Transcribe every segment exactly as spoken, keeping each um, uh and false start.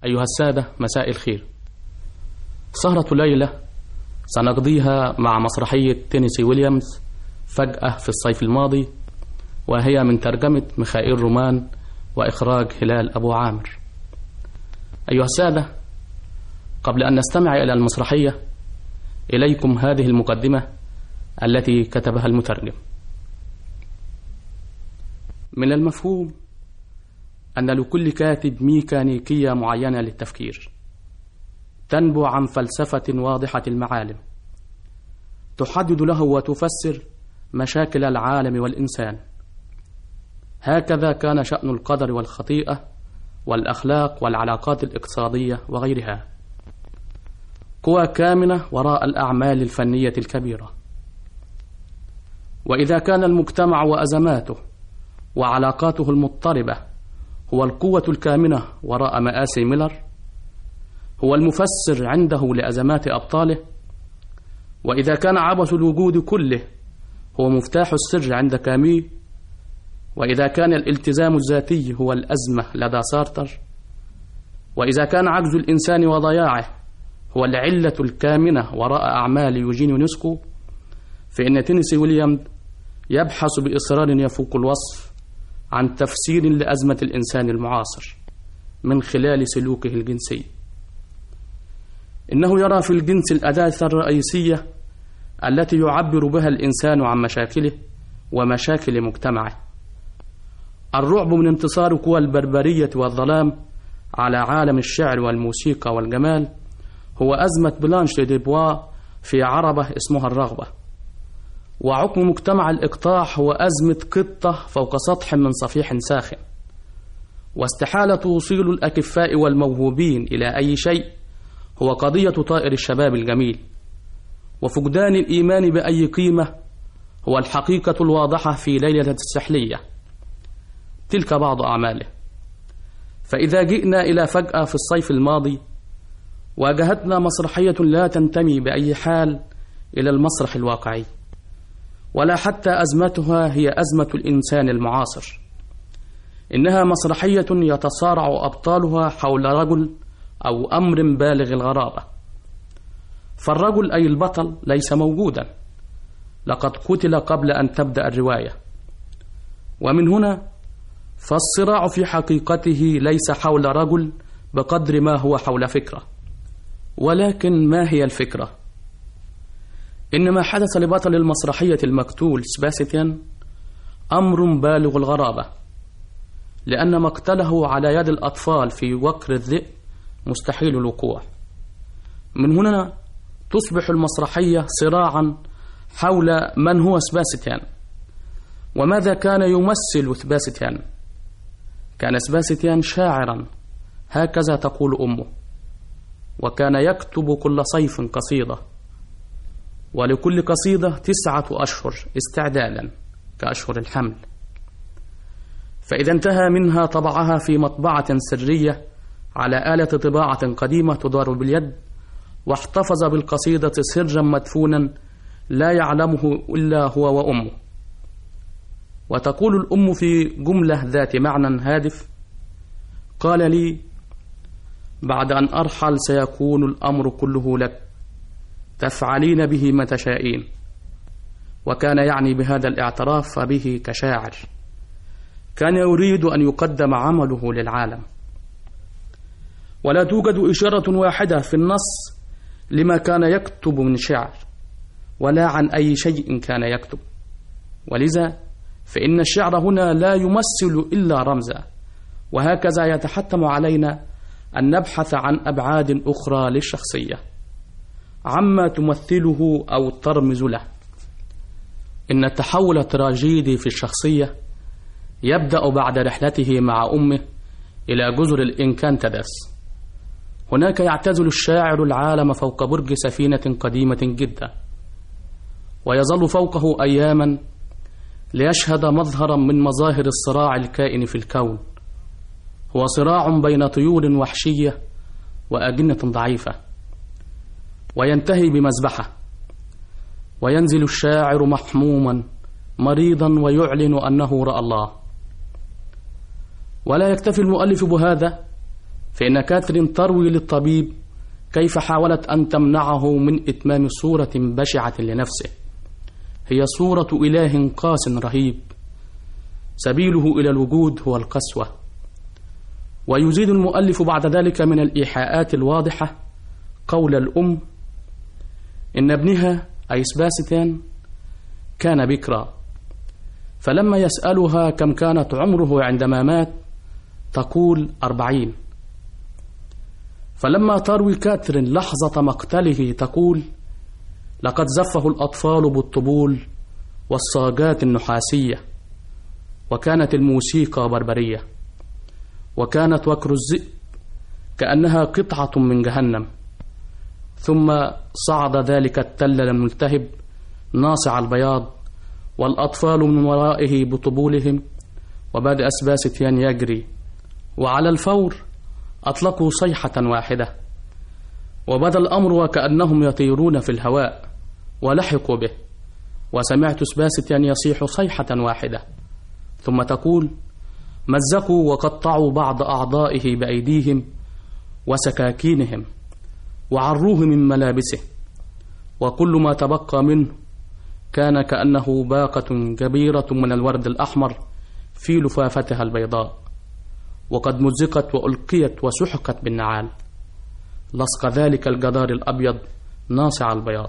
أيها السادة، مساء الخير. سهرة الليلة سنقضيها مع مسرحية تينيسي ويليامز فجأة في الصيف الماضي، وهي من ترجمة ميخائيل رومان وإخراج هلال أبو عامر. أيها السادة، قبل أن نستمع إلى المسرحية إليكم هذه المقدمة التي كتبها المترجم. من المفهوم أن لكل كاتب ميكانيكية معينة للتفكير تنبع عن فلسفة واضحة المعالم تحدد له وتفسر مشاكل العالم والإنسان. هكذا كان شأن القدر والخطيئة والأخلاق والعلاقات الاقتصادية وغيرها، قوى كامنة وراء الأعمال الفنية الكبيرة. وإذا كان المجتمع وأزماته وعلاقاته المضطربة هو القوة الكامنة وراء مآسي ميلر، هو المفسر عنده لأزمات أبطاله، وإذا كان عبث الوجود كله هو مفتاح السر عند كامي، وإذا كان الالتزام الذاتي هو الأزمة لدى سارتر، وإذا كان عجز الإنسان وضياعه هو العلة الكامنة وراء أعمال يوجين يونسكو، فإن تينيسي ويليامز يبحث بإصرار يفوق الوصف عن تفسير لأزمة الإنسان المعاصر من خلال سلوكه الجنسي. إنه يرى في الجنس الأداة الرئيسية التي يعبر بها الإنسان عن مشاكله ومشاكل مجتمعه. الرعب من انتصار قوى البربرية والظلام على عالم الشعر والموسيقى والجمال هو أزمة بلانش ديبوا في عربة اسمها الرغبة. وعقم مجتمع الإقطاع هو أزمة قطة فوق سطح من صفيح ساخن. واستحالة توصيل الأكفاء والموهوبين إلى أي شيء هو قضية طائر الشباب الجميل. وفقدان الإيمان بأي قيمة هو الحقيقة الواضحة في ليلة السحلية. تلك بعض أعماله. فإذا جئنا إلى فجأة في الصيف الماضي، واجهتنا مسرحية لا تنتمي بأي حال إلى المسرح الواقعي، ولا حتى أزمتها هي أزمة الإنسان المعاصر. إنها مسرحية يتصارع أبطالها حول رجل أو أمر بالغ الغرابة. فالرجل أي البطل ليس موجودا، لقد قتل قبل أن تبدأ الرواية. ومن هنا فالصراع في حقيقته ليس حول رجل بقدر ما هو حول فكرة. ولكن ما هي الفكرة؟ إنما حدث لبطل المسرحية المقتول سباستيان أمر بالغ الغرابة، لأن مقتله على يد الأطفال في وكر الذئب مستحيل الوقوع. من هنا تصبح المسرحية صراعا حول من هو سباستيان وماذا كان يمثل سباستيان. كان سباستيان شاعرا، هكذا تقول أمه، وكان يكتب كل صيف قصيدة، ولكل قصيدة تسعة أشهر استعدادا كأشهر الحمل. فإذا انتهى منها طبعها في مطبعة سرية على آلة طباعة قديمة تدار باليد، واحتفظ بالقصيدة سرا مدفونا لا يعلمه إلا هو وأمه. وتقول الأم في جملة ذات معنى هادف: قال لي بعد أن أرحل سيكون الأمر كله لك، تفعلين به ما تشائين. وكان يعني بهذا الاعتراف به كشاعر كان يريد أن يقدم عمله للعالم. ولا توجد إشارة واحدة في النص لما كان يكتب من شعر ولا عن أي شيء كان يكتب، ولذا فإن الشعر هنا لا يمثل إلا رمزا. وهكذا يتحتم علينا أن نبحث عن أبعاد أخرى للشخصية عما تمثله أو ترمز له. إن التحول التراجيدي في الشخصية يبدأ بعد رحلته مع أمه إلى جزر الإنكانتادس. هناك يعتزل الشاعر العالم فوق برج سفينة قديمة جدا، ويظل فوقه أياما ليشهد مظهرا من مظاهر الصراع الكائن في الكون. هو صراع بين طيور وحشية وأجنة ضعيفة، وينتهي بمذبحة. وينزل الشاعر محموما مريضا ويعلن أنه رأى الله. ولا يكتفي المؤلف بهذا، فإن كاترين تروي للطبيب كيف حاولت أن تمنعه من إتمام صورة بشعة لنفسه، هي صورة إله قاس رهيب سبيله إلى الوجود هو القسوة. ويزيد المؤلف بعد ذلك من الإيحاءات الواضحة قول الأم إن ابنها أي سباستيان كان بكرا، فلما يسألها كم كانت عمره عندما مات تقول أربعين. فلما تروي كاترين لحظة مقتله تقول لقد زفه الأطفال بالطبول والصاجات النحاسية، وكانت الموسيقى بربرية، وكانت وكر الذئب كأنها قطعة من جهنم. ثم صعد ذلك التل الملتهب ناصع البياض والأطفال من ورائه بطبولهم، وبدأ سباستيان يجري، وعلى الفور أطلقوا صيحة واحدة، وبدا الأمر وكأنهم يطيرون في الهواء ولحقوا به، وسمعت سباستيان يصيح صيحة واحدة ثم تقول مزقوا وقطعوا بعض أعضائه بأيديهم وسكاكينهم وعروه من ملابسه، وكل ما تبقى منه كان كأنه باقة كبيرة من الورد الأحمر في لفافتها البيضاء، وقد مزقت وألقيت وسحقت بالنعال، لصق ذلك الجدار الأبيض ناصع البياض.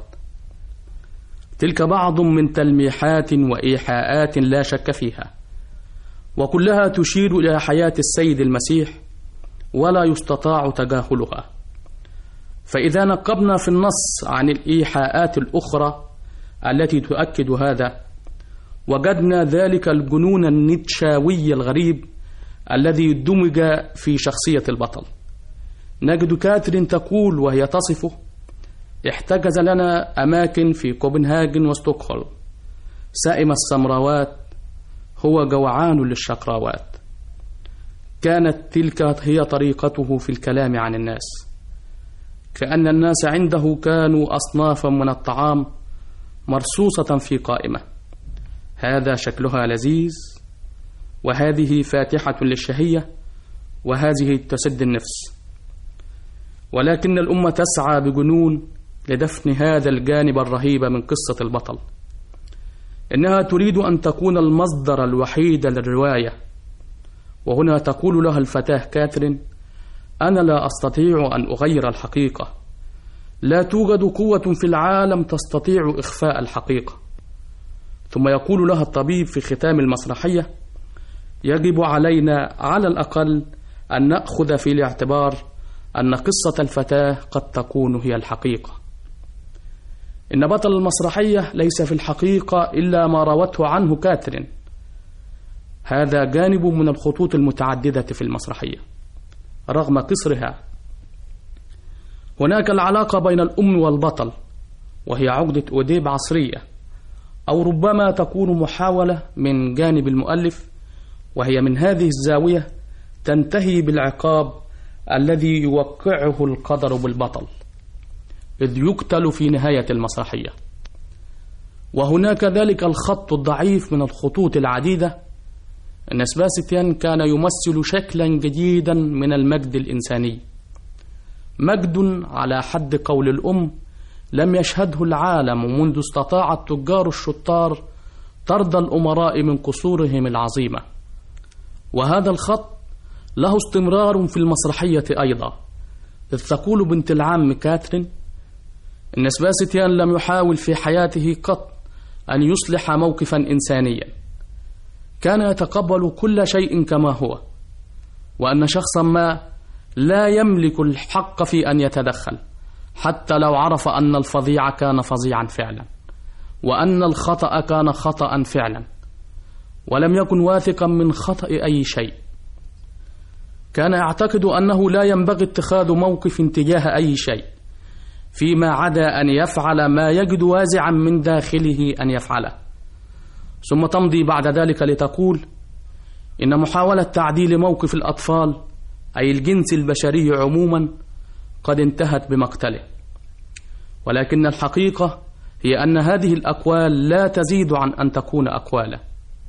تلك بعض من تلميحات وإيحاءات لا شك فيها، وكلها تشير إلى حياة السيد المسيح ولا يستطاع تجاهلها. فإذا نقبنا في النص عن الإيحاءات الأخرى التي تؤكد هذا، وجدنا ذلك الجنون النيتشاوي الغريب الذي دمج في شخصية البطل. نجد كاترين تقول وهي تصفه احتجز لنا أماكن في كوبنهاجن وستوكهولم، سائم السمراوات هو جوعان للشقراوات. كانت تلك هي طريقته في الكلام عن الناس، كأن الناس عنده كانوا أصنافا من الطعام مرصوصة في قائمة، هذا شكلها لذيذ، وهذه فاتحة للشهية، وهذه تسد النفس. ولكن الأمة تسعى بجنون لدفن هذا الجانب الرهيب من قصة البطل. إنها تريد أن تكون المصدر الوحيد للرواية، وهنا تقول لها الفتاة كاترين أنا لا أستطيع أن أغير الحقيقة، لا توجد قوة في العالم تستطيع إخفاء الحقيقة. ثم يقول لها الطبيب في ختام المسرحية يجب علينا على الأقل أن نأخذ في الاعتبار أن قصة الفتاة قد تكون هي الحقيقة. إن بطل المسرحية ليس في الحقيقة إلا ما روته عنه كاترين، هذا جانب من الخطوط المتعددة في المسرحية رغم قصرها. هناك العلاقة بين الأم والبطل، وهي عقدة أوديب عصرية، أو ربما تكون محاولة من جانب المؤلف، وهي من هذه الزاوية تنتهي بالعقاب الذي يوقعه القدر بالبطل إذ يقتل في نهاية المسرحية. وهناك ذلك الخط الضعيف من الخطوط العديدة أن سباستيان كان يمثل شكلا جديدا من المجد الإنساني، مجد على حد قول الأم لم يشهده العالم منذ استطاع التجار الشطار طرد الأمراء من قصورهم العظيمة. وهذا الخط له استمرار في المسرحية أيضا، إذ تقول بنت العم كاترين إن سباستيان لم يحاول في حياته قط أن يصلح موقفا إنسانيا، كان يتقبل كل شيء كما هو، وأن شخصا ما لا يملك الحق في أن يتدخل حتى لو عرف أن الفظيع كان فظيعا فعلا، وأن الخطأ كان خطأ فعلا، ولم يكن واثقا من خطأ أي شيء. كان يعتقد أنه لا ينبغي اتخاذ موقف تجاه أي شيء فيما عدا أن يفعل ما يجد وازعا من داخله أن يفعله. ثم تمضي بعد ذلك لتقول إن محاولة تعديل موقف الأطفال أي الجنس البشري عموما قد انتهت بمقتله، ولكن الحقيقة هي أن هذه الأقوال لا تزيد عن أن تكون أقوالا،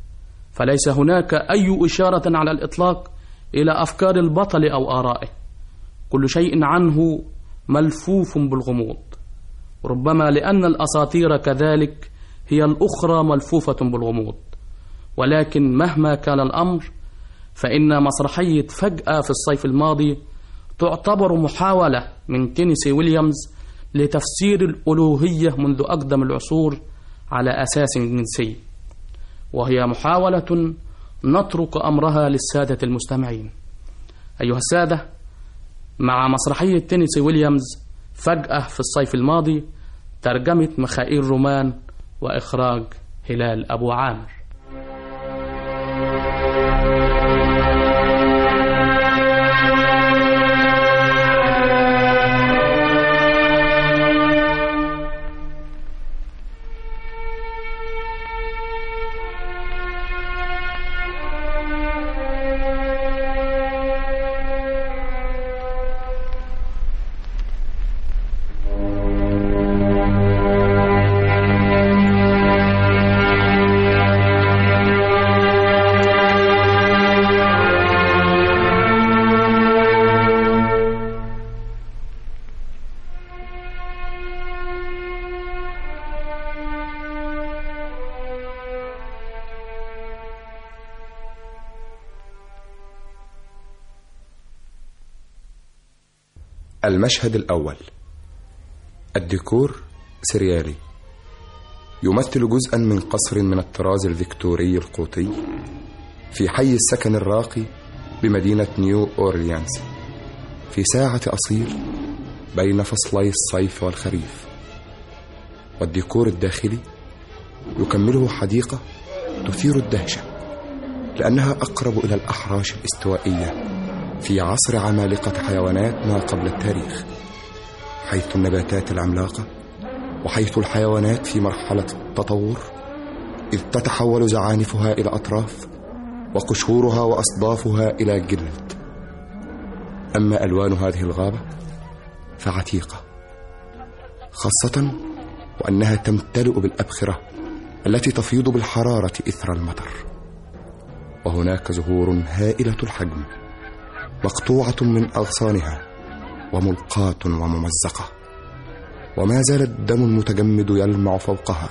فليس هناك أي إشارة على الإطلاق إلى أفكار البطل أو آرائه، كل شيء عنه ملفوف بالغموض، ربما لأن الأساطير كذلك هي الأخرى ملفوفة بالغموض. ولكن مهما كان الأمر فإن مسرحية فجأة في الصيف الماضي تعتبر محاولة من تينيسي ويليامز لتفسير الألوهية منذ أقدم العصور على أساس جنسي، وهي محاولة نترك أمرها للسادة المستمعين. أيها السادة، مع مسرحية تينيسي ويليامز فجأة في الصيف الماضي، ترجمة ميخائيل رومان وإخراج هلال أبو عامر. المشهد الأول. الديكور سريالي، يمثل جزءا من قصر من الطراز الفيكتوري القوطي في حي السكن الراقي بمدينة نيو أورليانز في ساعة أصيل بين فصلي الصيف والخريف. والديكور الداخلي يكمله حديقة تثير الدهشة لأنها أقرب إلى الأحراش الاستوائية في عصر عمالقة حيوانات ما قبل التاريخ، حيث النباتات العملاقة وحيث الحيوانات في مرحلة التطور، إذ تتحول زعانفها إلى أطراف وقشورها وأصدافها إلى جلد. أما ألوان هذه الغابة فعتيقة، خاصة وأنها تمتلئ بالأبخرة التي تفيض بالحرارة إثر المطر. وهناك زهور هائلة الحجم مقطوعة من أغصانها وملقاة وممزقة، وما زال الدم المتجمد يلمع فوقها،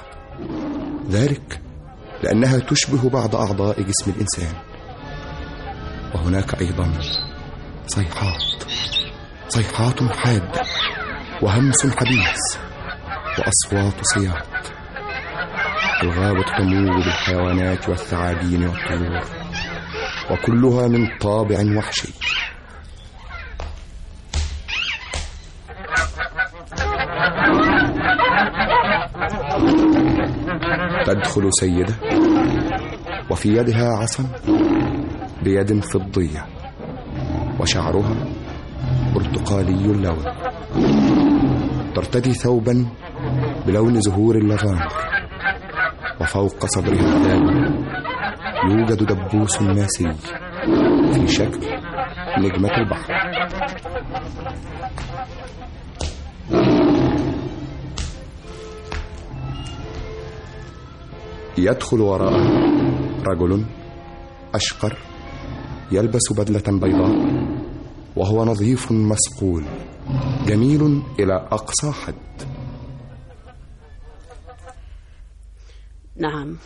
ذلك لأنها تشبه بعض أعضاء جسم الإنسان. وهناك أيضا صيحات صيحات حادة وهمس حبيس وأصوات صياط. الغابة تموج بالحيوانات والثعابين والطيور، وكلها من طابع وحشي. تدخل سيدة وفي يدها عصا بيد فضية، وشعرها برتقالي اللون، ترتدي ثوبا بلون زهور اللافندر، وفوق صدرها الثاني يوجد دبوس ماسي في شكل نجمة البحر. يدخل وراءها رجل أشقر يلبس بدلة بيضاء، وهو نظيف مسقول جميل إلى أقصى حد. نعم،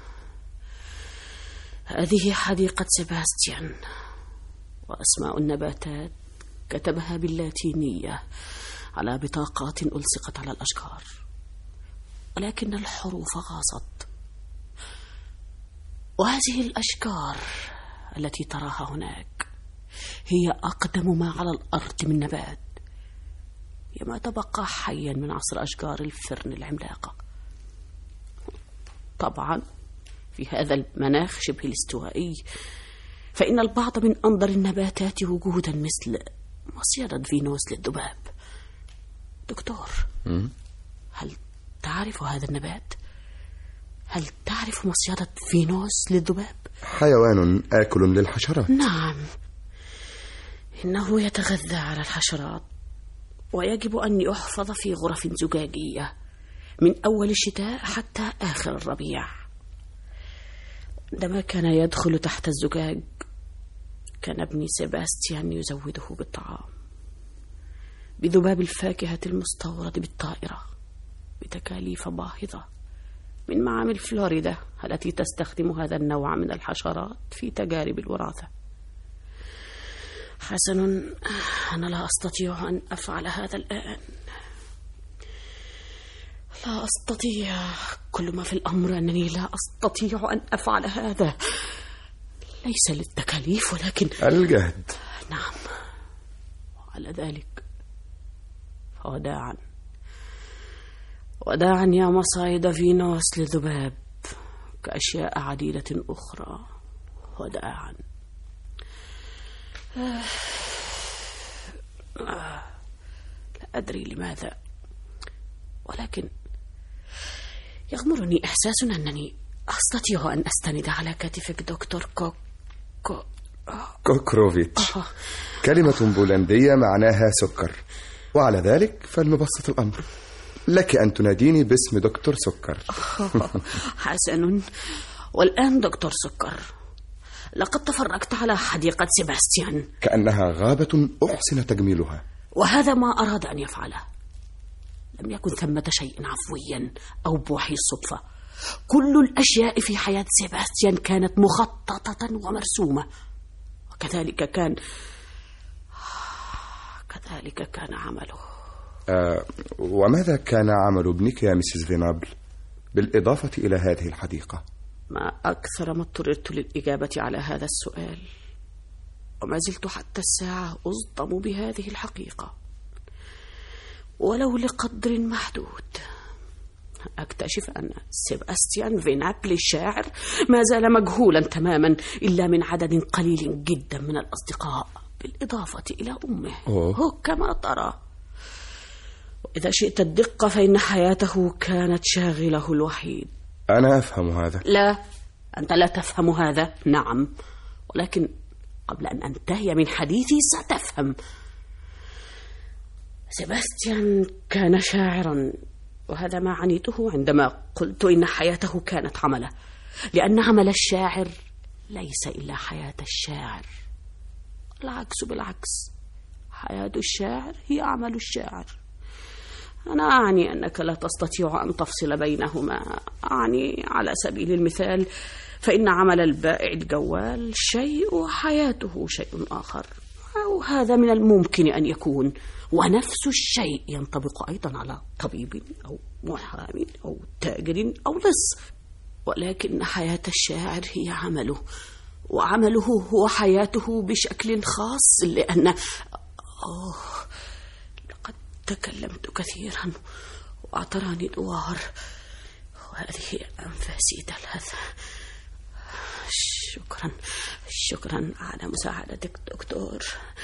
هذه حديقة سيباستيان، وأسماء النباتات كتبها باللاتينية على بطاقات ألصقت على الأشجار، ولكن الحروف غاصت. وهذه الأشجار التي تراها هناك هي أقدم ما على الأرض من نبات، هي ما تبقى حيا من عصر أشجار الفرن العملاقة. طبعا في هذا المناخ شبه الاستوائي فإن البعض من أنظر النباتات وجودا مثل مصيدة فينوس للذباب. دكتور، هل تعرف هذا النبات؟ هل تعرف مصيدة فينوس للذباب؟ حيوان آكل للحشرات. نعم، إنه يتغذى على الحشرات، ويجب أن يحفظ في غرف زجاجية من أول الشتاء حتى آخر الربيع. عندما كان يدخل تحت الزجاج كان ابني سيباستيان يزوده بالطعام. بذباب الفاكهة المستورد بالطائرة بتكاليف باهظة من معامل فلوريدا التي تستخدم هذا النوع من الحشرات في تجارب الوراثة. حسن، أنا لا أستطيع أن أفعل هذا الآن، لا أستطيع. كل ما في الأمر أنني لا أستطيع أن أفعل هذا، ليس للتكاليف ولكن الجهد. نعم، وعلى ذلك فوداعا وداعا يا مصايد فينوس للذباب كأشياء عديدة أخرى. وداعا. آه. آه. لا أدري لماذا، ولكن يغمرني إحساس أنني أستطيع أن أستند على كتفك دكتور كوك كو... كوكروفيتش. آه. كلمة بولندية معناها سكر، وعلى ذلك فلنبسط الأمر. لك أن تناديني باسم دكتور سكر. حسن، والآن دكتور سكر، لقد تفرجت على حديقة سيباستيان كأنها غابة أحسن تجميلها، وهذا ما أراد أن يفعله. لم يكن ثمة شيء عفويا أو بوحي الصدفة. كل الأشياء في حياة سيباستيان كانت مخططة ومرسومة، وكذلك كان كذلك كان عمله. آه وماذا كان عمل ابنك يا مسز فينابل بالإضافة إلى هذه الحديقة؟ ما أكثر ما اضطررت للإجابة على هذا السؤال، وما زلت حتى الساعة أصدم بهذه الحقيقة، ولو لقدر محدود. أكتشف أن سيباستيان فينابل الشاعر ما زال مجهولا تماما إلا من عدد قليل جدا من الأصدقاء، بالإضافة إلى أمه. هو كما ترى. وإذا شئت الدقة فإن حياته كانت شاغله الوحيد. أنا أفهم هذا. لا، أنت لا تفهم هذا. نعم، ولكن قبل أن أنتهي من حديثي ستفهم. سيباستيان كان شاعرا، وهذا ما عنيته عندما قلت إن حياته كانت عمله، لأن عمل الشاعر ليس إلا حياة الشاعر. العكس بالعكس، حياة الشاعر هي عمل الشاعر. أنا أعني أنك لا تستطيع أن تفصل بينهما. أعني على سبيل المثال فإن عمل البائع الجوال شيء وحياته شيء آخر، أو هذا من الممكن أن يكون. ونفس الشيء ينطبق أيضا على طبيب أو محامي أو تاجر أو لص. ولكن حياة الشاعر هي عمله، وعمله هو حياته بشكل خاص، لأن أوه لقد تكلمت كثيرا واعتراني دوار، وهذه أنفاسي تلهث. شكرا شكرا على مساعدتك دكتور.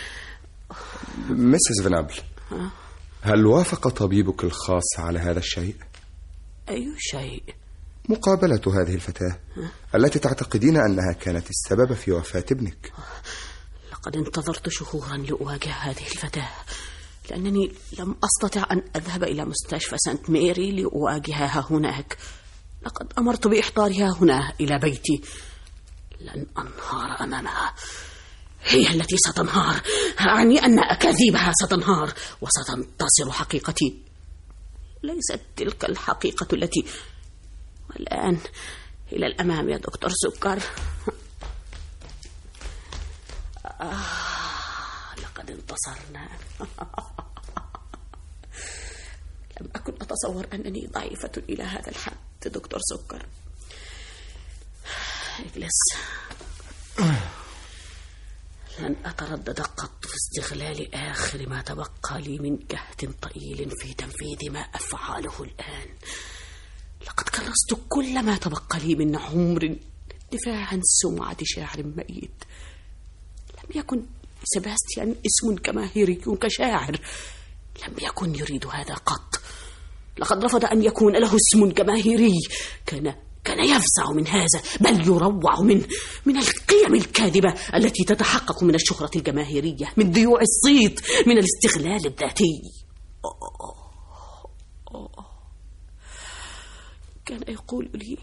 مسز فينابل، هل وافق طبيبك الخاص على هذا الشيء؟ أي شيء؟ مقابلة هذه الفتاة التي تعتقدين أنها كانت السبب في وفاة ابنك. لقد انتظرت شهورا لأواجه هذه الفتاة، لأنني لم أستطع أن أذهب إلى مستشفى سانت ميري لأواجهها هناك. لقد أمرت بإحضارها هنا إلى بيتي. لن أنهار أمامها، هي التي ستنهار. أعني أن أكاذيبها ستنهار وستنتصر حقيقتي. ليست تلك الحقيقة التي والآن إلى الأمام يا دكتور سكر. آه، لقد انتصرنا. لم أكن أتصور أنني ضعيفة إلى هذا الحد دكتور سكر. اجلس. لن أتردد قط في استغلال آخر ما تبقى لي من جهد طويل في تنفيذ ما أفعله الآن. لقد كرست كل ما تبقى لي من عمر للدفاع عن سمعة شاعر ميت. لم يكن سيباستيان اسم جماهيري كشاعر، لم يكن يريد هذا قط. لقد رفض أن يكون له اسم جماهيري. كان كان يفزع من هذا، بل يروع من من القيم الكاذبة التي تتحقق من الشهرة الجماهيرية، من ضيوع الصيت، من الاستغلال الذاتي. أوه. أوه. كان يقول لي: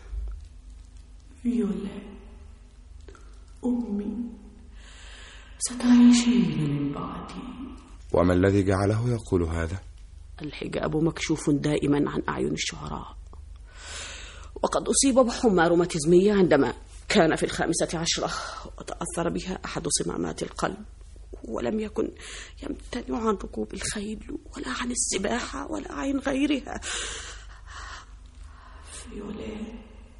فيولا أمي ستعيشين من بعدي. وما الذي جعله يقول هذا؟ الحجاب مكشوف دائما عن أعين الشعراء، وقد أصيب بحمى روماتيزمية عندما كان في الخامسة عشرة، وتأثر بها أحد صمامات القلب، ولم يكن يمتنع عن ركوب الخيل ولا عن السباحة ولا عن غيرها. فيوليت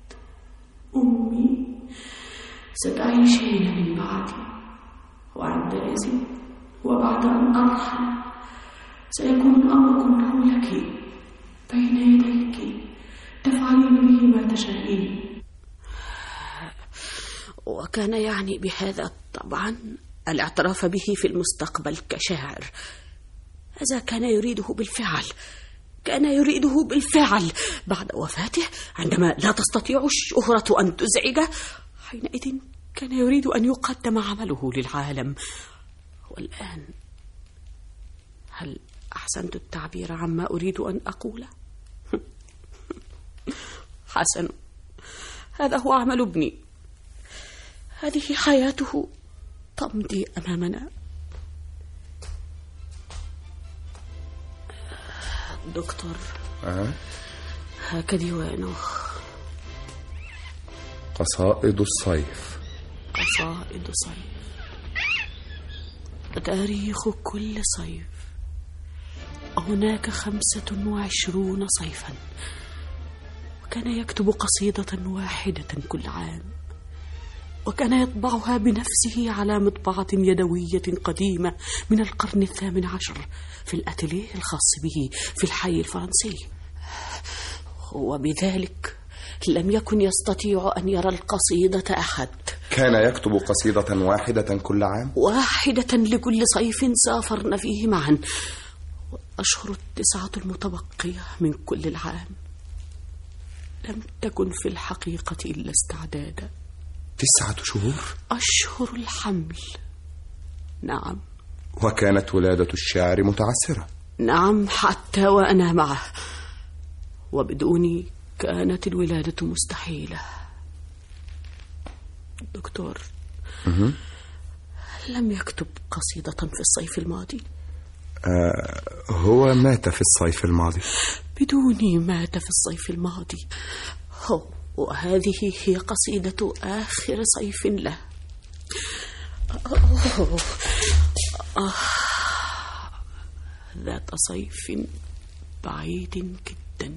أمي ستعيشين من بعدي، وعندئذ وبعد أن أرحل سيكون الأمر كله لك بين يديك، تفعلين به ما تشائين. وكان يعني بهذا طبعا الاعتراف به في المستقبل كشاعر. هذا كان يريده بالفعل، كان يريده بالفعل بعد وفاته، عندما لا تستطيع الشهرة أن تزعجه، حينئذ كان يريد أن يقدم عمله للعالم. والآن هل أحسنت التعبير عما أريد أن أقوله؟ حسن، هذا هو عمل ابني، هذه حياته تمضي أمامنا. دكتور، أه؟ هاك ديوانه. قصائد الصيف. قصائد صيف. تاريخ كل صيف. هناك خمسة وعشرون صيفا، وكان يكتب قصيدة واحدة كل عام، وكان يطبعها بنفسه على مطبعة يدوية قديمة من القرن الثامن عشر في الأتيليه الخاص به في الحي الفرنسي. وبذلك لم يكن يستطيع أن يرى القصيدة أحد. كان يكتب قصيدة واحدة كل عام، واحدة لكل صيف سافرنا فيه معا، والأشهر التسعة المتبقية من كل العام لم تكن في الحقيقة إلا استعدادا. تسعة شهور؟ أشهر الحمل. نعم. وكانت ولادة الشاعر متعسرة. نعم، حتى وأنا معه، وبدوني كانت الولادة مستحيلة. دكتور، م- لم يكتب قصيدة في الصيف الماضي. آه هو مات في الصيف الماضي. بدوني مات في الصيف الماضي. هو وهذه هي قصيدة آخر صيف له. أوه. آه. ذات صيف بعيد جدا.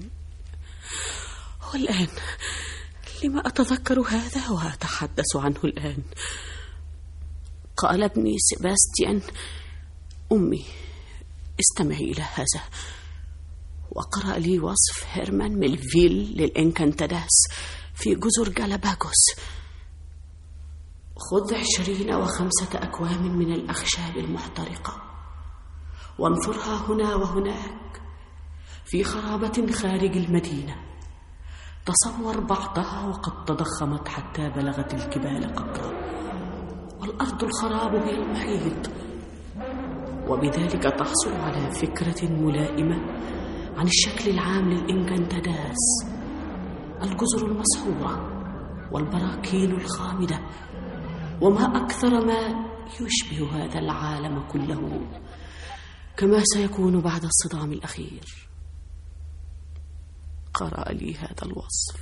والآن لما أتذكر هذا وأتحدث عنه الآن؟ قال ابني سيباستيان: أمي استمعي إلى هذا. وقرأ لي وصف هيرمان ميلفيل للإنكانتاداس في جزر جالاباغوس: خذ عشرين وخمسة أكوام من الأخشاب المحترقة وانثرها هنا وهناك في خرابة خارج المدينة. تصور بعضها وقد تضخمت حتى بلغت الجبال قدرا، والأرض الخراب هي المحيط، وبذلك تحصل على فكرة ملائمة عن الشكل العام للإنكانتاداس: الجزر المسحورة والبراكين الخامدة، وما أكثر ما يشبه هذا العالم كله، كما سيكون بعد الصدام الأخير. قرأ لي هذا الوصف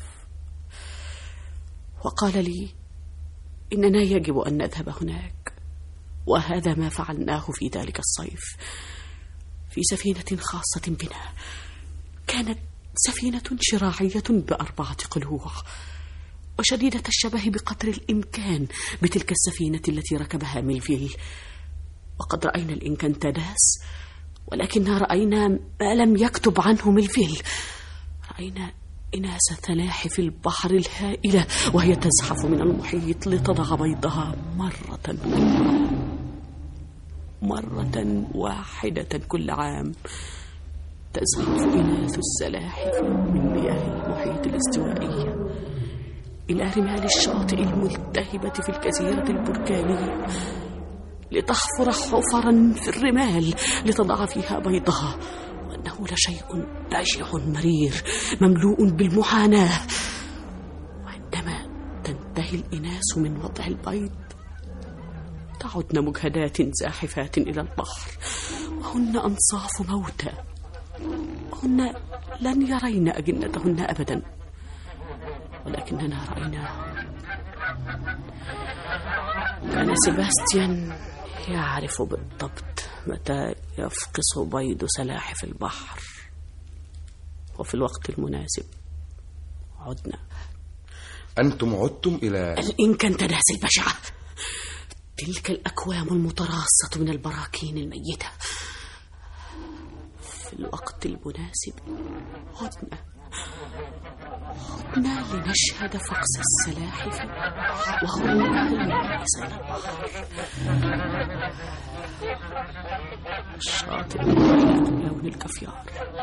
وقال لي إننا يجب أن نذهب هناك، وهذا ما فعلناه في ذلك الصيف في سفينة خاصة بنا. كانت سفينة شراعية بأربعة قلوع، وشديدة الشبه بقدر الإمكان بتلك السفينة التي ركبها ميلفيل. وقد رأينا الإنكانتاداس، ولكننا رأينا ما لم يكتب عنه ميلفيل. رأينا إناث سلاحف البحر الهائلة وهي تزحف من المحيط لتضع بيضها مرة أخرى، مرة واحدة كل عام. تزحف إناث السلاحف من مياه المحيط الاستوائية إلى رمال الشاطئ الملتهبة في الجزيرة البركانية لتحفر حفرا في الرمال لتضع فيها بيضها، وأنه لشيء بشع مرير مملوء بالمعاناة. وعندما تنتهي الإناث من وضع البيض تعدن مجهدات زاحفات إلى البحر، هن أنصاف موتى، هن لن يرين أجنتهن أبدا، ولكننا رأيناه. كان سيباستيان يعرف بالضبط متى يفقس بيض سلاحف البحر، وفي الوقت المناسب عدنا. أنتم عدتم إلى الإنكنتاداس البشعة، تلك الأكوام المتراصة من البراكين الميتة. في الوقت المناسب عدنا عدنا لنشهد فقس السلاحف وخروجها المنعكس إلى البحر. الشاطئ من لون الكافيار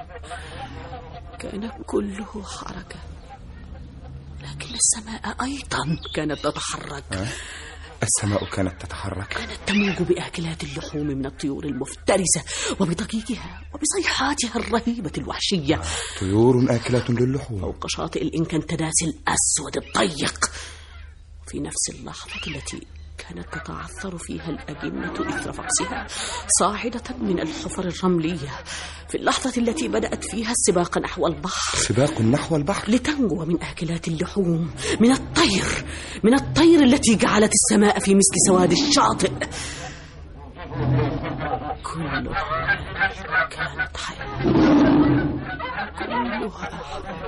كان كله حركة، لكن السماء أيضا كانت تتحرك. أه؟ السماء كانت تتحرك، كانت تموج بآكلات اللحوم من الطيور المفترسة وبضجيجها وبصيحاتها الرهيبة الوحشية. طيور آكلة للحوم فوق شاطئ الإنكنتاداس الأسود الضيق. في نفس اللحظة التي كانت تتعثر فيها الأجنة إثر فقسها صاعدة من الحفر الرملية، في اللحظة التي بدأت فيها السباق نحو البحر. سباق نحو البحر لتنجو من آكلات اللحوم، من الطير من الطير التي جعلت السماء في مثل سواد الشاطئ. كلها كانت حياة، كلها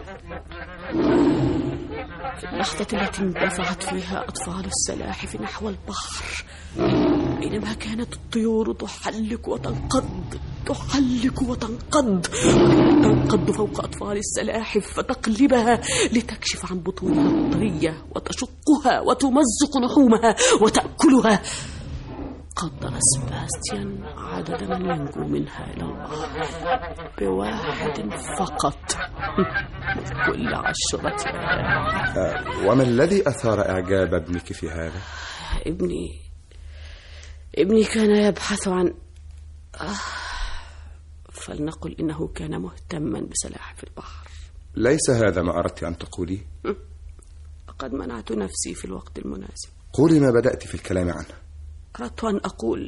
في اللحظة التي اندفعت فيها أطفال السلاحف نحو البحر، بينما كانت الطيور تحلق وتنقض تحلق وتنقض تنقض فوق أطفال السلاحف فتقلبها لتكشف عن بطونها الطرية وتشقها وتمزق لحومها وتأكلها. قدر سيباستيان عدد من ينجو منها إلى البحر بواحد فقط كل عشرة. آه، وما الذي أثار إعجاب ابنك في هذا؟ ابني ابني كان يبحث عن آه فلنقل إنه كان مهتما بسلاحف البحر. ليس هذا ما أردت أن تقولي؟ لقد منعت نفسي في الوقت المناسب. قولي ما بدأت في الكلام عنه. أردت أن أقول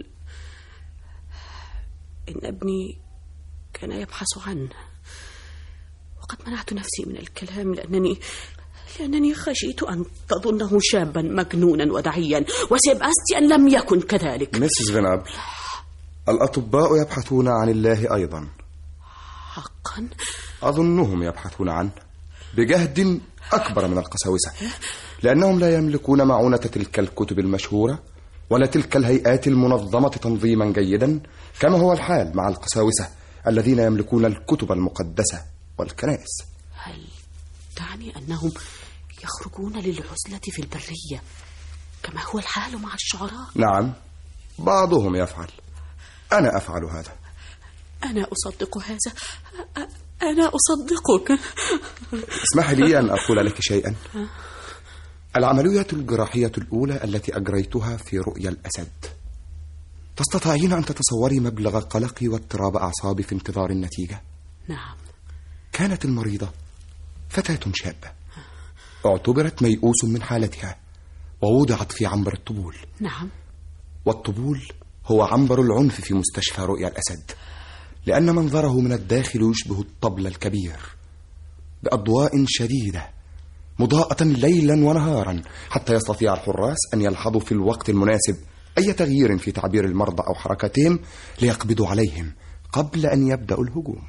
إن ابني كان يبحث عنه، وقد منعت نفسي من الكلام لأنني لأنني خشيت أن تظنه شابا مجنونا ودعيا، وسيباستيان لم يكن كذلك. ميسيس فينابل، الأطباء يبحثون عن الله أيضا. حقا؟ أظنهم يبحثون عنه بجهد أكبر من القساوسة، لأنهم لا يملكون معونة تلك الكتب المشهورة ولا تلك الهيئات المنظمة تنظيما جيدا كما هو الحال مع القساوسة الذين يملكون الكتب المقدسة والكنائس. هل تعني أنهم يخرجون للعزلة في البرية كما هو الحال مع الشعراء؟ نعم، بعضهم يفعل. أنا أفعل هذا. أنا أصدق هذا، أنا أصدقك. اسمح لي أن أقول لك شيئا. العملية الجراحية الأولى التي أجريتها في رؤيا الأسد، تستطيعين أن تتصوري مبلغ قلقي واضطراب أعصابي في انتظار النتيجة؟ نعم. كانت المريضة فتاة شابة، اعتبرت ميؤوس من حالتها ووضعت في عنبر الطبول. نعم. والطبول هو عنبر العنف في مستشفى رؤيا الأسد، لأن منظره من الداخل يشبه الطبل الكبير بأضواء شديدة مضاءة ليلا ونهارا، حتى يستطيع الحراس أن يلحظوا في الوقت المناسب أي تغيير في تعبير المرضى أو حركتهم ليقبضوا عليهم قبل أن يبدأوا الهجوم.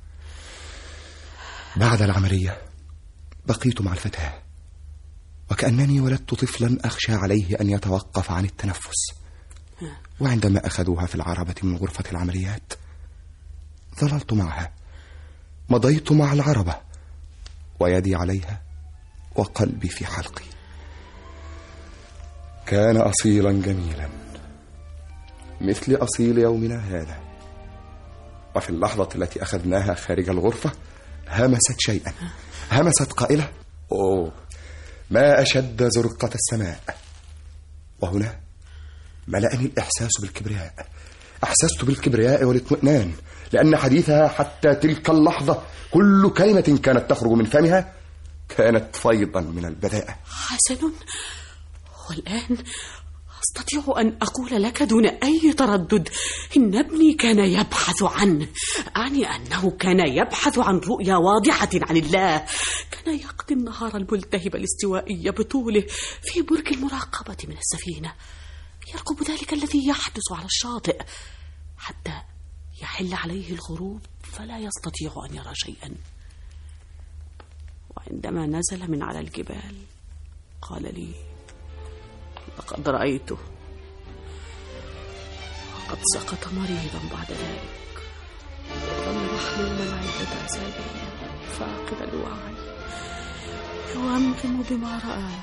بعد العملية بقيت مع الفتاة، وكأنني ولدت طفلا أخشى عليه أن يتوقف عن التنفس. وعندما أخذوها في العربة من غرفة العمليات ظللت معها، مضيت مع العربة ويدي عليها وقلبي في حلقي. كان أصيلا جميلا مثل أصيل يومنا هذا. وفي اللحظة التي أخذناها خارج الغرفة همست شيئا، همست قائلة: أوه، ما أشد زرقة السماء. وهنا ملأني الإحساس بالكبرياء. أحسست بالكبرياء والاطمئنان، لأن حديثها حتى تلك اللحظة كل كلمة كانت تخرج من فمها كانت فيضا من البذاءة. حسن، والآن أستطيع أن أقول لك دون أي تردد إن ابني كان يبحث عنه، أعني أنه كان يبحث عن رؤيا واضحة عن الله. كان يقضي النهار الملتهب الاستوائي بطوله في برج المراقبة من السفينة، يرقب ذلك الذي يحدث على الشاطئ حتى يحل عليه الغروب فلا يستطيع أن يرى شيئا. وعندما نزل من على الجبال قال لي: لقد رأيته، وقد سقط مريضا بعد ذلك، وظل محلوما عدة أسابيع فاقد الوعي يومهم بما رآه.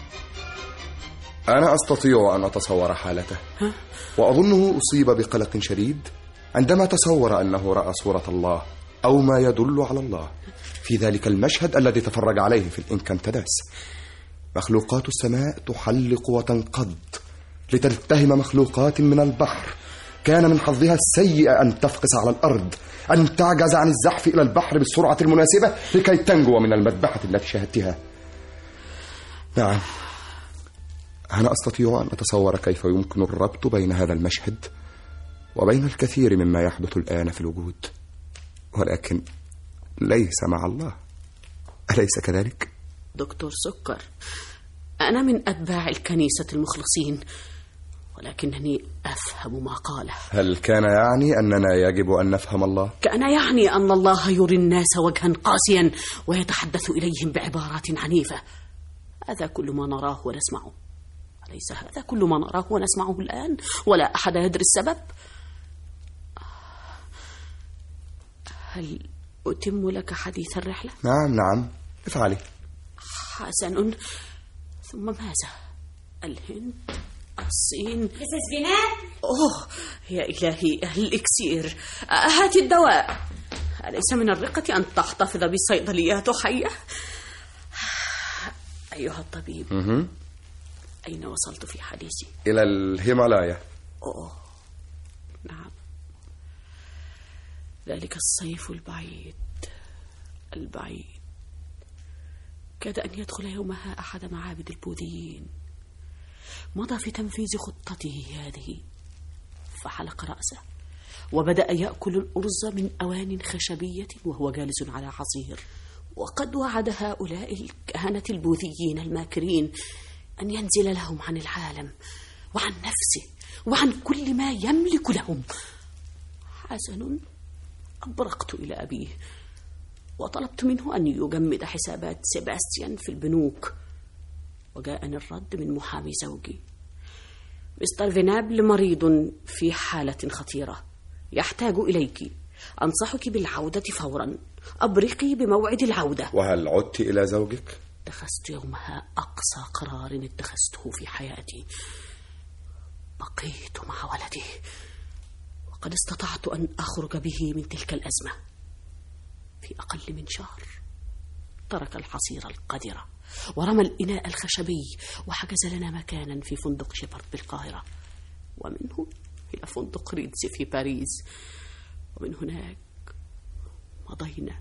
أنا أستطيع أن أتصور حالته، وأظنه أصيب بقلق شديد عندما تصور أنه رأى صورة الله أو ما يدل على الله في ذلك المشهد الذي تفرج عليه في الإنكانتاداس. مخلوقات السماء تحلق وتنقض لتلتهم مخلوقات من البحر كان من حظها السيء أن تفقس على الأرض، أن تعجز عن الزحف إلى البحر بالسرعة المناسبة لكي تنجو من المذبحة التي شاهدتها. نعم، أنا أستطيع أن أتصور كيف يمكن الربط بين هذا المشهد وبين الكثير مما يحدث الآن في الوجود، ولكن ليس مع الله، أليس كذلك؟ دكتور سكر، أنا من أتباع الكنيسة المخلصين، ولكنني أفهم ما قاله. هل كان يعني أننا يجب أن نفهم الله؟ كان يعني أن الله يري الناس وجها قاسيا ويتحدث إليهم بعبارات عنيفة. هذا كل ما نراه ونسمعه، أليس هذا كل ما نراه ونسمعه الآن ولا أحد يدري السبب؟ هل أتم لك حديث الرحلة؟ نعم نعم، افعلي. حسن، ثم ماذا؟ الهند، الصين، مسز جنان. أوه يا إلهي، الإكسير، هات الدواء. أليس من الرقة أن تحتفظ بالصيدليات حية؟ أيها الطبيب، م- أين وصلت في حديثي؟ إلى الهيمالايا. أوه نعم، ذلك الصيف البعيد البعيد كاد أن يدخل يومها أحد معابد البوذيين. مضى في تنفيذ خطته هذه، فحلق رأسه وبدأ يأكل الأرز من أوان خشبية وهو جالس على حصير. وقد وعد هؤلاء الكهنة البوذيين الماكرين أن ينزل لهم عن العالم وعن نفسه وعن كل ما يملك لهم. حسن، أبرقت إلى أبيه وطلبت منه أن يجمد حسابات سيباستيان في البنوك، وجاءني الرد من محامي زوجي: مستر فينابل مريض في حالة خطيرة، يحتاج إليك، أنصحك بالعودة فورا، أبرقي بموعد العودة. وهل عدت إلى زوجك؟ اتخذت يومها أقصى قرار اتخذته في حياتي. بقيت مع ولدي، وقد استطعت أن أخرج به من تلك الأزمة. في أقل من شهر ترك الحصير القذرة ورمى الإناء الخشبي وحجز لنا مكانا في فندق شيبرد بالقاهرة، ومنه إلى فندق ريدز في باريس، ومن هناك مضينا.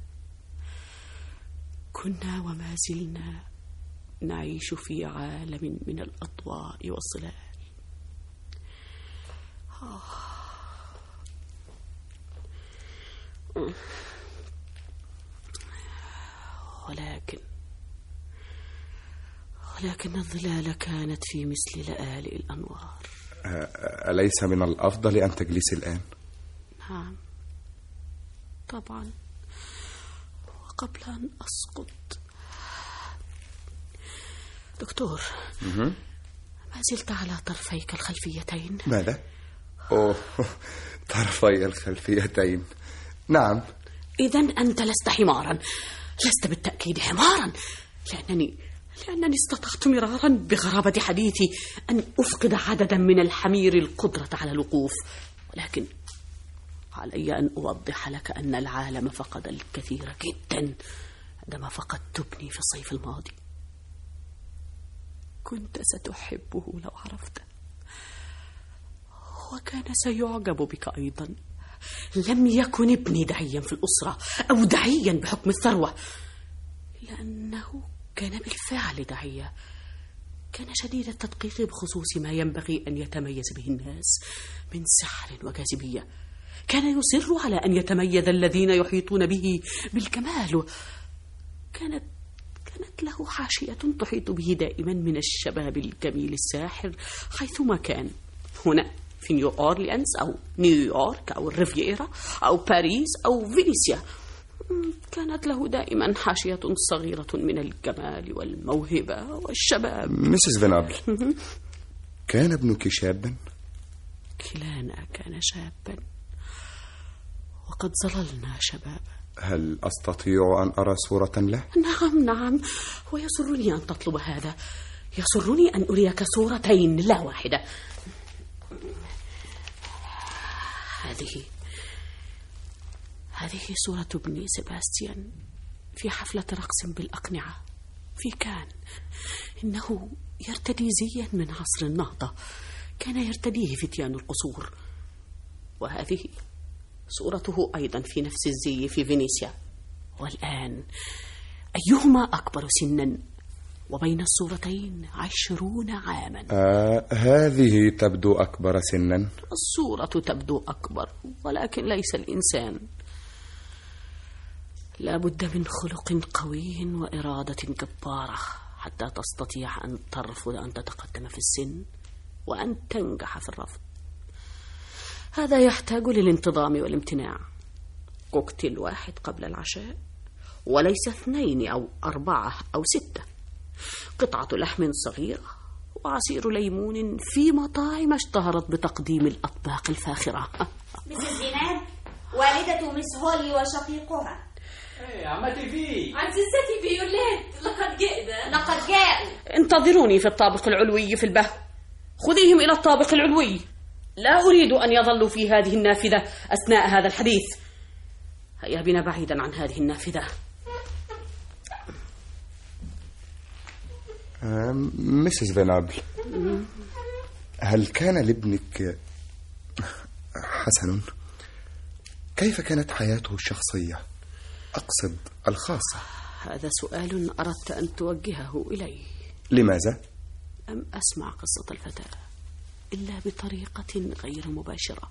كنا وما زلنا نعيش في عالم من الأضواء والظلال. ولكن ولكن الظلال كانت في مثل لآلئ الأنوار. أليس من الأفضل أن تجلسي الآن؟ نعم طبعا، وقبل أن أسقط. دكتور، م- ما زلت على طرفيك الخلفيتين؟ ماذا؟ أوه، طرفي الخلفيتين، نعم. إذن أنت لست حمارا، لست بالتأكيد حمارا، لأنني لأنني استطعت مرارا بغرابة حديثي أن أفقد عددا من الحمير القدرة على الوقوف، ولكن علي أن أوضح لك أن العالم فقد الكثير جدا عندما فقدت ابني في الصيف الماضي. كنت ستحبه لو عرفته، وكان سيعجب بك أيضا. لم يكن ابني دعيا في الأسرة أو دعيا بحكم الثروة، لأنه كان بالفعل دعية، كان شديد التدقيق بخصوص ما ينبغي أن يتميز به الناس من سحر وجاذبية. كان يصر على أن يتميز الذين يحيطون به بالكمال. كانت كانت له حاشية تحيط به دائما من الشباب الجميل الساحر حيثما كان، هنا في نيو أورليانز أو نيويورك أو الريفيرا أو باريس أو فينيسيا. كانت له دائما حاشية صغيرة من الجمال والموهبة والشباب. مسز فينابل، كان ابنك شابا؟ كلانا كان شابا، وقد ظللنا شبابا. هل أستطيع أن أرى صورة له؟ نعم نعم، ويسرني أن تطلب هذا. يسرني أن أريك صورتين لا واحدة. هذه هذه صورة ابني سيباستيان في حفلة رقص بالأقنعة في كان. إنه يرتدي زيا من عصر النهضة كان يرتديه فتيان القصور. وهذه صورته أيضا في نفس الزي في فينيسيا. والآن أيهما أكبر سنا؟ وبين الصورتين عشرون عاما. آه هذه تبدو أكبر سنا. الصورة تبدو أكبر، ولكن ليس الإنسان. لا بد من خلق قوي وإرادة جبارة حتى تستطيع أن ترفض أن تتقدم في السن وأن تنجح في الرفض. هذا يحتاج للانتظام والامتناع. كوكتيل واحد قبل العشاء، وليس اثنين أو أربعة أو ستة. قطعة لحم صغيرة وعصير ليمون في مطاعم اشتهرت بتقديم الأطباق الفاخرة. مسز زيناب، والدة مس هولي وشقيقها. ايه عمتي في عزيزتي في ولاد، لقد جئنا. لقد جاءوا. انتظروني في الطابق العلوي في البهو. خذيهم إلى الطابق العلوي. لا أريد أن يظلوا في هذه النافذة أثناء هذا الحديث. هيا بنا بعيدا عن هذه النافذة. مسز فينابل، هل كان لابنك حسن؟ كيف كانت حياته الشخصية؟ أقصد الخاصة. هذا سؤال أردت أن توجهه إلي. لماذا؟ لم أسمع قصة الفتاة إلا بطريقة غير مباشرة،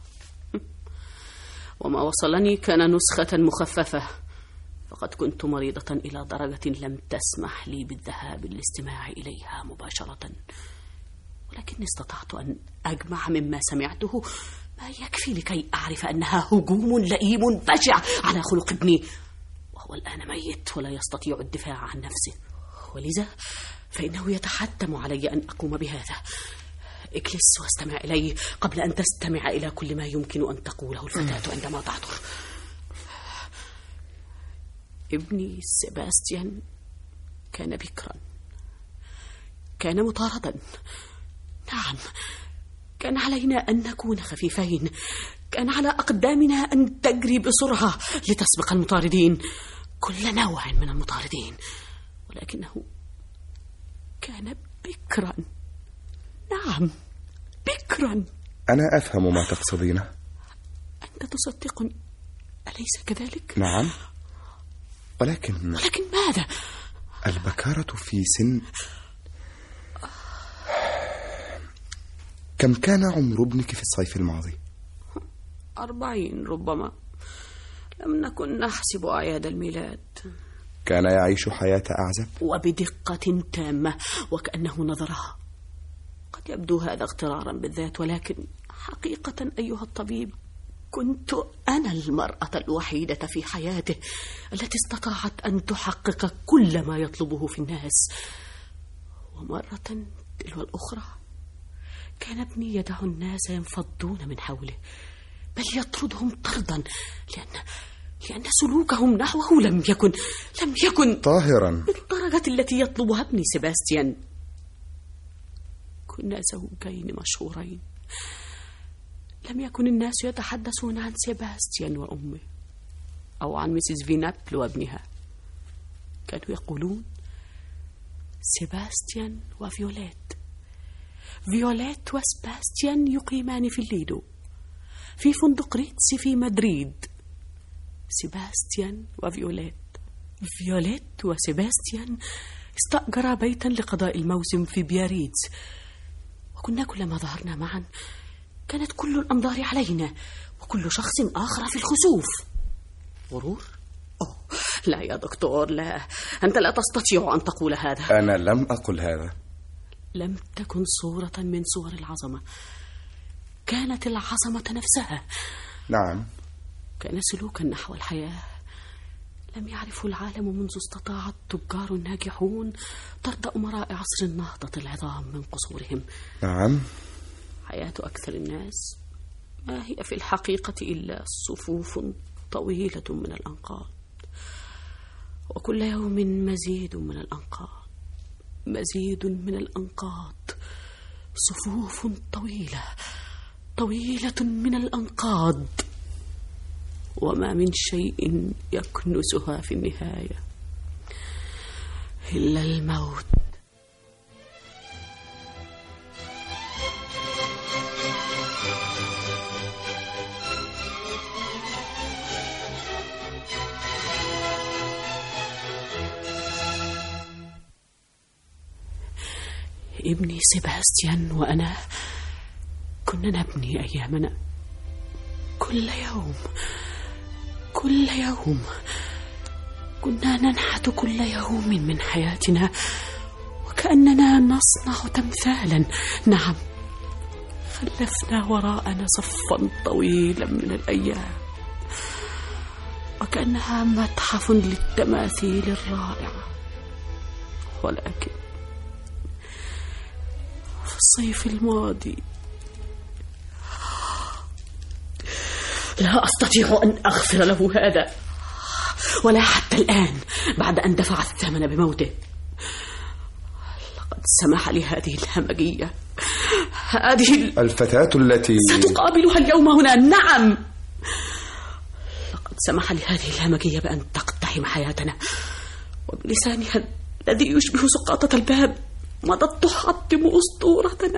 وما وصلني كان نسخة مخففة، فقد كنت مريضة إلى درجة لم تسمح لي بالذهاب للاستماع إليها مباشرة. ولكني استطعت أن أجمع مما سمعته ما يكفي لكي أعرف أنها هجوم لئيم بشع على خلق ابني، وهو الآن ميت ولا يستطيع الدفاع عن نفسه. ولذا فإنه يتحتم علي أن أقوم بهذا. اجلس واستمع إلي قبل أن تستمع إلى كل ما يمكن أن تقوله الفتاة عندما تحضر. ابني سيباستيان كان بكرا، كان مطاردا. نعم، كان علينا أن نكون خفيفين، كان على أقدامنا أن تجري بسرعة لتسبق المطاردين، كل نوع من المطاردين. ولكنه كان بكرا. نعم، بكرا. أنا أفهم ما تقصدينه. أنت تصدقني أليس كذلك؟ نعم، ولكن ولكن ماذا؟ البكارة في سن. كم كان عمر ابنك في الصيف الماضي؟ أربعين ربما. لم نكن نحسب أعياد الميلاد. كان يعيش حياة أعزب؟ وبدقة تامة وكأنه نظرها. قد يبدو هذا اغترارا بالذات، ولكن حقيقة أيها الطبيب كنت أنا المرأة الوحيدة في حياته التي استطاعت أن تحقق كل ما يطلبه في الناس. ومرة تلو الأخرى كان ابني يدع الناس ينفضون من حوله، بل يطردهم طردا، لأن لأن سلوكهم نحوه لم يكن لم يكن طاهرا بالدرجة التي يطلبها ابني سيباستيان. كنا زوجين مشهورين. لم يكن الناس يتحدثون عن سيباستيان وأمه أو عن مسز فينابل وابنها. كانوا يقولون سيباستيان وفيوليت. فيوليت وسباستيان يقيمان في الليدو في فندق ريتس في مدريد. سيباستيان وفيوليت، فيوليت وسيباستيان استأجر بيتا لقضاء الموسم في بياريتز، وكنا كلما ظهرنا معا كانت كل الأنظار علينا وكل شخص آخر في الخسوف. غرور؟ أوه لا يا دكتور، لا، أنت لا تستطيع أن تقول هذا. أنا لم أقل هذا. لم تكن صورة من صور العظمة، كانت العظمة نفسها. نعم. كان سلوكا نحو الحياة لم يعرفه العالم منذ استطاع التجار الناجحون طرد أمراء عصر النهضة العظام من قصورهم. نعم. حياة أكثر الناس ما هي في الحقيقة إلا صفوف طويلة من الأنقاض، وكل يوم مزيد من الأنقاض، مزيد من الأنقاض، صفوف طويلة طويلة من الأنقاض، وما من شيء يكنسها في النهاية إلا الموت. ابني سيباستيان وأنا كنا نبني أيامنا كل يوم كل يوم، كنا ننحت كل يوم من حياتنا وكأننا نصنع تمثالا. نعم، خلفنا وراءنا صفا طويلا من الأيام وكأنها متحف للتماثيل الرائعة. ولكن في الصيف الماضي لا أستطيع أن أغفر له هذا، ولا حتى الآن بعد أن دفع الثمن بموته. لقد سمح لي هذه الهمجية، هذه الفتاة التي ستقابلها اليوم هنا. نعم، لقد سمح لي هذه الهمجية بأن تقتحم حياتنا، وبلسانها الذي يشبه سقاطة الباب مضت تحطم أسطورتنا.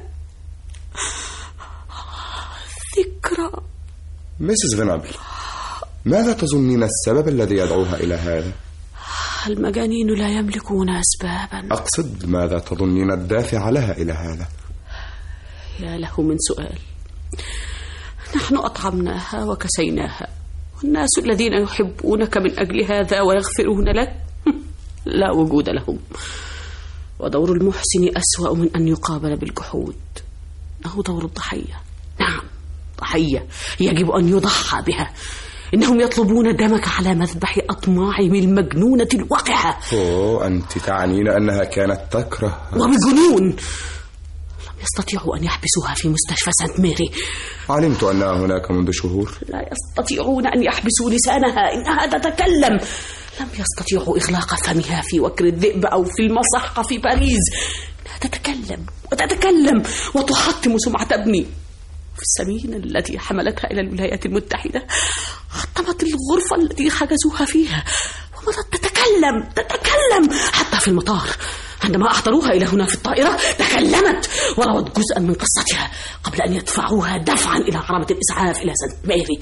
ذكرى. ميسيس فينابل، ماذا تظنين السبب الذي يدعوها إلى هذا؟ المجانين لا يملكون أسبابا. أقصد ماذا تظنين الدافع لها إلى هذا؟ يا له من سؤال. نحن أطعمناها وكسيناها، والناس الذين يحبونك من أجل هذا ويغفرون لك لا وجود لهم. ودور المحسن أسوأ من أن يقابل بالجحود. إنه دور الضحية. نعم، ضحية يجب أن يضحى بها. إنهم يطلبون دمك على مذبح أطماعهم المجنونة الوقحة. أوه، أنت تعنين أنها كانت تكره وبجنون. لم يستطيعوا أن يحبسوها في مستشفى سانت ميري. علمت أنها هناك منذ شهور. لا يستطيعون أن يحبسوا لسانها، إنها تتكلم. لم يستطيعوا إغلاق فمها في وكر الذئب أو في المصحة في باريس. إنها تتكلم وتتكلم وتحطم سمعة ابني. في السفينة التي حملتها إلى الولايات المتحدة حطمت الغرفة التي حجزوها فيها ومضت تتكلم تتكلم حتى في المطار. عندما أحضروها إلى هنا في الطائرة تكلمت وروت جزءا من قصتها قبل أن يدفعوها دفعا إلى عربة الإسعاف إلى سانت ميري.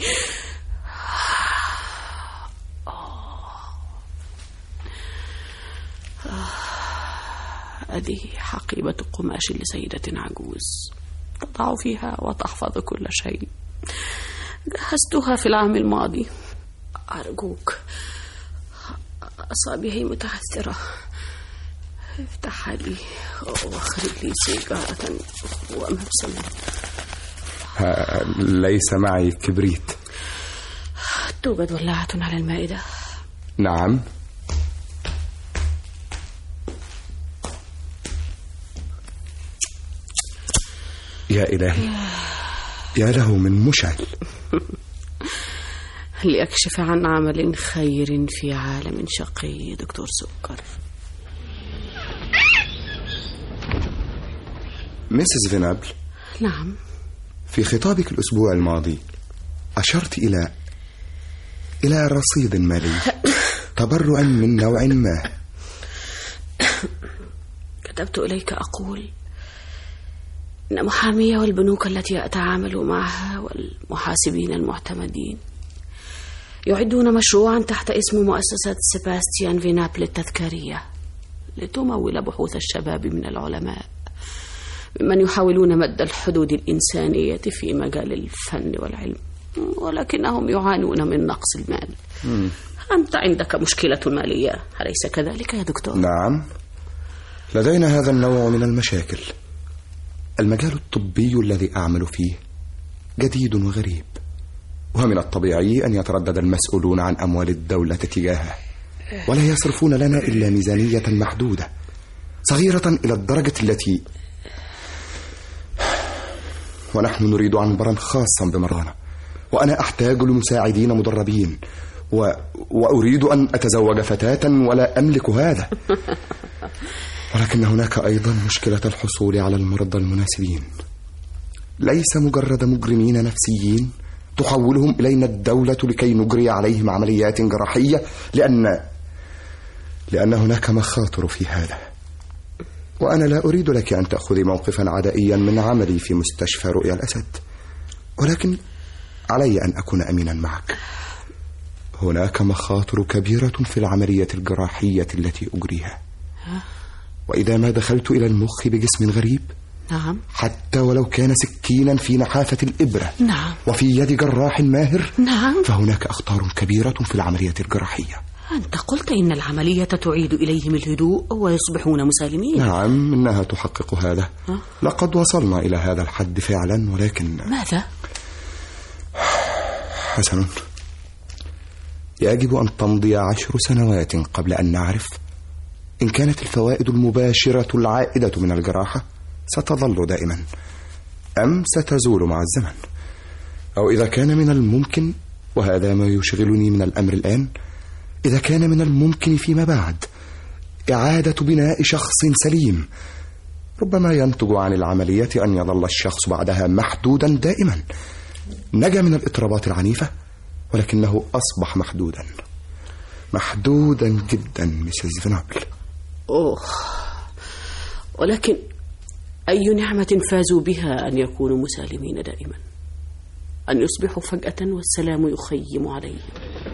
هذه حقيبة قماش لسيدة عجوز تضع فيها وتحفظ كل شيء. جهزتها في العام الماضي. أرجوك، أصابعي متعثرة، افتحها لي واخرج لي سيجارة ومبسما. ليس معي كبريت. توجد ولاعة على المائدة؟ نعم. يا إلهي، يا له من مشعل. ليكشف عن عمل خير في عالم شقي. دكتور سكر. ميسيس فينابل. نعم. في خطابك الأسبوع الماضي أشرت إلى إلى رصيد مالي تبرعا من نوع ما. كتبت إليك أقول إن محامية والبنوك التي أتعامل معها والمحاسبين المعتمدين يعدون مشروعا تحت اسم مؤسسة سيباستيان فينابل التذكارية لتمول بحوث الشباب من العلماء ممن يحاولون مد الحدود الإنسانية في مجال الفن والعلم، ولكنهم يعانون من نقص المال. م. أنت عندك مشكلة مالية، أليس كذلك يا دكتور؟ نعم، لدينا هذا النوع من المشاكل. المجال الطبي الذي أعمل فيه جديد وغريب، ومن الطبيعي أن يتردد المسؤولون عن أموال الدولة تجاهه، ولا يصرفون لنا إلا ميزانية محدودة صغيرة إلى الدرجة التي ونحن نريد عنبرا خاصا بمرانا، وأنا أحتاج لمساعدين مدربين، و... وأريد أن أتزوج فتاة ولا أملك هذا. ولكن هناك أيضا مشكلة الحصول على المرضى المناسبين. ليس مجرد مجرمين نفسيين تحولهم إلينا الدولة لكي نجري عليهم عمليات جراحية، لأن لأن هناك مخاطر في هذا، وأنا لا أريد لك أن تأخذي موقفا عدائيا من عملي في مستشفى رؤيا الأسد، ولكن علي أن أكون أمينا معك. هناك مخاطر كبيرة في العملية الجراحية التي أجريها، وإذا ما دخلت إلى المخ بجسم غريب، نعم، حتى ولو كان سكينا في نحافة الإبرة، نعم، وفي يد جراح ماهر، نعم، فهناك أخطار كبيرة في العملية الجراحية. أنت قلت إن العملية تعيد إليهم الهدوء ويصبحون مسالمين. نعم، إنها تحقق هذا. أه؟ لقد وصلنا إلى هذا الحد فعلا، ولكن ماذا؟ حسن، يجب أن تمضي عشر سنوات قبل أن نعرف إن كانت الفوائد المباشرة العائدة من الجراحة ستظل دائما أم ستزول مع الزمن، أو إذا كان من الممكن، وهذا ما يشغلني من الأمر الآن، إذا كان من الممكن فيما بعد إعادة بناء شخص سليم. ربما ينتج عن العملية أن يظل الشخص بعدها محدودا دائما، نجا من الاضطرابات العنيفة ولكنه أصبح محدودا محدودا جدا مسز فينابل. أوه، ولكن أي نعمة فازوا بها أن يكونوا مسالمين دائما، أن يصبحوا فجأة والسلام يخيم عليهم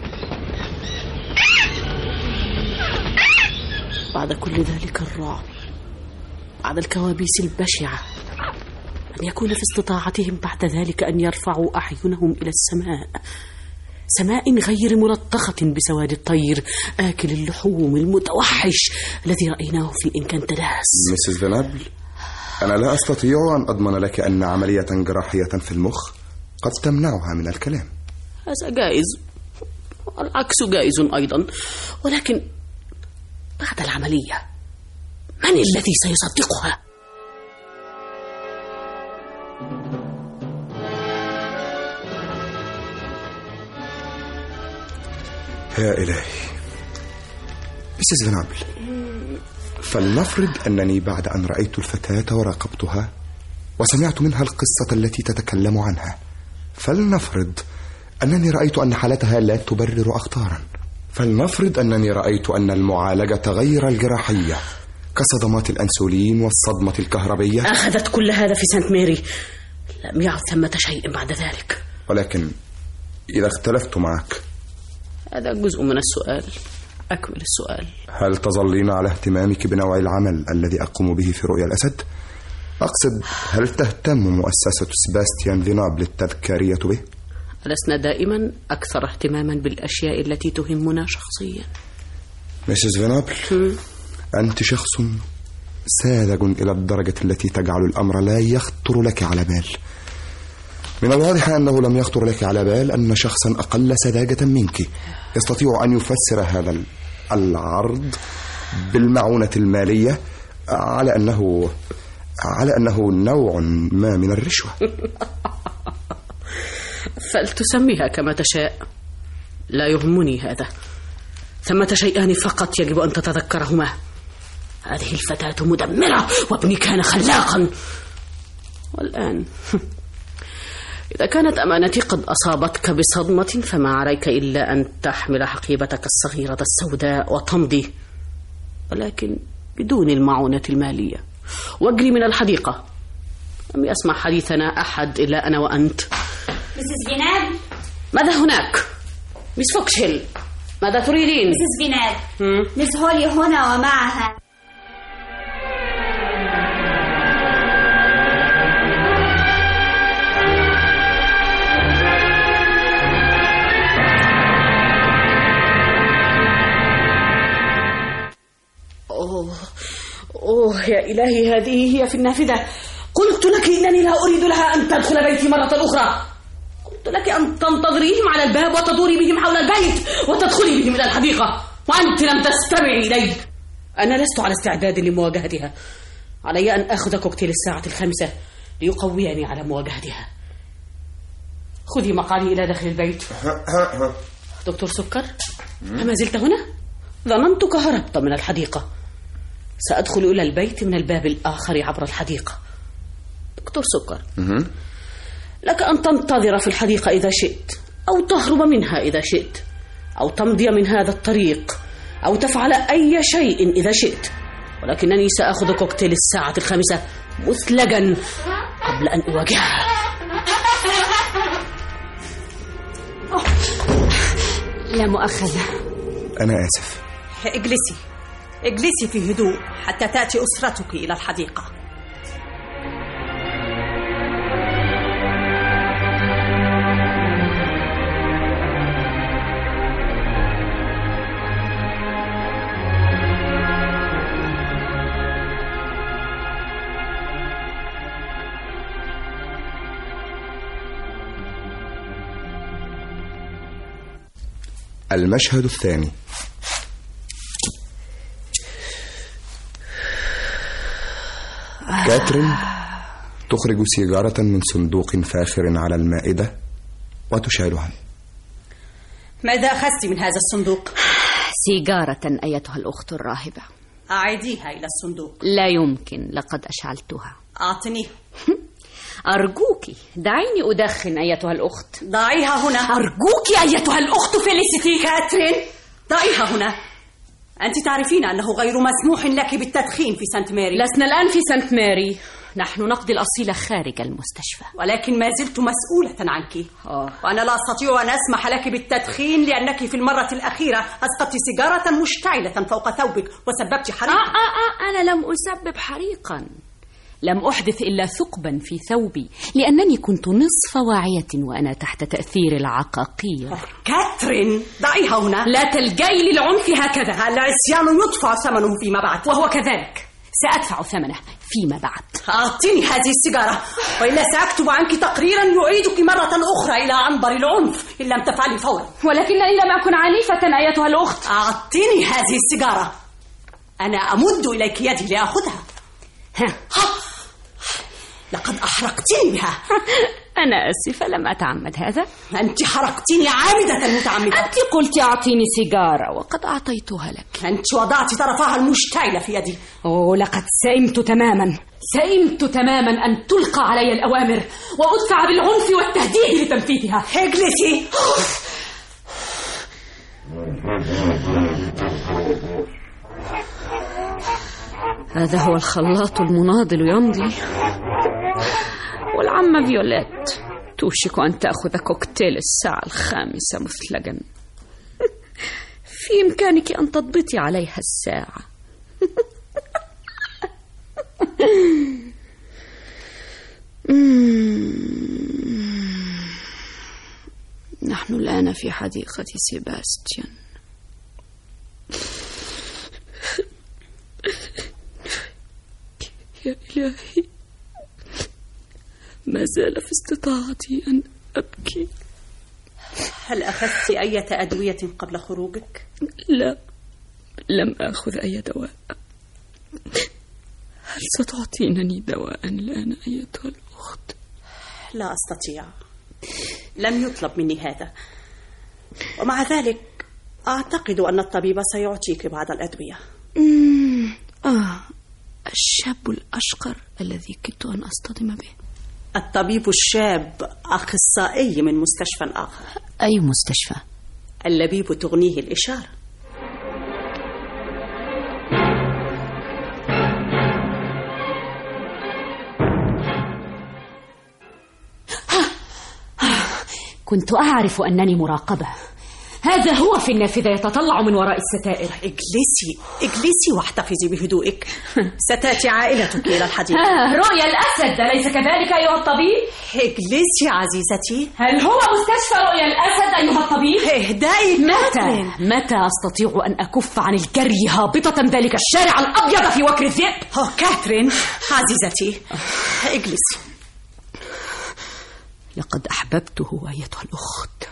بعد كل ذلك الرعب، بعد الكوابيس البشعة، أن يكون في استطاعتهم بعد ذلك أن يرفعوا أعينهم إلى السماء، سماء غير ملطخة بسواد الطير آكل اللحوم المتوحش الذي رأيناه في الإنكانتالاس. مسز فينابل، أنا لا أستطيع أن أضمن لك أن عملية جراحية في المخ قد تمنعها من الكلام. هذا جائز، والعكس جائز أيضا، ولكن بعد العملية من الذي سيصدقها؟ يا إلهي مسز فينابل، فلنفرض أنني بعد أن رأيت الفتاة وراقبتها وسمعت منها القصة التي تتكلم عنها، فلنفرض أنني رأيت أن حالتها لا تبرر أخطارا، فلنفرض أنني رأيت أن المعالجة غير الجراحية كصدمات الأنسولين والصدمة الكهربية أخذت كل هذا في سانت ماري، لم يعد ثمة شيء بعد ذلك. ولكن إذا اختلفت معك، هذا جزء من السؤال، أكمل السؤال. هل تظلين على اهتمامك بنوع العمل الذي أقوم به في رؤيا الأسد؟ أقصد، هل تهتم مؤسسة سباستيان فينابل التذكارية به؟ لسنا دائما أكثر اهتماما بالأشياء التي تهمنا شخصيا. مسز فينابل، أنت شخص ساذج إلى الدرجة التي تجعل الأمر لا يخطر لك على بال. من الواضح أنه لم يخطر لك على بال أن شخصا أقل سذاجة منك يستطيع أن يفسر هذا العرض بالمعونة المالية على أنه على أنه نوع ما من الرشوة. فلتسميها كما تشاء، لا يهمني هذا. ثمة شيئان فقط يجب أن تتذكرهما: هذه الفتاة مدمرة وابني كان خلاقا. والآن إذا كانت أمانتي قد أصابتك بصدمة فما عليك إلا أن تحمل حقيبتك الصغيرة السوداء وتمضي، ولكن بدون المعونة المالية، واجري من الحديقة. لم يسمع حديثنا أحد إلا أنا وأنت. مسز فينابل، ماذا هناك؟ مس فوكسهيل، ماذا تريدين؟ مسز فينابل، مس هولي هنا ومعها. أوه يا إلهي، هذه هي في النافذة. قلت لك إنني لا أريد لها أن تدخل بيتي مرة أخرى. قلت لك أن تنتظريهم على الباب وتدوري بهم حول البيت وتدخلي بهم إلى الحديقة، وأنت لم تستمعي إلي. أنا لست على استعداد لمواجهتها. علي أن أخذ كوكتيل الساعة الخامسة ليقويني على مواجهتها. خذي مقالي إلى داخل البيت. دكتور سكر، أما زلت هنا؟ ظننتك هربت من الحديقة. سأدخل إلى البيت من الباب الآخر عبر الحديقة. دكتور سكر، لك أن تنتظر في الحديقة إذا شئت، أو تهرب منها إذا شئت، أو تمضي من هذا الطريق، أو تفعل أي شيء إذا شئت، ولكنني سأخذ كوكتيل الساعة الخامسة مثلجا قبل أن أواجهها. لا مؤاخذة. أنا آسف. اجلسي اجلسي في هدوء حتى تأتي أسرتك إلى الحديقة. المشهد الثاني. كاترين تخرج سيجارة من صندوق فاخر على المائدة وتشعلها. ماذا أخذت من هذا الصندوق؟ سيجارة أيتها الأخت الراهبة. أعيديها إلى الصندوق. لا يمكن، لقد أشعلتها. أعطنيها. أرجوك دعيني أدخن أيتها الأخت. ضعيها هنا. أرجوك أيتها الأخت فيليسيتي. كاترين، ضعيها هنا. أنت تعرفين أنه غير مسموح لك بالتدخين في سانت ماري. لسنا الآن في سانت ماري، نحن نقضي الأصيل خارج المستشفى. ولكن ما زلت مسؤولة عنك. أوه. وأنا لا أستطيع أن أسمح لك بالتدخين لأنك في المرة الأخيرة أسقطت سيجارة مشتعلة فوق ثوبك وسببت حريقا. آه آه آه أنا لم أسبب حريقا، لم أحدث إلا ثقبا في ثوبي لأنني كنت نصف واعية وأنا تحت تأثير العقاقير. كاترين، ضعيها هنا. لا تلجئي للعنف هكذا. العصيان يدفع ثمنه فيما بعد. وهو كذلك، سأدفع ثمنه فيما بعد. أعطيني هذه السيجارة وإلا سأكتب عنك تقريرا يعيدك مرة أخرى إلى عنبر العنف إن لم تفعلي فورا. ولكنني لم أكن عنيفة أيتها الأخت. أعطيني هذه السيجارة. أنا أمد إليك يدي لأخذها. ها. لقد أحرقتني بها. أنا آسفة، لم أتعمد هذا. أنت حرقتني عامدة متعمدة. أنت قلت أعطيني سيجارة وقد أعطيتها لك. أنت وضعت طرفها المشتعلة في يدي. أوه، لقد سئمت تماما، سئمت تماما أن تلقى علي الأوامر وأدفع بالعنف والتهديد لتنفيذها. اجلسي. هذا هو الخلاط المناضل يمضي، والعمة فيوليت توشك أن تأخذ كوكتيل الساعة الخامسة مثلجا. في إمكانك أن تضبطي عليها الساعة. نحن الآن في حديقة سيباستيان. يا إلهي، ما زال في استطاعتي أن أبكي. هل أخذت أي أدوية قبل خروجك؟ لا، لم أخذ أي دواء. هل ستعطينني دواء الآن أيتها الأخت؟ لا أستطيع، لم يطلب مني هذا، ومع ذلك أعتقد أن الطبيب سيعطيك بعض الأدوية. آه الشاب الأشقر الذي كدت أن أصطدم به. الطبيب الشاب أخصائي من مستشفى آخر. أي مستشفى؟ اللبيب تغنيه الإشارة. كنت أعرف أنني مراقبة. هذا هو في النافذة يتطلع من وراء الستائر. اجلسي اجلسي واحتفظي بهدوئك. ستأتي عائلتك إلى الحديقة. آه رؤيا الأسد، أليس كذلك أيها الطبيب؟ اجلسي عزيزتي. هل هو مستشفى رؤيا الأسد أيها الطبيب؟ اهدئي. متى متى أستطيع أن أكف عن الجري هابطة ذلك الشارع الأبيض في وكر الذئب؟ أوه كاترين عزيزتي اجلسي. لقد أحببته أيتها الأخت،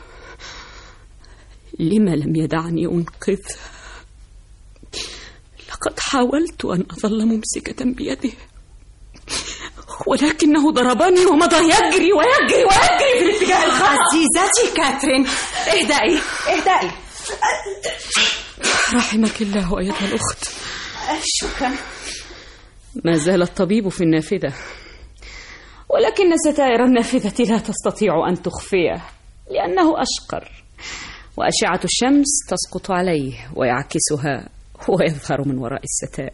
لما لم يدعني أنقذه؟ لقد حاولت أن أظل ممسكة بيده، ولكنه ضربني ومضى يجري ويجري ويجري في الاتجاه الخطأ. عزيزتي كاترين اهدئي اهدئي. رحمك الله أيتها الأخت. شكرا. ما زال الطبيب في النافذة، ولكن ستائر النافذة لا تستطيع أن تخفيه لأنه أشقر، وأشعة الشمس تسقط عليه ويعكسها ويظهر من وراء الستائر.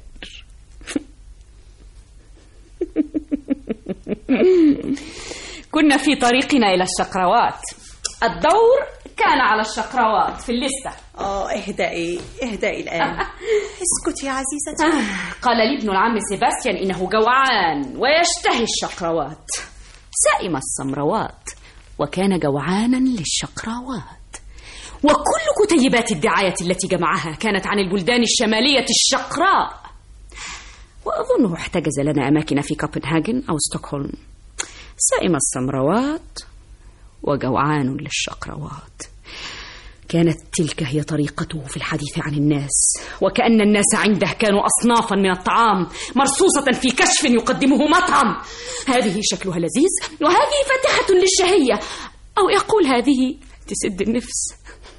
كنا في طريقنا إلى الشقروات. الدور كان على الشقروات في الليستة. اه اهدئي اهدئي الآن. اسكتي يا عزيزتي. قال لي ابن العم سيباستيان إنه جوعان ويشتهي الشقروات. سائم السمروات وكان جوعانا للشقروات. وكل كتيبات الدعاية التي جمعها كانت عن البلدان الشمالية الشقراء، وأظنه احتجز لنا أماكن في كوبنهاجن أو ستوكهولم. سائم السمروات وجوعان للشقروات. كانت تلك هي طريقته في الحديث عن الناس، وكأن الناس عنده كانوا أصنافا من الطعام مرصوصة في كشف يقدمه مطعم. هذه شكلها لذيذ، وهذه فاتحة للشهية، أو يقول هذه تسد النفس.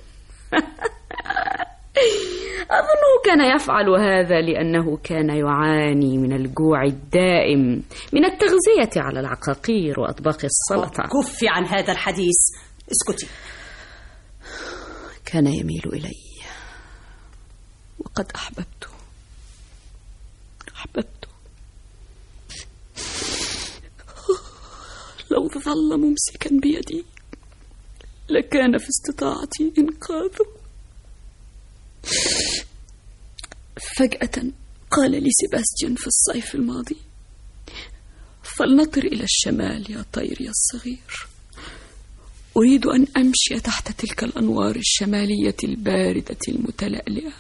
أظنه كان يفعل هذا لأنه كان يعاني من الجوع الدائم من التغذية على العقاقير وأطباق السلطة. كفي عن هذا الحديث، اسكتي. كان يميل إلي وقد أحببته أحببته لو ظل ممسكا بيدي لكان في استطاعتي إنقاذه. فجأة قال لي سيباستيان في الصيف الماضي: فلنطر إلى الشمال يا طيري الصغير، أريد أن أمشي تحت تلك الأنوار الشمالية الباردة المتلألئة.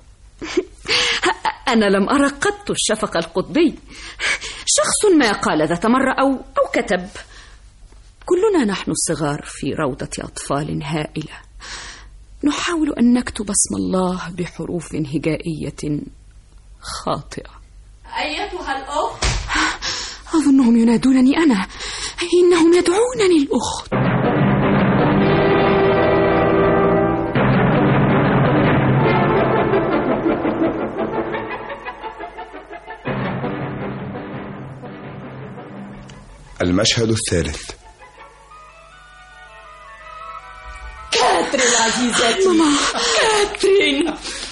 أنا لم أرى قط الشفق القطبي. شخص ما قال ذات مرة أو, أو كتب: كلنا نحن الصغار في روضة أطفال هائلة نحاول أن نكتب اسم الله بحروف هجائية خاطئة. أيتها الأخت، أظنهم ينادونني أنا، إنهم يدعونني الأخت. المشهد الثالث. كاترين عزيزتي. ماما، كاترين.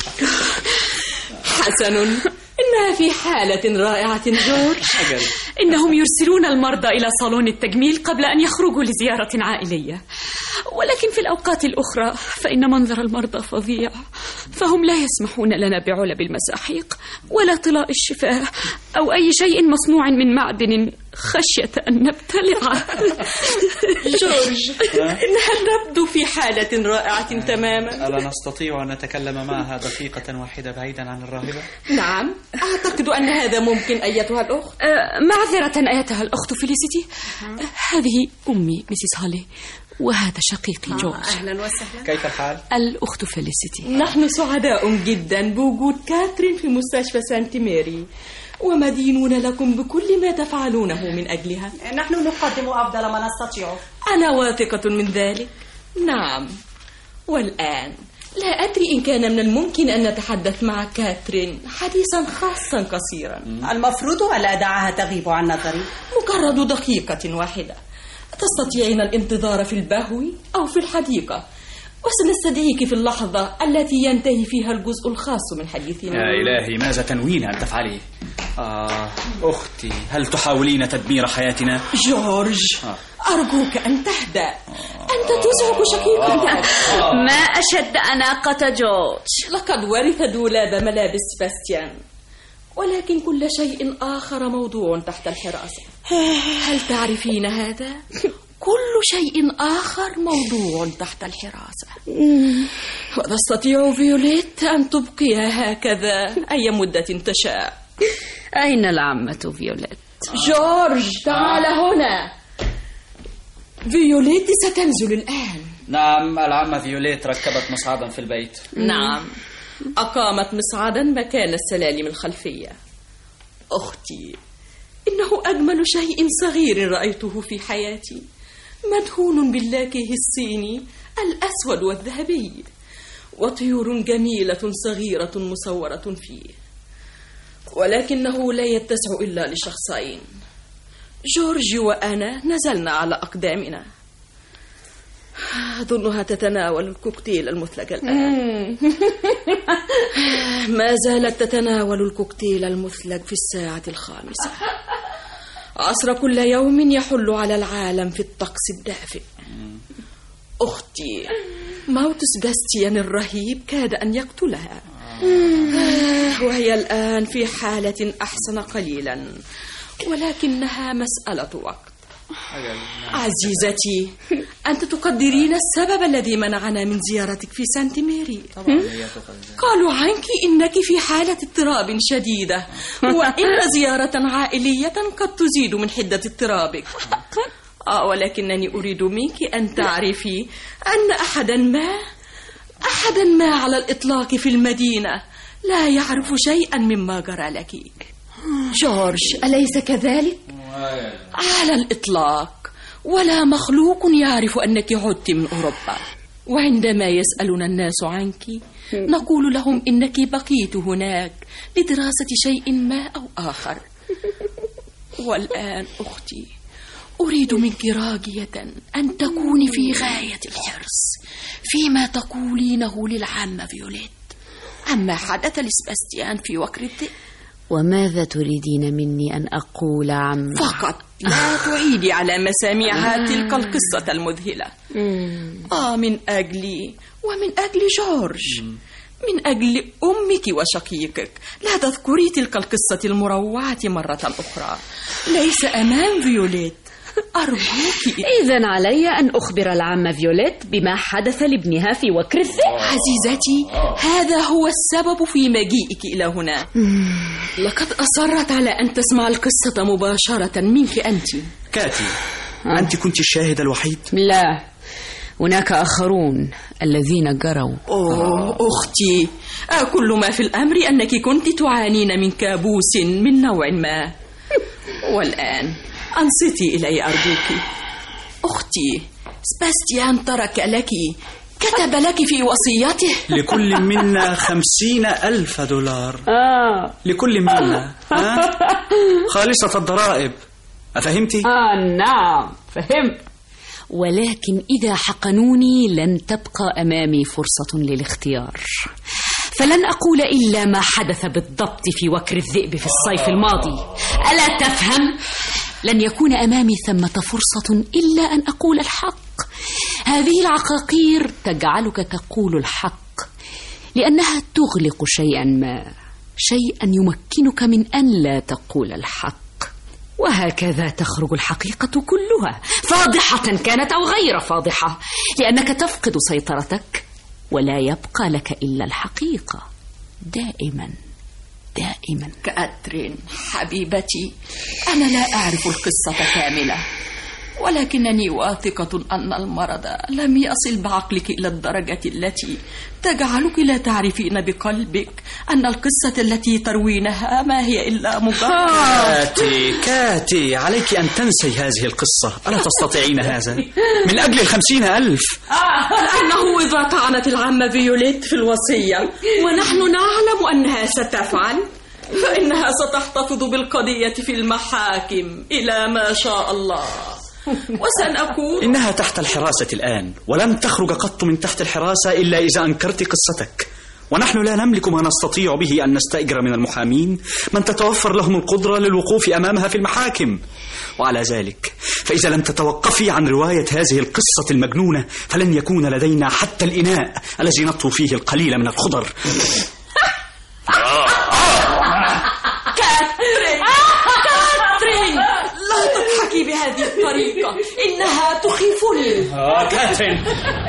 حسن، إنها في حالة رائعة جورج. إنهم يرسلون المرضى إلى صالون التجميل قبل أن يخرجوا لزيارة عائلية، ولكن في الأوقات الأخرى فإن منظر المرضى فظيع، فهم لا يسمحون لنا بعلب المساحيق ولا طلاء الشفاه أو أي شيء مصنوع من معدن خشية أن نبتلعه. جورج، إنها تبدو في حالة رائعة تماما. ألا نستطيع أن نتكلم معها دقيقة واحدة بعيدا عن الراهبة؟ نعم، أعتقد أن هذا ممكن أيتها الأخت. أه معذرة أيتها الأخت فيليسيتي، أه هذه أمي ميسيس هولي، وهذا شقيقي جورج. أهلا وسهلا. كيف الحال؟ الأخت فيليسيتي. نحن سعداء جدا بوجود كاترين في مستشفى سانت ماري، ومدينون لكم بكل ما تفعلونه من أجلها. نحن نقدم أفضل ما نستطيع. أنا واثقة من ذلك. نعم، والآن لا أدري إن كان من الممكن أن نتحدث مع كاترين حديثا خاصا قصيرا. المفروض ألا أدعها تغيب عن نظري. مجرد دقيقة واحدة. تستطيعين الانتظار في البهو أو في الحديقة، وسنستدعيك في اللحظة التي ينتهي فيها الجزء الخاص من حديثنا. يا إلهي، ماذا تنوين أن تفعليه؟ آه أختي، هل تحاولين تدمير حياتنا؟ جورج، آه. أرجوك أن تهدأ. أنت تزعج شقيقك. ما أشد أناقة جورج. لقد ورث دولاب ملابس سباستيان، ولكن كل شيء آخر موضوع تحت الحراسة. هل تعرفين هذا؟ كل شيء آخر موضوع تحت الحراسة. وتستطيع فيوليت أن تبقيها هكذا أي مدة تشاء. أين العمة فيوليت؟ جورج تعال هنا. فيوليت ستنزل الآن. نعم، العمة فيوليت ركبت مصعدا في البيت. نعم، أقامت مصعدا مكان السلالم الخلفية. أختي، إنه أجمل شيء صغير رأيته في حياتي، مدهون باللاكه الصيني الأسود والذهبي، وطيور جميلة صغيرة مصورة فيه، ولكنه لا يتسع إلا لشخصين. جورج وأنا نزلنا على أقدامنا. أظنها تتناول الكوكتيل المثلج الآن. ما زالت تتناول الكوكتيل المثلج في الساعة الخامسة عصر كل يوم يحل على العالم في الطقس الدافئ. أختي، موت سباستيان الرهيب كاد أن يقتلها، وهي الآن في حالة أحسن قليلا، ولكنها مسألة وقت. عزيزتي، أنت تقدرين السبب الذي منعنا من زيارتك في سانت ميري. قالوا عنك إنك في حالة اضطراب شديدة، وإن زيارة عائلية قد تزيد من حدة اضطرابك. آه ولكنني أريد منك أن تعرفي أن أحدا ما أحدا ما على الإطلاق في المدينة لا يعرف شيئا مما جرى لك. جورج، أليس كذلك؟ على الإطلاق، ولا مخلوق يعرف أنك عدت من أوروبا. وعندما يسألنا الناس عنك نقول لهم إنك بقيت هناك لدراسة شيء ما أو آخر. والآن أختي، أريد منك راجية أن تكوني في غاية الحرص فيما تقولينه للعامة فيوليت عما حدث لسباستيان في وكر الذئب. وماذا تريدين مني أن أقول عم؟ فقط لا تعيدي على مسامعها تلك القصة المذهلة. آه من أجلي ومن أجل جورج، من أجل أمك وشقيقك، لا تذكري تلك القصة المروعة مرة أخرى، ليس أمام فيوليت، أرجوك. إذن علي أن أخبر العمة فيوليت بما حدث لابنها في وكر الذئب. عزيزتي، هذا هو السبب في مجيئك إلى هنا. لقد أصرت على أن تسمع القصة مباشرة منك أنت. كاتي، أنت كنت الشاهد الوحيد؟ لا، هناك آخرون الذين جروا. أوه أختي، كل ما في الأمر أنك كنت تعانين من كابوس من نوع ما، والآن أنصتي إلي أرجوك. أختي، سباستيان ترك لك، كتب لك في وصيته لكل منا خمسين ألف دولار. آه. لكل منا، آه؟ خالصة الضرائب، أفهمتي؟ آه نعم فهمت. ولكن إذا حقنوني لن تبقى أمامي فرصة للاختيار، فلن أقول إلا ما حدث بالضبط في وكر الذئب في الصيف الماضي. ألا تفهم؟ لن يكون أمامي ثمة فرصة إلا أن أقول الحق. هذه العقاقير تجعلك تقول الحق لأنها تغلق شيئا ما، شيئا يمكنك من أن لا تقول الحق، وهكذا تخرج الحقيقة كلها، فاضحة كانت أو غير فاضحة، لأنك تفقد سيطرتك ولا يبقى لك إلا الحقيقة دائما دائما. كاترين حبيبتي، أنا لا أعرف القصة كاملة، ولكنني واثقة أن المرض لم يصل بعقلك إلى الدرجة التي تجعلك لا تعرفين بقلبك أن القصة التي تروينها ما هي إلا مجرد. كاتي كاتي، عليك أن تنسي هذه القصة، ألا تستطيعين هذا؟ من أجل الخمسين ألف. لأنه إذا طعنت العمة فيوليت في الوصية ونحن نعلم أنها ستفعل، فإنها ستحتفظ بالقضية في المحاكم إلى ما شاء الله، وسنقول إنها تحت الحراسة الآن، ولن تخرج قط من تحت الحراسة إلا إذا أنكرت قصتك، ونحن لا نملك ما نستطيع به أن نستأجر من المحامين من تتوفر لهم القدرة للوقوف أمامها في المحاكم. وعلى ذلك فإذا لم تتوقفي عن رواية هذه القصة المجنونة فلن يكون لدينا حتى الإناء الذي نطوي فيه القليل من الخضر. كاترين كاترين لا تضحكي بهذه الطريقة، إنها تخيفني. آه كاترين،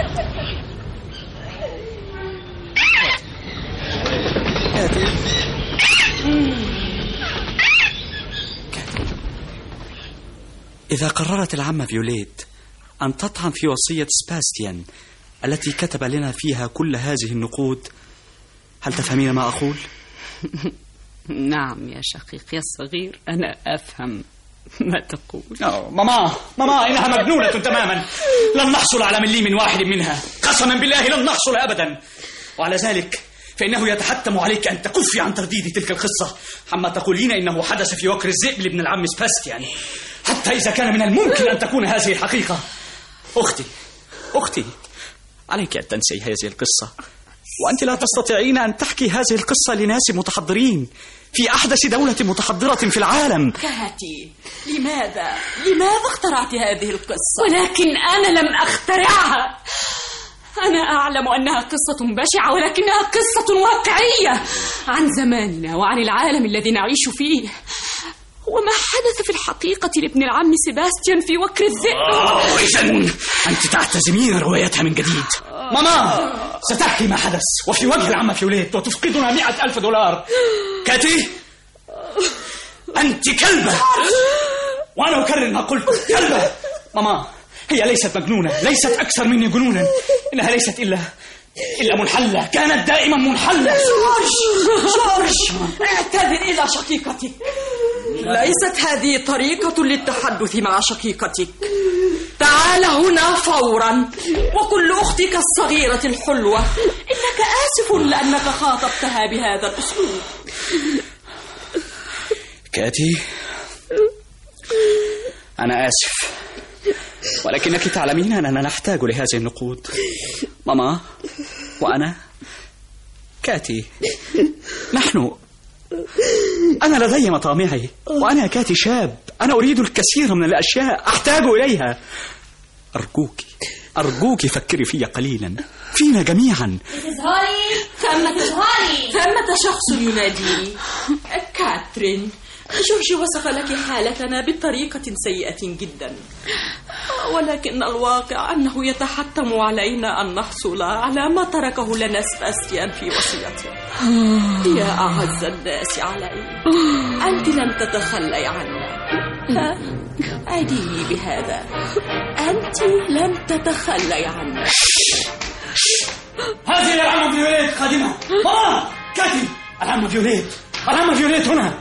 إذا قررت العمة فيوليت أن تطعن في وصية سباستيان التي كتب لنا فيها كل هذه النقود، هل تفهمين ما أقول؟ نعم يا شقيقي الصغير، أنا أفهم ما تقول. أوه ماما ماما إنها مجنونة تماما، لن نحصل على مليم واحد منها، قسما بالله لن نحصل أبدا. وعلى ذلك فإنه يتحتم عليك أن تكفي عن ترديد تلك القصة عما تقولين إنه حدث في وكر الذئب لابن العم سباستيان، حتى إذا كان من الممكن أن تكون هذه الحقيقة. أختي أختي عليك أن تنسي هذه القصة، وأنت لا تستطيعين أن تحكي هذه القصة لناس متحضرين في أحدث دولة متحضرة في العالم. كاتي، لماذا لماذا اخترعت هذه القصة؟ ولكن أنا لم أخترعها، أنا أعلم أنها قصة بشعة، ولكنها قصة واقعية عن زماننا وعن العالم الذي نعيش فيه، وما حدث في الحقيقة لابن العم سباستيان في وكر الذئب. إذن أنت تعتزمين روايتها من جديد. ماما ستحكي ما حدث وفي وجه العمة فيوليت وتفقدنا مئة ألف دولار. كاتي أنت كلبة، وأنا أكرر ما قلت، كلبة. ماما هي ليست مجنونة، ليست أكثر مني جنونا، إنها ليست إلا إلا منحلة، كانت دائما منحلة. جورج جورج اعتذر إلى شقيقتك، ليست هذه طريقة للتحدث مع شقيقتك. تعال هنا فورا، وكل أختك الصغيرة الحلوة، إنك آسف لأنك خاطبتها بهذا الأسلوب. كاتي أنا آسف، ولكنك تعلمين أننا نحتاج لهذه النقود. ماما وأنا كاتي، نحن أنا لدي مطامعي، وأنا كاتي شاب، أنا أريد الكثير من الأشياء أحتاج إليها. أرجوك أرجوك فكري في قليلا، فينا جميعا. تظهري ثم تظهري ثمة شخص يناديني. كاترين، جورج وصف لك حالتنا بطريقة سيئة جدا، ولكن الواقع أنه يتحتم علينا أن نحصل على ما تركه لنا سباستيان في وصيته. يا أعز الناس علي، أنت لن تتخلي عنا. أديني بهذا، أنت لن تتخلي عنا. هذه العمة فيوليت قادمة. ماما كاتي، العمة فيوليت، العمة فيوليت هنا.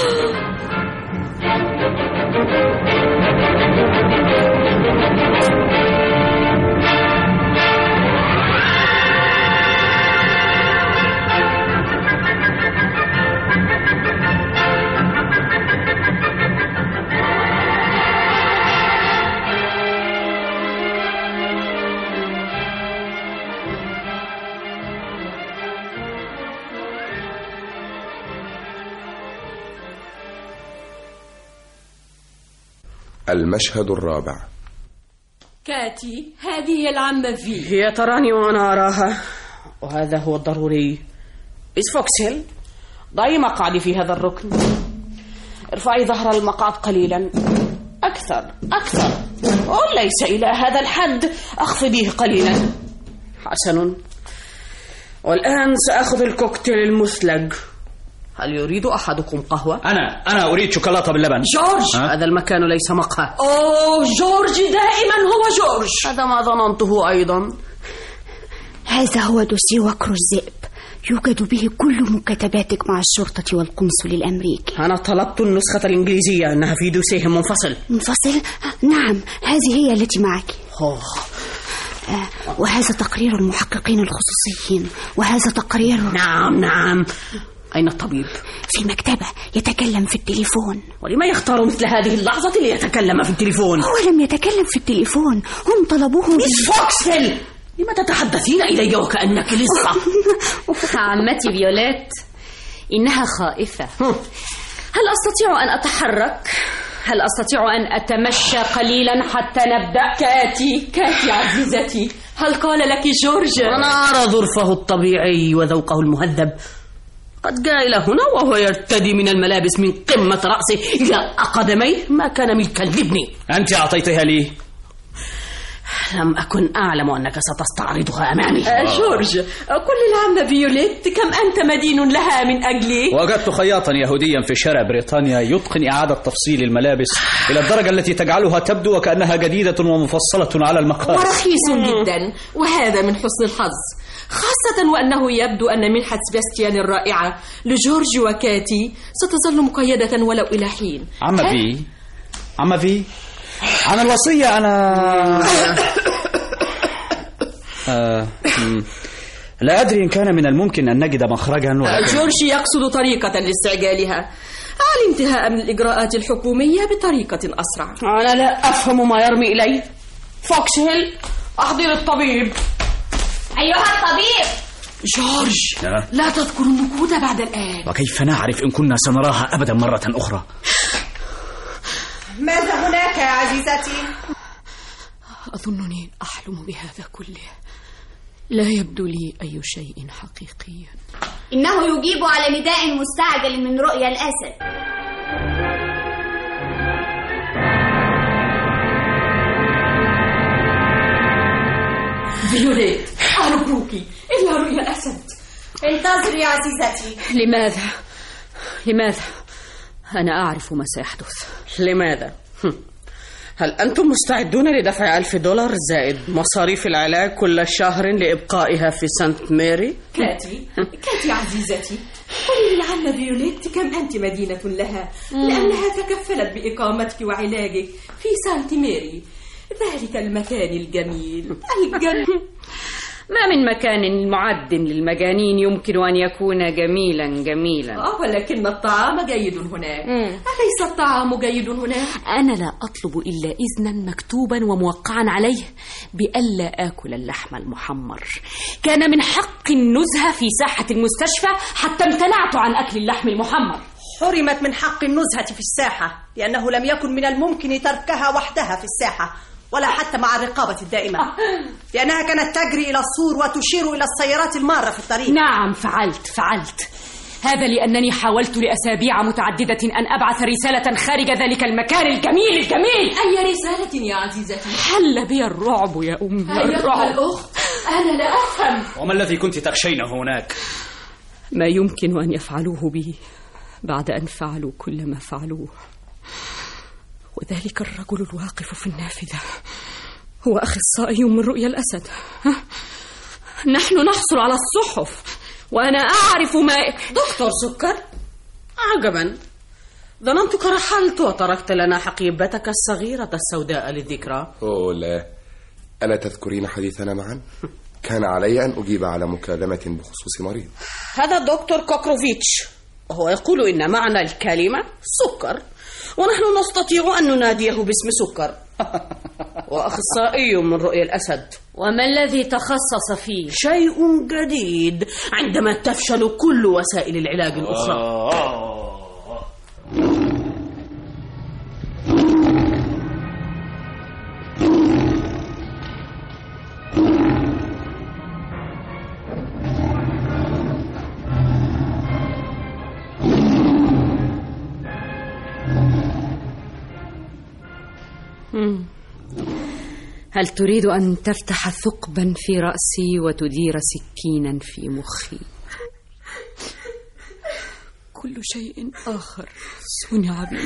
المشهد الرابع. كاتي، هذه هي العمة في. هي تراني وأنا أراها، وهذا هو الضروري. إس فوكسيل، ضعي مقعدي في هذا الركن. ارفعي ظهر المقعد قليلا، أكثر أكثر، وليس إلى هذا الحد، أخفضيه قليلا. حسن، والآن سأخذ الكوكتيل المثلج. هل يريد أحدكم قهوة؟ أنا أنا أريد شوكولاتة باللبن. جورج، هذا المكان ليس مقهى. أوه جورج، دائما هو جورج. هذا ما ظننته أيضا. هذا هو دوسي وكر الذئب، يوجد به كل مكاتباتك مع الشرطة والقنصل الأمريكي. أنا طلبت النسخة الإنجليزية، أنها في دوسيه منفصل. منفصل؟ نعم، هذه هي التي معك. أوه. آه، وهذا تقرير المحققين الخصوصيين، وهذا تقرير. نعم نعم. أين الطبيب؟ في المكتبة، يتكلم في التليفون. ولما يختار مثل هذه اللحظة ليتكلم في التليفون؟ هو لم يتكلم في التليفون، هم طلبوه. مس فوكسيل، لما تتحدثين إلي وكأنك لصة؟ عمتي فيوليت، إنها خائفة. هل أستطيع أن أتحرك؟ هل أستطيع أن أتمشى قليلا حتى نبدأ؟ كاتي كاتي عزيزتي، هل قال لك جورج؟ أنا أرى ظرفه الطبيعي وذوقه المهذب. قد جاء إلى هنا وهو يرتدي من الملابس من قمة رأسه إلى قدميه ما كان ملكا لابني. أنت أعطيتها لي؟ لم أكن أعلم أنك ستستعرضها أمامي. آه جورج، قل للعمة فيوليت كم أنت مدين لها من أجلي. وجدت خياطا يهوديا في شارع بريطانيا يتقن إعادة تفصيل الملابس إلى الدرجة التي تجعلها تبدو وكأنها جديدة ومفصلة على المقاس، ورخيص جدا، وهذا من حسن الحظ، خاصة وأنه يبدو أن منحة سباستيان الرائعة لجورج وكاتي ستظل مقيدة ولو إلى حين. عم في عم في عن الوصية أنا آه. لا أدري إن كان من الممكن أن نجد مخرجا ولكن... جورج يقصد طريقة لاستعجالها على انتهاء من الإجراءات الحكومية بطريقة أسرع. أنا لا أفهم ما يرمي إلي. فوكسهيل، أحضر الطبيب. أيها الطبيب. جورج، أه؟ لا تذكر النقود بعد الآن. وكيف نعرف إن كنا سنراها أبدا مرة أخرى؟ ماذا هناك يا عزيزتي؟ أظنني أحلم بهذا كله. لا يبدو لي أي شيء حقيقي. إنه يجيب على نداء مستعجل من رؤيا الأسد. فيوليت، أرجوك إلا رؤيا الأسد. انتظري يا عزيزتي. لماذا؟ لماذا؟ أنا أعرف ما سيحدث. لماذا؟ هل أنتم مستعدون لدفع ألف دولار زائد مصاريف العلاج كل شهر لإبقائها في سانت ماري؟ كاتي كاتي عزيزتي، قولي للعمة فيوليت كم أنت مدينة لها، لأنها تكفلت بإقامتك وعلاجك في سانت ماري، ذلك المكان الجميل الجنة. ما من مكان معد للمجانين يمكن أن يكون جميلا جميلا. آه ولكن الطعام جيد هناك. مم. أليس الطعام جيد هناك؟ أنا لا أطلب إلا إذنا مكتوبا وموقعا عليه بألا آكل اللحم المحمر. كان من حق النزهة في ساحة المستشفى حتى امتنعت عن أكل اللحم المحمر. حرمت من حق النزهة في الساحة لأنه لم يكن من الممكن تركها وحدها في الساحة ولا حتى مع الرقابة الدائمة، لأنها كانت تجري إلى السور وتشير إلى السيارات المارة في الطريق. نعم فعلت فعلت هذا لأنني حاولت لأسابيع متعددة أن أبعث رسالة خارج ذلك المكان الجميل الجميل. أي رسالة يا عزيزتي؟ حل بي الرعب يا أمي. الرعب الأخت، أنا لا أفهم. وما الذي كنت تخشينه هناك؟ ما يمكن أن يفعلوه بي بعد أن فعلوا كل ما فعلوه، وذلك الرجل الواقف في النافذة هو أخصائي من رؤيا الأسد. نحن نحصل على الصحف وأنا أعرف ما... دكتور سكر، عجبا، ظننتك رحلت وتركت لنا حقيبتك الصغيرة السوداء للذكرى. أوه لا، ألا تذكرين حديثنا معا؟ كان علي أن أجيب على مكالمة بخصوص مريض. هذا الدكتور كوكروفيتش، وهو يقول إن معنى الكلمة سكر، ونحن نستطيع أن نناديه باسم سكر. وأخصائي من رؤيا الأسد. وما الذي تخصص فيه؟ شيء جديد عندما تفشل كل وسائل العلاج الأخرى. هل تريد أن تفتح ثقبا في رأسي وتدير سكينا في مخي؟ كل شيء آخر صنع بي،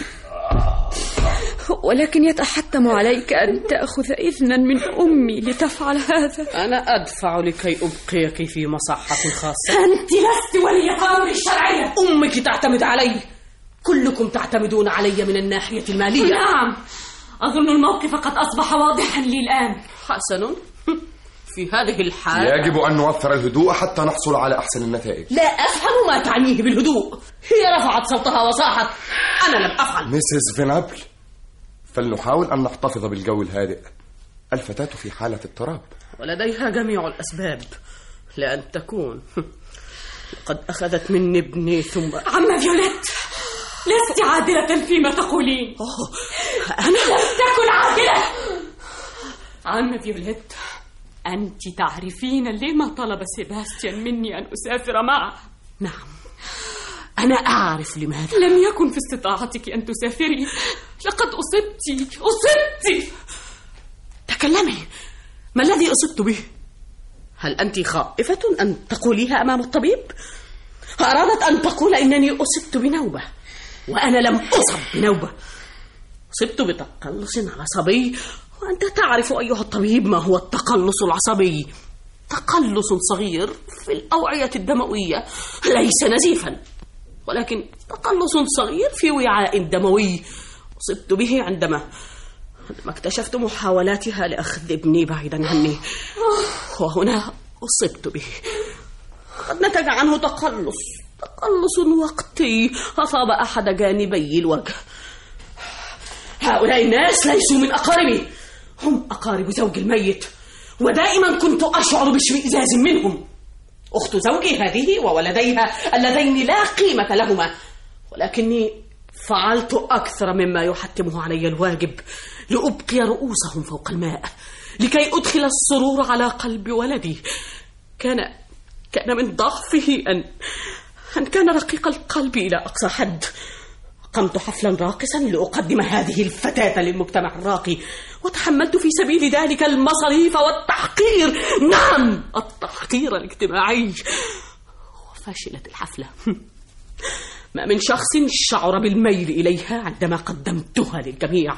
ولكن يتحتم عليك أن تأخذ إذنا من أمي لتفعل هذا. أنا أدفع لكي أبقيك في مصحة خاصة. أنت لست ولي أمر الشرعية. أمك تعتمد علي، كلكم تعتمدون علي من الناحية المالية. نعم، أظن الموقف قد أصبح واضحا لي الآن. حسن، في هذه الحال يجب أن نوفر الهدوء حتى نحصل على أحسن النتائج. لا أفهم ما تعنيه بالهدوء. هي رفعت صوتها وصاحت، أنا لم أفعل. ميسيس فينابل، فلنحاول أن نحتفظ بالجو الهادئ. الفتاة في حالة اضطراب. ولديها جميع الأسباب لأن تكون. لقد أخذت مني ابني ثم... عم فيوليت، لست عادلة فيما تقولين. أنا لم تكن عادلة. عم فيوليت، أنت تعرفين لما طلب سيباستيان مني أن أسافر معه. نعم، أنا أعرف لماذا. لم يكن في استطاعتك أن تسافري، لقد أصبت أصبت تكلمي، ما الذي أصبت به؟ هل أنت خائفة أن تقوليها أمام الطبيب؟ أرادت أن تقول إنني أصبت بنوبة، وأنا لم أصب بنوبة. أصبت بتقلص عصبي، وأنت تعرف أيها الطبيب ما هو التقلص العصبي. تقلص صغير في الأوعية الدموية، ليس نزيفا، ولكن تقلص صغير في وعاء دموي. أصبت به عندما عندما اكتشفت محاولاتها لأخذ ابني بعيدا عني، وهنا أصبت به. قد نتج عنه تقلص تقلص وقتي أصاب أحد جانبي الوجه. هؤلاء الناس ليسوا من أقاربي، هم أقارب زوجي الميت، ودائما كنت أشعر باشمئزاز منهم. أخت زوجي هذه وولديها اللذين لا قيمة لهما، ولكني فعلت أكثر مما يحتمه علي الواجب لأبقي رؤوسهم فوق الماء، لكي أدخل السرور على قلب ولدي. كان كان من ضعفه أن أن كان رقيق القلب إلى أقصى حد. قمت حفلا راقصا لأقدم هذه الفتاة للمجتمع الراقي، وتحملت في سبيل ذلك المصاريف والتحقير، نعم التحقير الاجتماعي. وفشلت الحفلة. ما من شخص شعر بالميل إليها عندما قدمتها للجميع.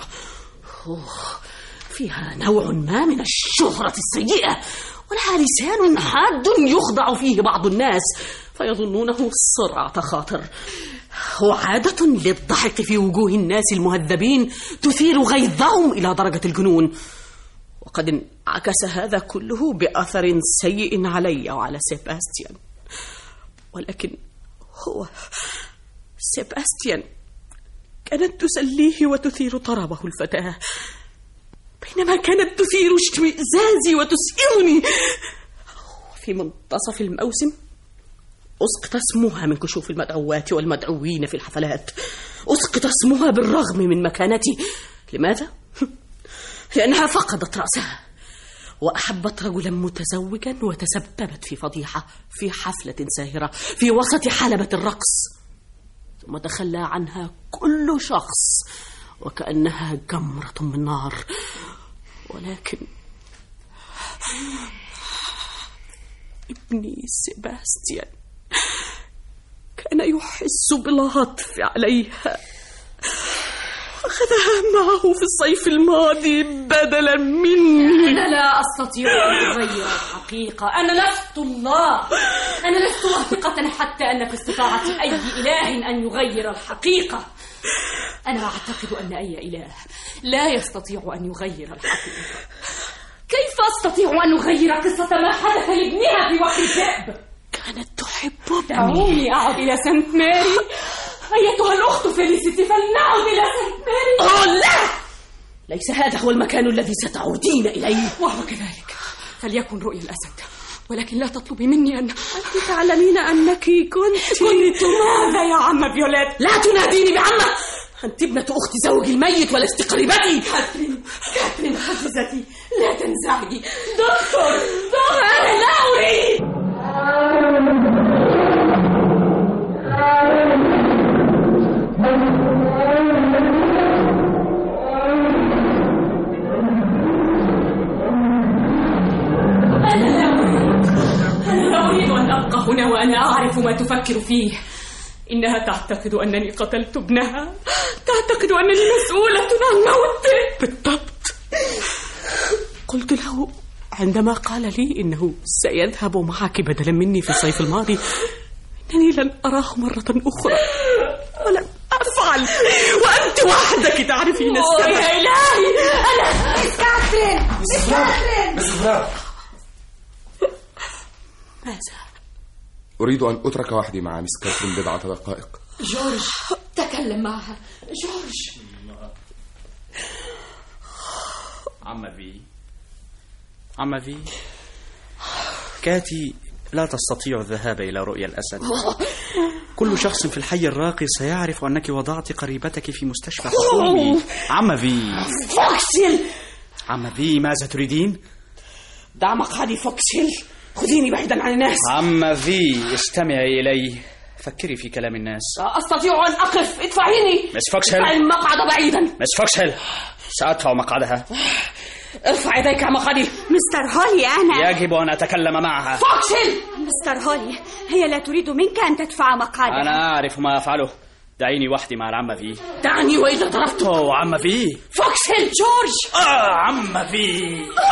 فيها نوع ما من الشهرة السيئة، ولها لسان حاد يخضع فيه بعض الناس فيظنونه سرعة خاطر، وعادة للضحك في وجوه الناس المهذبين تثير غيظهم إلى درجة الجنون. وقد انعكس هذا كله بأثر سيء علي وعلى سيباستيان. ولكن هو سيباستيان كانت تسليه وتثير طربه الفتاة، بينما كانت تثير اشمئزازي وتسئرني. في منتصف الموسم أسقط اسمها من كشوف المدعوات والمدعوين في الحفلات. أسقط اسمها بالرغم من مكانتي. لماذا؟ لأنها فقدت رأسها وأحبت رجلا متزوجا، وتسببت في فضيحة في حفلة ساهرة في وسط حلبة الرقص، ثم تخلى عنها كل شخص وكأنها جمرة من نار. ولكن ابني سيباستيان كان يحس بالعطف عليها، أخذها معه في الصيف الماضي بدلا مني. أنا لا أستطيع أن أغير الحقيقة، أنا لست الله، أنا لست واثقة حتى أن في استطاعة أي إله أن يغير الحقيقة. أنا أعتقد أن أي إله لا يستطيع أن يغير الحقيقة. كيف أستطيع أن أغير قصة ما حدث لابنها في وقت الذئب؟ كانت تحب ابني. دعوني أعد إلى سانت ماري أيتها الأخت فيليسيتي، فلنعد إلى سانت ماري. أوه لا، ليس هذا هو المكان الذي ستعودين إليه. وهو كذلك، فليكن رؤيا الأسد، ولكن لا تطلبي مني أن... أنت تعلمين أنك كنت كنت ماذا يا عم فيوليت؟ لا تناديني بعمة، أنت ابنة أخت زوجي الميت ولست قريبتي. كاترين كاترين حفظتي، لا تنزعجي. دكتور دكتور، أنا لا أريد. أنا لا أريد أنا لا أريد أن أبقى هنا وأنا أعرف ما تفكر فيه. إنها تعتقد أنني قتلت ابنها، تعتقد أنني مسؤولة عن موته. بالضبط. قلت له عندما قال لي إنه سيذهب معك بدلا مني في الصيف الماضي إنني لن أراه مرة أخرى، ولم أفعل، وأنت وحدك تعرفين السبب. يا إلهي، أنا مس كاترين مس كاترين مس فرار، ماذا؟ أريد أن أترك وحدي مع مس كاترين بضعة دقائق. جورج، تكلم معها. جورج. عم في عم في كاتي لا تستطيع الذهاب إلى رؤيا الأسد. كل شخص في الحي الراقي سيعرف أنك وضعت قريبتك في مستشفى حكومي. عم في فوكسيل. عم في ماذا تريدين؟ دع مقعدي فوكسيل، خذيني بعيدا عن الناس. عم في استمعي إلي، فكري في كلام الناس. لا أستطيع أن أقف، ادفعيني. مس فوكسيل، ادفعي المقعد بعيدا. مس فوكسيل، سأدفع مقعدها. ارفع يديك عن مقعدي. مستر هولي، أنا يجب أن أتكلم معها. فوكسيل. مستر هولي، هي لا تريد منك أن تدفع مقعدها. أنا أعرف ما أفعله، دعيني وحدي مع العم في. دعني وإلا ضربته. عم في فوكسيل. جورج. آه عم في.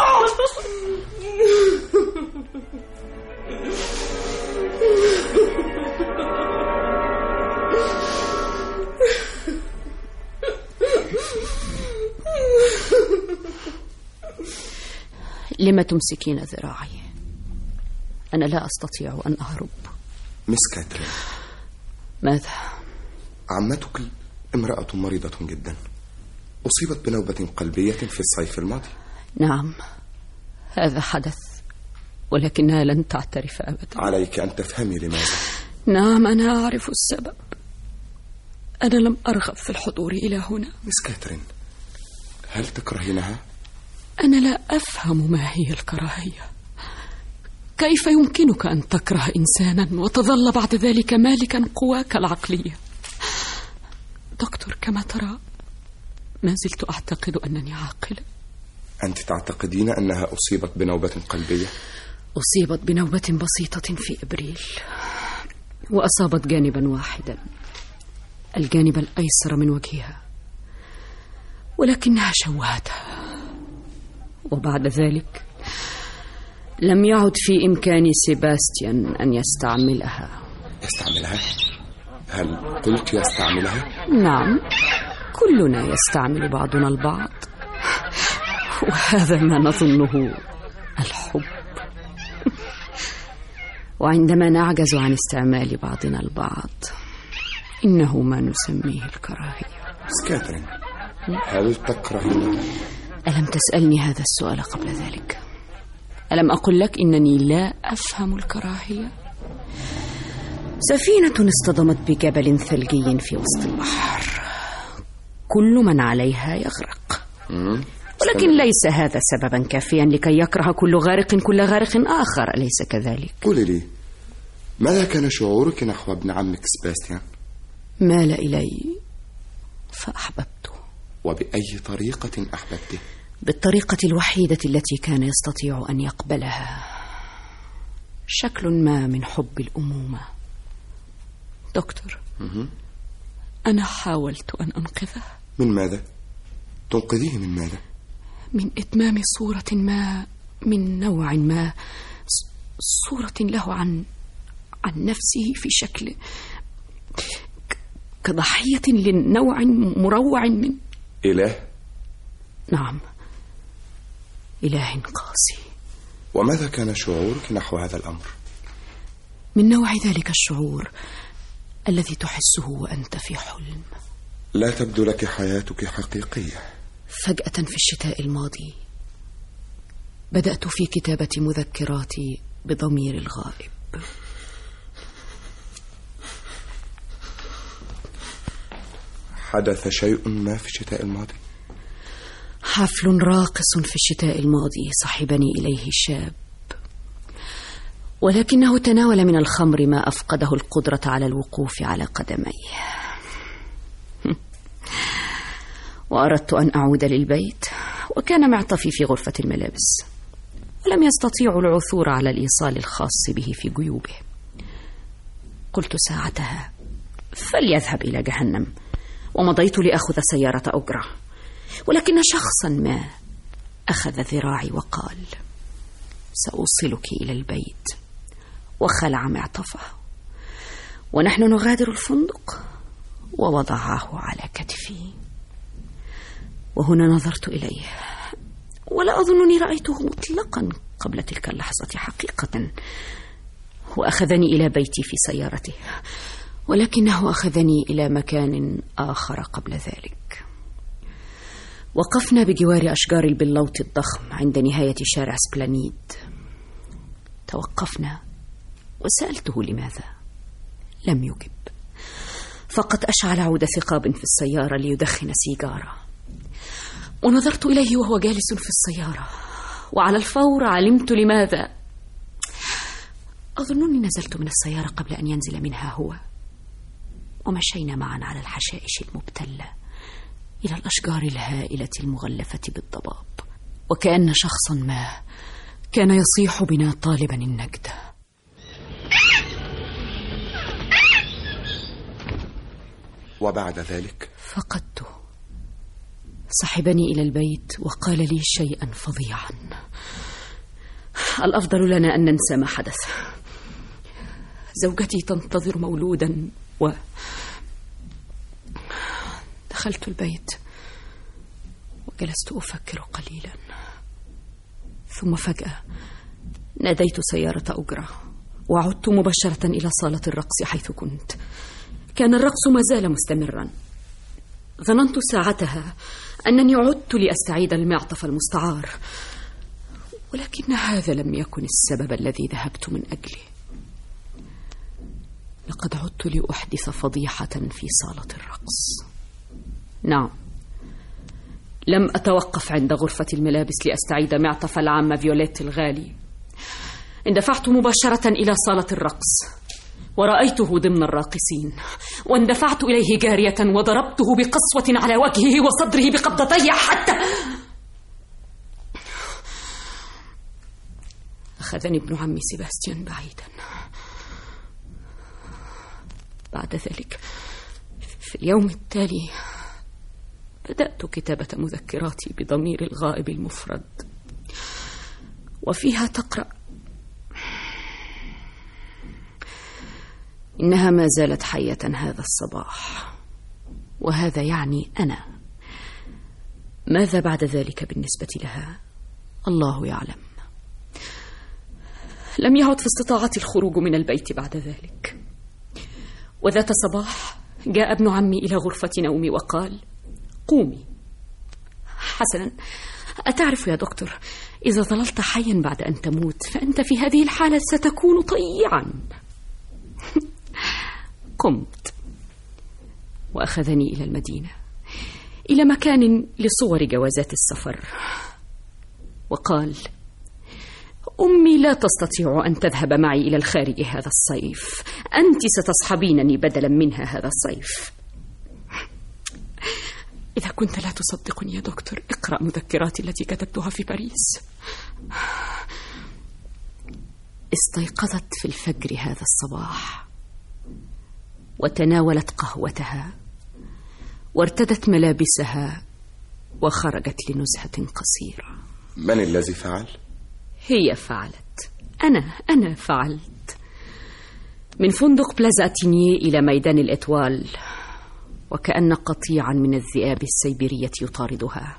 لم تمسكين ذراعي؟ أنا لا أستطيع أن أهرب. مس كاترين، ماذا؟ عمتك امرأة مريضة جدا، أصيبت بنوبة قلبية في الصيف الماضي. نعم، هذا حدث، ولكنها لن تعترف أبدا. عليك أن تفهمي لماذا. نعم، أنا أعرف السبب. أنا لم أرغب في الحضور إلى هنا. مس كاترين، هل تكرهينها؟ أنا لا أفهم ما هي الكراهية. كيف يمكنك أن تكره إنسانا وتظل بعد ذلك مالكا قواك العقلية؟ دكتور، كما ترى ما زلت أعتقد أنني عاقلة. أنت تعتقدين أنها أصيبت بنوبة قلبية؟ أصيبت بنوبة بسيطة في إبريل، وأصابت جانبا واحدا، الجانب الأيسر من وجهها، ولكنها شوهتها. وبعد ذلك لم يعد في إمكان سيباستيان أن يستعملها. يستعملها؟ هل قلت يستعملها؟ نعم، كلنا يستعمل بعضنا البعض، وهذا ما نظنه الحب. وعندما نعجز عن استعمال بعضنا البعض، إنه ما نسميه الكراهية. مس كاترين، هل تكرهينها؟ ألم تسألني هذا السؤال قبل ذلك؟ ألم أقل لك إنني لا أفهم الكراهية؟ سفينة اصطدمت بجبل ثلجي في وسط البحر، كل من عليها يغرق، ولكن ليس هذا سببا كافيا لكي يكره كل غارق كل غارق آخر، أليس كذلك؟ قولي لي، ماذا كان شعورك نحو ابن عمك سباستيان؟ مال إلي فأحببته. وبأي طريقة أحببته؟ بالطريقة الوحيدة التي كان يستطيع أن يقبلها، شكل ما من حب الأمومة. دكتور، م- أنا حاولت أن أنقذه. من ماذا؟ تنقذيه من ماذا؟ من إتمام صورة ما، من نوع ما، صورة له عن عن نفسه في شكل كضحية لنوع مروع من إله. نعم، إله قاسي. وماذا كان شعورك نحو هذا الأمر؟ من نوع ذلك الشعور الذي تحسه وأنت في حلم. لا تبدو لك حياتك حقيقية. فجأة في الشتاء الماضي بدأت في كتابة مذكراتي بضمير الغائب. حدث شيء ما في الشتاء الماضي؟ حفل راقص في الشتاء الماضي صحبني إليه شاب، ولكنه تناول من الخمر ما أفقده القدرة على الوقوف على قدميه. وأردت أن أعود للبيت، وكان معطفي في غرفة الملابس، ولم يستطيعوا العثور على الإيصال الخاص به في جيوبه. قلت ساعتها فليذهب إلى جهنم، ومضيت لأخذ سيارة أجرة، ولكن شخصا ما أخذ ذراعي وقال: سأوصلك إلى البيت، وخلع معطفه، ونحن نغادر الفندق، ووضعه على كتفي. وهنا نظرت إليه، ولا أظنني رأيته مطلقا قبل تلك اللحظة حقيقة، وأخذني إلى بيتي في سيارته، ولكنه أخذني إلى مكان آخر قبل ذلك. وقفنا بجوار أشجار البلوط الضخم عند نهاية شارع سبلانيد. توقفنا وسألته لماذا. لم يجب، فقد أشعل عود ثقاب في السيارة ليدخن سيجارة، ونظرت إليه وهو جالس في السيارة، وعلى الفور علمت لماذا. أظنني نزلت من السيارة قبل أن ينزل منها هو، ومشينا معا على الحشائش المبتلة إلى الأشجار الهائلة المغلفة بالضباب، وكأن شخصا ما كان يصيح بنا طالبا النجد. وبعد ذلك فقدته. صحبني إلى البيت وقال لي شيئا فظيعا. الأفضل لنا أن ننسى ما حدث. زوجتي تنتظر مولودا، و دخلت البيت وجلست أفكر قليلا، ثم فجأة ناديت سيارة أجرة وعدت مباشرة إلى صالة الرقص حيث كنت. كان الرقص ما زال مستمرا. ظننت ساعتها أنني عدت لأستعيد المعطف المستعار، ولكن هذا لم يكن السبب الذي ذهبت من أجله. لقد عدت لأحدث فضيحة في صالة الرقص. نعم، لم أتوقف عند غرفة الملابس لأستعيد معطف العامة فيوليت الغالي. اندفعت مباشرة إلى صالة الرقص ورأيته ضمن الراقصين، واندفعت إليه جارية وضربته بقسوة على وجهه وصدره بقبضتي حتى أخذني ابن عمي سيباستيان بعيدا. بعد ذلك في اليوم التالي بدأت كتابة مذكراتي بضمير الغائب المفرد، وفيها تقرأ: إنها ما زالت حية هذا الصباح، وهذا يعني أنا. ماذا بعد ذلك بالنسبة لها الله يعلم. لم يعد في استطاعتي الخروج من البيت بعد ذلك. وذات صباح جاء ابن عمي إلى غرفة نومي وقال: قومي. حسنا، أتعرف يا دكتور، إذا ظللت حيا بعد أن تموت فأنت في هذه الحالة ستكون طيعا. قمت وأخذني إلى المدينة، إلى مكان لصور جوازات السفر، وقال: أمي لا تستطيع أن تذهب معي إلى الخارج هذا الصيف، أنت ستصحبينني بدلا منها هذا الصيف. إذا كنت لا تصدقني يا دكتور، اقرأ مذكراتي التي كتبتها في باريس. استيقظت في الفجر هذا الصباح وتناولت قهوتها وارتدت ملابسها وخرجت لنزهة قصيرة. من الذي فعل؟ هي فعلت. أنا أنا فعلت. من فندق بلازا أتينيه إلى ميدان الإتوال، وكأن قطيعا من الذئاب السيبيرية يطاردها.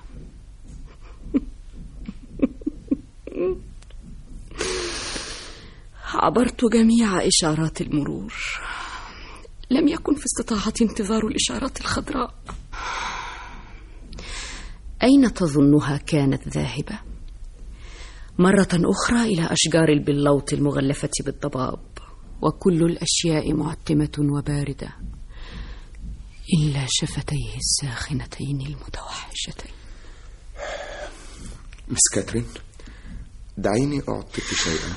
عبرت جميع إشارات المرور، لم يكن في استطاعتي انتظار الإشارات الخضراء. أين تظنها كانت ذاهبة؟ مرة أخرى إلى أشجار البلوط المغلفة بالضباب، وكل الأشياء معتمة وباردة إلا شفتيه الساخنتين المتوحشتين. مس كاترين، دعيني أعطيك شيئا.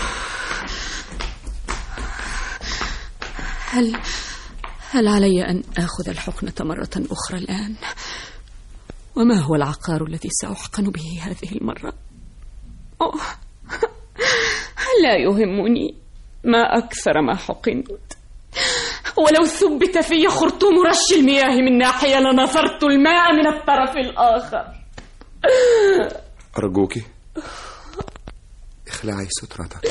هل هل علي أن آخذ الحقنة مرة أخرى الآن؟ وما هو العقار الذي سأحقن به هذه المرة؟ أوه. لا يهمني ما أكثر ما حقنت، ولو ثبت في خرطوم رش المياه من ناحية لنثرت الماء من الطرف الآخر. أرجوك اخلعي سترتك.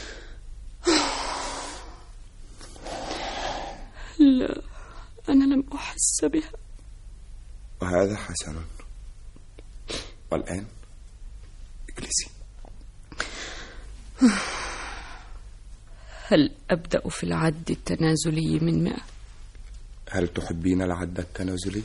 لا، أنا لم أحس بها. وهذا حسن. والآن اجلسي. هل أبدأ في العد التنازلي من مئة؟ هل تحبين العد التنازلي؟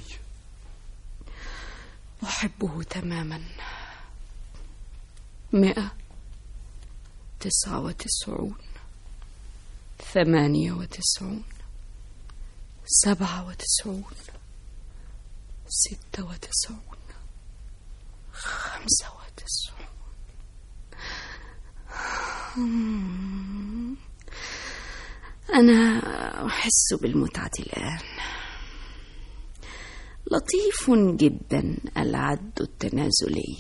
أحبه تماما. مئة، تسعة وتسعون، ثمانية وتسعون، سبعة وتسعون، ستة وتسعون، خمسة وتسعون. أنا أحس بالمتعة الآن. لطيف جدا العد التنازلي.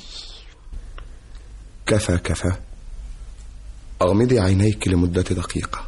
كفى كفى. أغمضي عينيك لمدة دقيقة.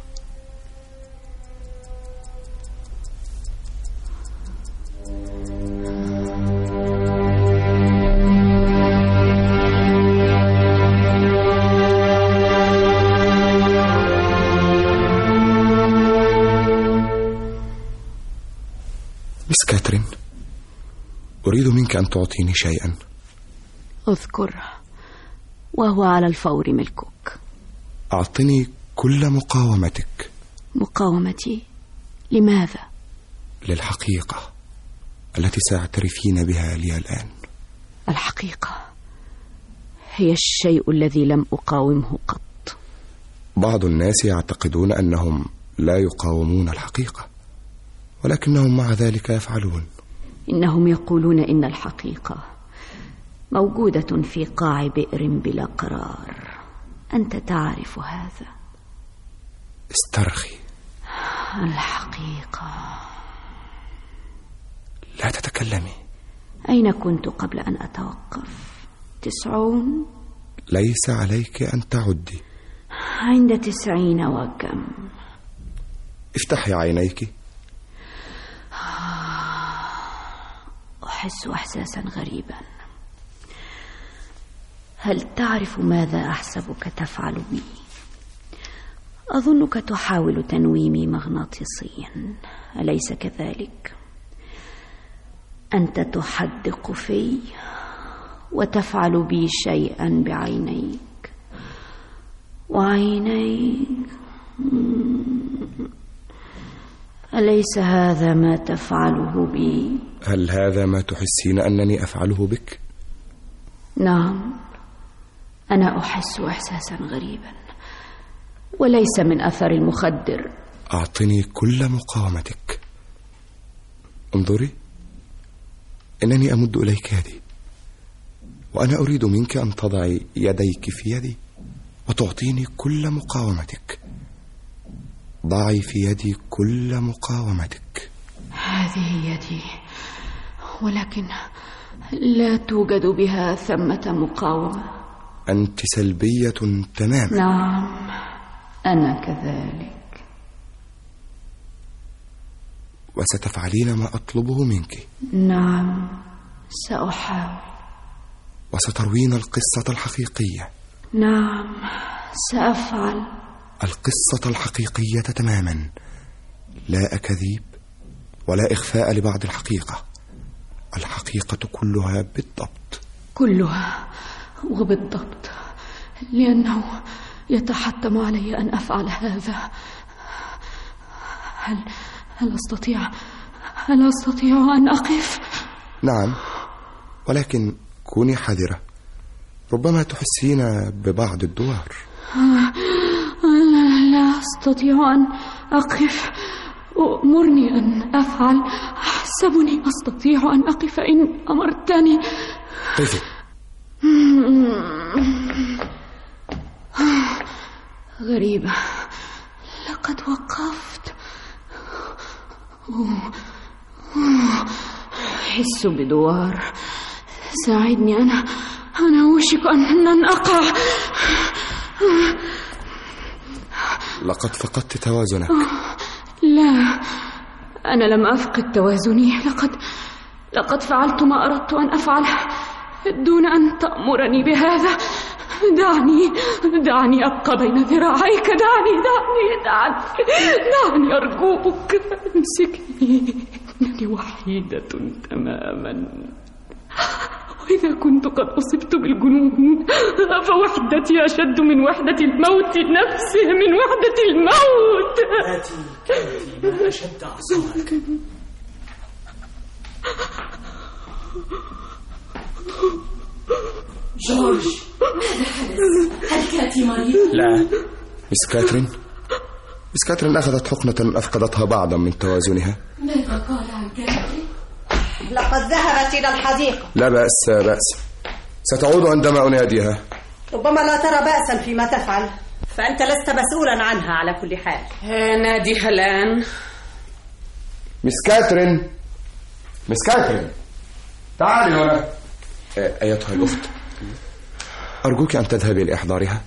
بس كاترين، أريد منك أن تعطيني شيئا. اذكر، وهو على الفور ملكك. أعطني كل مقاومتك. مقاومتي؟ لماذا؟ للحقيقة التي ساعترفين بها لي الآن. الحقيقة هي الشيء الذي لم أقاومه قط. بعض الناس يعتقدون أنهم لا يقاومون الحقيقة، ولكنهم مع ذلك يفعلون. إنهم يقولون إن الحقيقة موجودة في قاع بئر بلا قرار. أنت تعرف هذا. استرخي. الحقيقة. لا تتكلمي. أين كنت قبل أن أتوقف؟ تسعون؟ ليس عليك أن تعدي. عند تسعين وكم. افتحي عينيك. أحس إحساسا غريبا. هل تعرف ماذا أحسبك تفعل بي؟ أظنك تحاول تنويمي مغناطيسيا، أليس كذلك؟ أنت تحدق في وتفعل بي شيئا بعينيك، وعينيك أليس هذا ما تفعله بي؟ هل هذا ما تحسين أنني أفعله بك؟ نعم، أنا أحس إحساسا غريبا، وليس من أثر المخدر. أعطني كل مقاومتك. انظري، إنني أمد إليك يدي، وأنا أريد منك أن تضعي يديك في يدي وتعطيني كل مقاومتك. ضعي في يدي كل مقاومتك. هذه يدي، ولكن لا توجد بها ثمة مقاومة. أنت سلبية تماما. نعم، أنا كذلك. وستفعلين ما أطلبه منك. نعم، سأحاول. وستروين القصة الحقيقية. نعم، سأفعل. القصة الحقيقية تماما، لا أكاذيب ولا إخفاء لبعض الحقيقة. الحقيقة كلها بالضبط. كلها وبالضبط، لأنه يتحتم علي أن أفعل هذا. هل هل أستطيع هل أستطيع أن أقف؟ نعم، ولكن كوني حذرة، ربما تحسين ببعض الدوار. أنا لا أستطيع أن أقف. أمرني أن أفعل. أحسبني أستطيع أن أقف إن أمرتني. قفي. غريبة، لقد وقفت. أحس بدوار. ساعدني، أنا أنا أوشك أن أقع. لقد فقدت توازنك. لا، أنا لم أفقد توازني. لقد لقد فعلت ما أردت أن أفعله دون أن تأمرني بهذا. دعني دعني أبقى بين ذراعيك. دعني دعني دعني دعني أرجوك، امسكني. إنني وحيدة تماما، وإذا كنت قد أصبت بالجنون فوحدتي أشد من وحدة الموت نفسه، من وحدة الموت. آتي كأنتي ما أشد أعصارك. جورج، ماذا حدث؟ هل كانت مريضة؟ لا. مس كاترين مس كاترين أخذت حقنة أفقدتها بعضا من توازنها. ماذا قال عن كاترين؟ لقد ذهبت إلى الحديقة. لا بأس لا بأس، ستعود عندما أناديها. ربما لا ترى بأسا فيما تفعل، فأنت لست مسؤولا عنها على كل حال. ناديها الآن. مس كاترين مس كاترين تعالي هنا. أيتها الأخت، أرجوك أن تذهبي لإحضارها.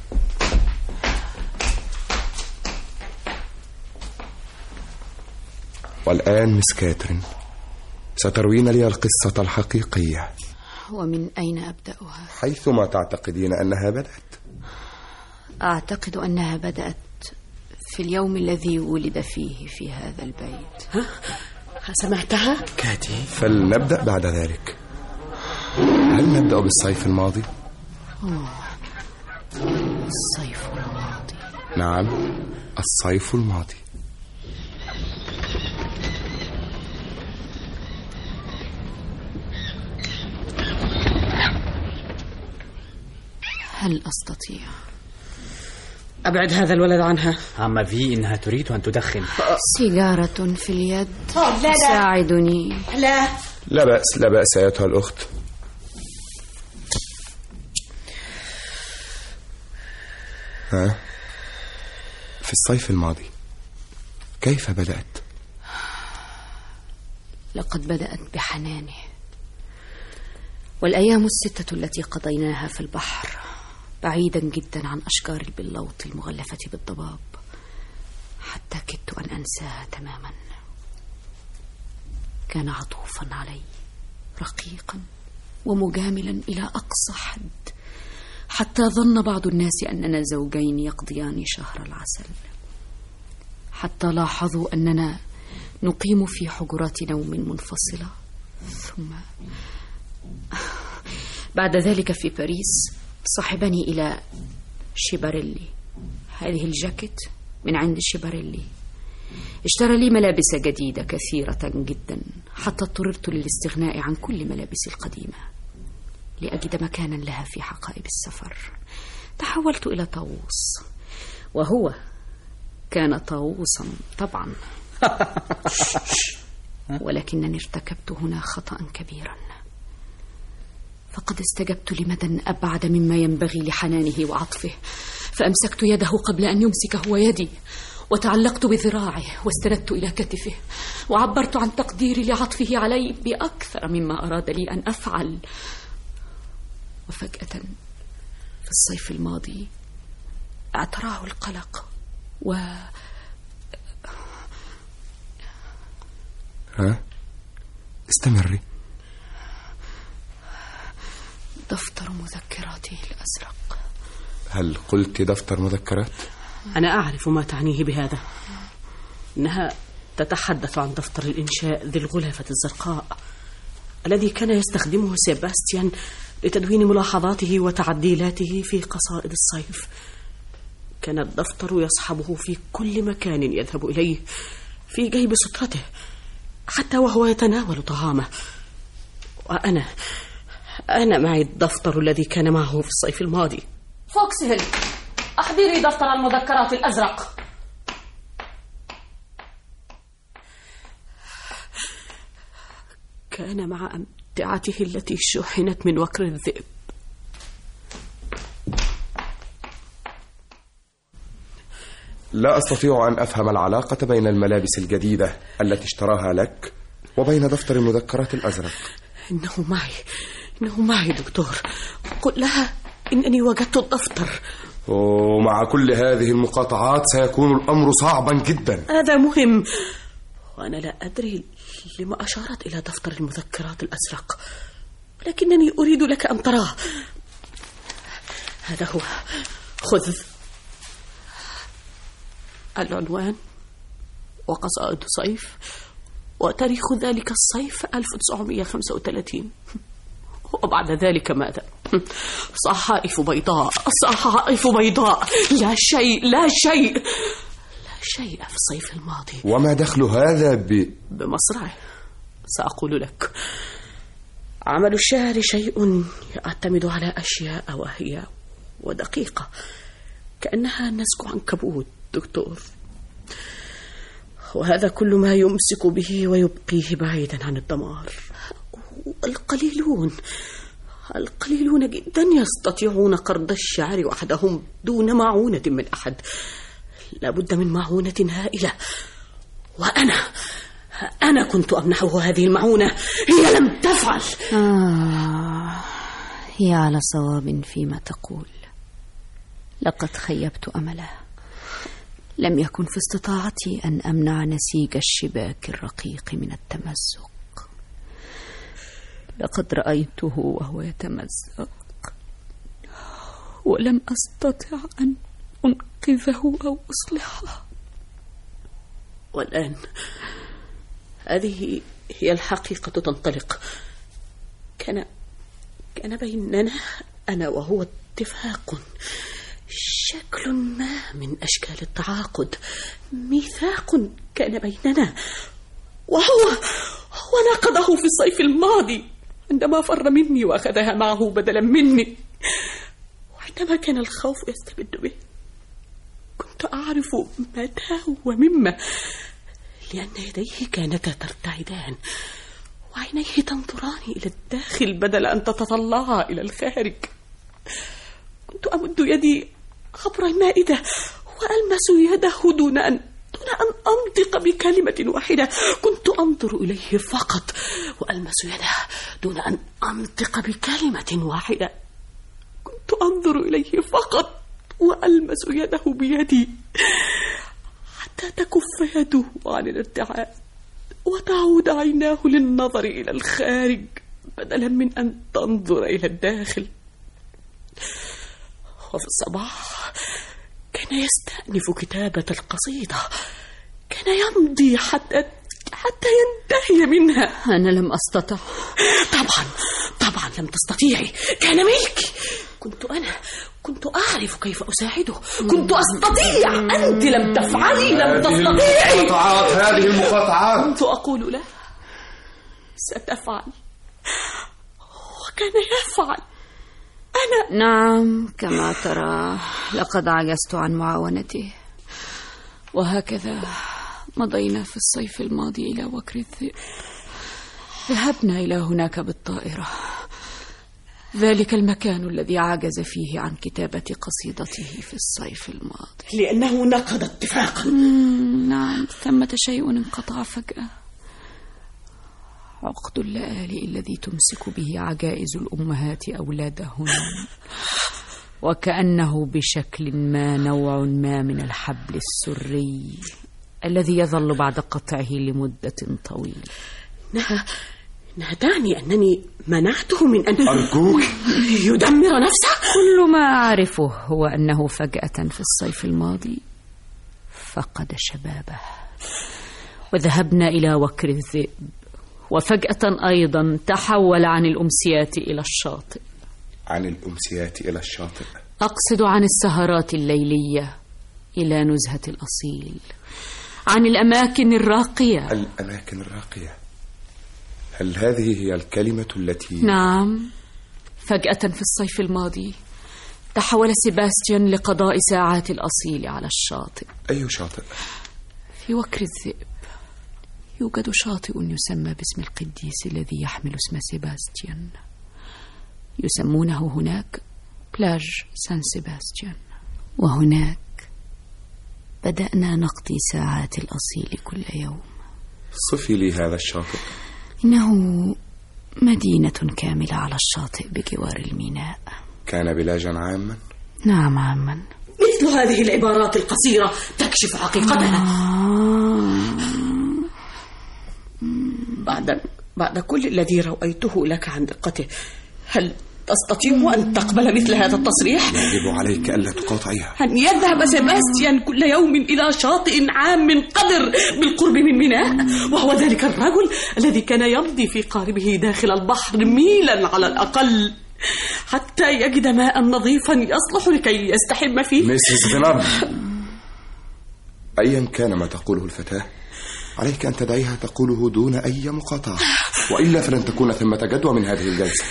والآن مس كاترين ستروين لي القصة الحقيقية. ومن أين أبدأها؟ حيثما تعتقدين أنها بدأت. أعتقد أنها بدأت في اليوم الذي ولد فيه في هذا البيت. ها؟ سمعتها؟ كاتي. فلنبدأ بعد ذلك. هل نبدأ بالصيف الماضي؟ أوه. الصيف الماضي. نعم، الصيف الماضي. هل أستطيع؟ أبعد هذا الولد عنها. عم في إنها تريد أن تدخن. سيجارة في اليد. لا لا. ساعدني. لا لا بأس لا بأس أيتها الأخت. ها؟ في الصيف الماضي كيف بدأت؟ لقد بدأت بحنانه، والأيام الستة التي قضيناها في البحر بعيدا جدا عن أشجار البلوط المغلفة بالضباب، حتى كدت أن أنساها تماما. كان عطوفا علي، رقيقا ومجاملا إلى أقصى حد، حتى ظن بعض الناس أننا زوجين يقضيان شهر العسل، حتى لاحظوا أننا نقيم في حجرات نوم منفصلة. ثم بعد ذلك في باريس صاحبني إلى شيباريلي. هذه الجاكيت من عند شيباريلي. اشترى لي ملابس جديدة كثيرة جدا، حتى اضطررت للاستغناء عن كل ملابسي القديمة لأجد مكانا لها في حقائب السفر. تحولت إلى طاووس، وهو كان طاووسا طبعا. ولكنني ارتكبت هنا خطأ كبيرا، فقد استجبت لمدى أبعد مما ينبغي لحنانه وعطفه، فأمسكت يده قبل أن يمسك هو يدي، وتعلقت بذراعه واستندت إلى كتفه، وعبرت عن تقديري لعطفه علي بأكثر مما أراد لي أن أفعل. وفجأة في الصيف الماضي اعتراه القلق و ها؟ استمري. دفتر مذكراتي الأزرق. هل قلت دفتر مذكرات؟ أنا أعرف ما تعنيه بهذا. إنها تتحدث عن دفتر الإنشاء ذي الغلافة الزرقاء الذي كان يستخدمه سيباستيان لتدوين ملاحظاته وتعديلاته في قصائد الصيف. كان الدفتر يصحبه في كل مكان يذهب إليه، في جيب سترته، حتى وهو يتناول طعامه. وأنا أنا معي الدفتر الذي كان معه في الصيف الماضي. فوكسهيل، أحضري دفتر المذكرات الأزرق. كان مع أمتعته التي شحنت من وكر الذئب. لا أستطيع أن أفهم العلاقة بين الملابس الجديدة التي اشتراها لك وبين دفتر المذكرات الأزرق. إنه معي إنه معي دكتور. قل لها إنني وجدت الدفتر. ومع كل هذه المقاطعات سيكون الأمر صعبا جدا. هذا مهم، وأنا لا أدري لما أشارت إلى دفتر المذكرات الأزرق، ولكنني أريد لك أن تراه. هذا هو. خذ العنوان وقصائد صيف وتاريخ ذلك الصيف ألف وتسعمائة وخمسة وثلاثين. وبعد ذلك ماذا؟ صحائف بيضاء، صحائف بيضاء، لا شيء لا شيء لا شيء في الصيف الماضي. وما دخل هذا ب... بمصرعه؟ سأقول لك. عمل الشعر شيء يعتمد على أشياء وهي ودقيقة كأنها نسج عنكبوت دكتور، وهذا كل ما يمسك به ويبقيه بعيدا عن الدمار. القليلون القليلون جدا يستطيعون قرض الشعر وحدهم دون معونة من أحد. لابد من معونة هائلة، وأنا أنا كنت أمنحه هذه المعونة، هي لم تفعل. آه هي على صواب فيما تقول. لقد خيبت أمله. لم يكن في استطاعتي أن أمنع نسيج الشباك الرقيق من التمزق. لقد رأيته وهو يتمزق ولم أستطع أن أنقذه أو أصلحه. والآن هذه هي الحقيقة تنطلق. كان كان بيننا أنا وهو اتفاق، شكل ما من أشكال التعاقد، ميثاق كان بيننا، وهو هو نقضه في الصيف الماضي عندما فر مني وأخذها معه بدلا مني. وعندما كان الخوف يستبد به كنت أعرف متى ومما، لأن يديه كانتا ترتعدان وعينيه تنظران إلى الداخل بدل أن تتطلعا إلى الخارج. كنت أمد يدي عبر المائدة وألمس يده دون أن دون أن أنطق بكلمة واحدة. كنت أنظر إليه فقط وألمس يده دون أن أنطق بكلمة واحدة. كنت أنظر إليه فقط وألمس يده بيدي حتى تكف يده عن الارتعاد وتعود عيناه للنظر إلى الخارج بدلا من أن تنظر إلى الداخل. وفي الصباح كان يستأنف كتابة القصيدة، كان يمضي حتى حتى ينتهي منها. أنا لم أستطع. طبعا طبعا لم تستطيعي، كان ملكي. كنت أنا كنت أعرف كيف أساعده، كنت أستطيع. أنت لم تفعلي، لم تستطيعي. المقاطعات هذه المقاطعات. كنت أقول له ستفعل وكان يفعل. أنا نعم كما ترى لقد عجزت عن معاونته. وهكذا مضينا في الصيف الماضي إلى وكر الذئب. ذهبنا إلى هناك بالطائرة، ذلك المكان الذي عجز فيه عن كتابة قصيدته في الصيف الماضي لأنه نقض اتفاقا. نعم ثمة شيء انقطع فجأة، عقد اللآلئ الذي تمسك به عجائز الأمهات أولادهن، وكأنه بشكل ما نوع ما من الحبل السري الذي يظل بعد قطعه لمدة طويلة. نهى نهداني أنني منعته من أن أرجوك يدمر نفسه. كل ما أعرفه هو أنه فجأة في الصيف الماضي فقد شبابه، وذهبنا إلى وكر الذئب، وفجأة أيضا تحول عن الأمسيات إلى الشاطئ. عن الأمسيات إلى الشاطئ أقصد عن السهرات الليلية إلى نزهة الأصيل، عن الأماكن الراقية. الأماكن الراقية، هل هذه هي الكلمة التي... نعم، فجأة في الصيف الماضي تحول سيباستيان لقضاء ساعات الأصيل على الشاطئ. أي شاطئ؟ في وكر الذئب يوجد شاطئ يسمى باسم القديس الذي يحمل اسم سيباستيان، يسمونه هناك بلاج سان سيباستيان. وهناك بدأنا نقضي ساعات الأصيل كل يوم. صفي لي هذا الشاطئ. إنه مدينة كاملة على الشاطئ بجوار الميناء. كان بلاجا عاما؟ نعم عاما. مثل هذه العبارات القصيرة تكشف حقيقتها. بعد بعد كل الذي رويته لك عن دقته، هل تستطيع أن تقبل مثل هذا التصريح؟ يجب عليك ألا تقاطعيها. أن يذهب سيباستيان كل يوم إلى شاطئ عام قدر بالقرب من ميناء، وهو ذلك الرجل الذي كان يمضي في قاربه داخل البحر ميلا على الأقل حتى يجد ماء نظيفا يصلح لكي يستحم فيه. ميسيس غناب، أيا كان ما تقوله الفتاة عليك أن تدعيها تقوله دون أي مقاطعة. وإلا فلن تكون ثمة جدوى من هذه الجلسة.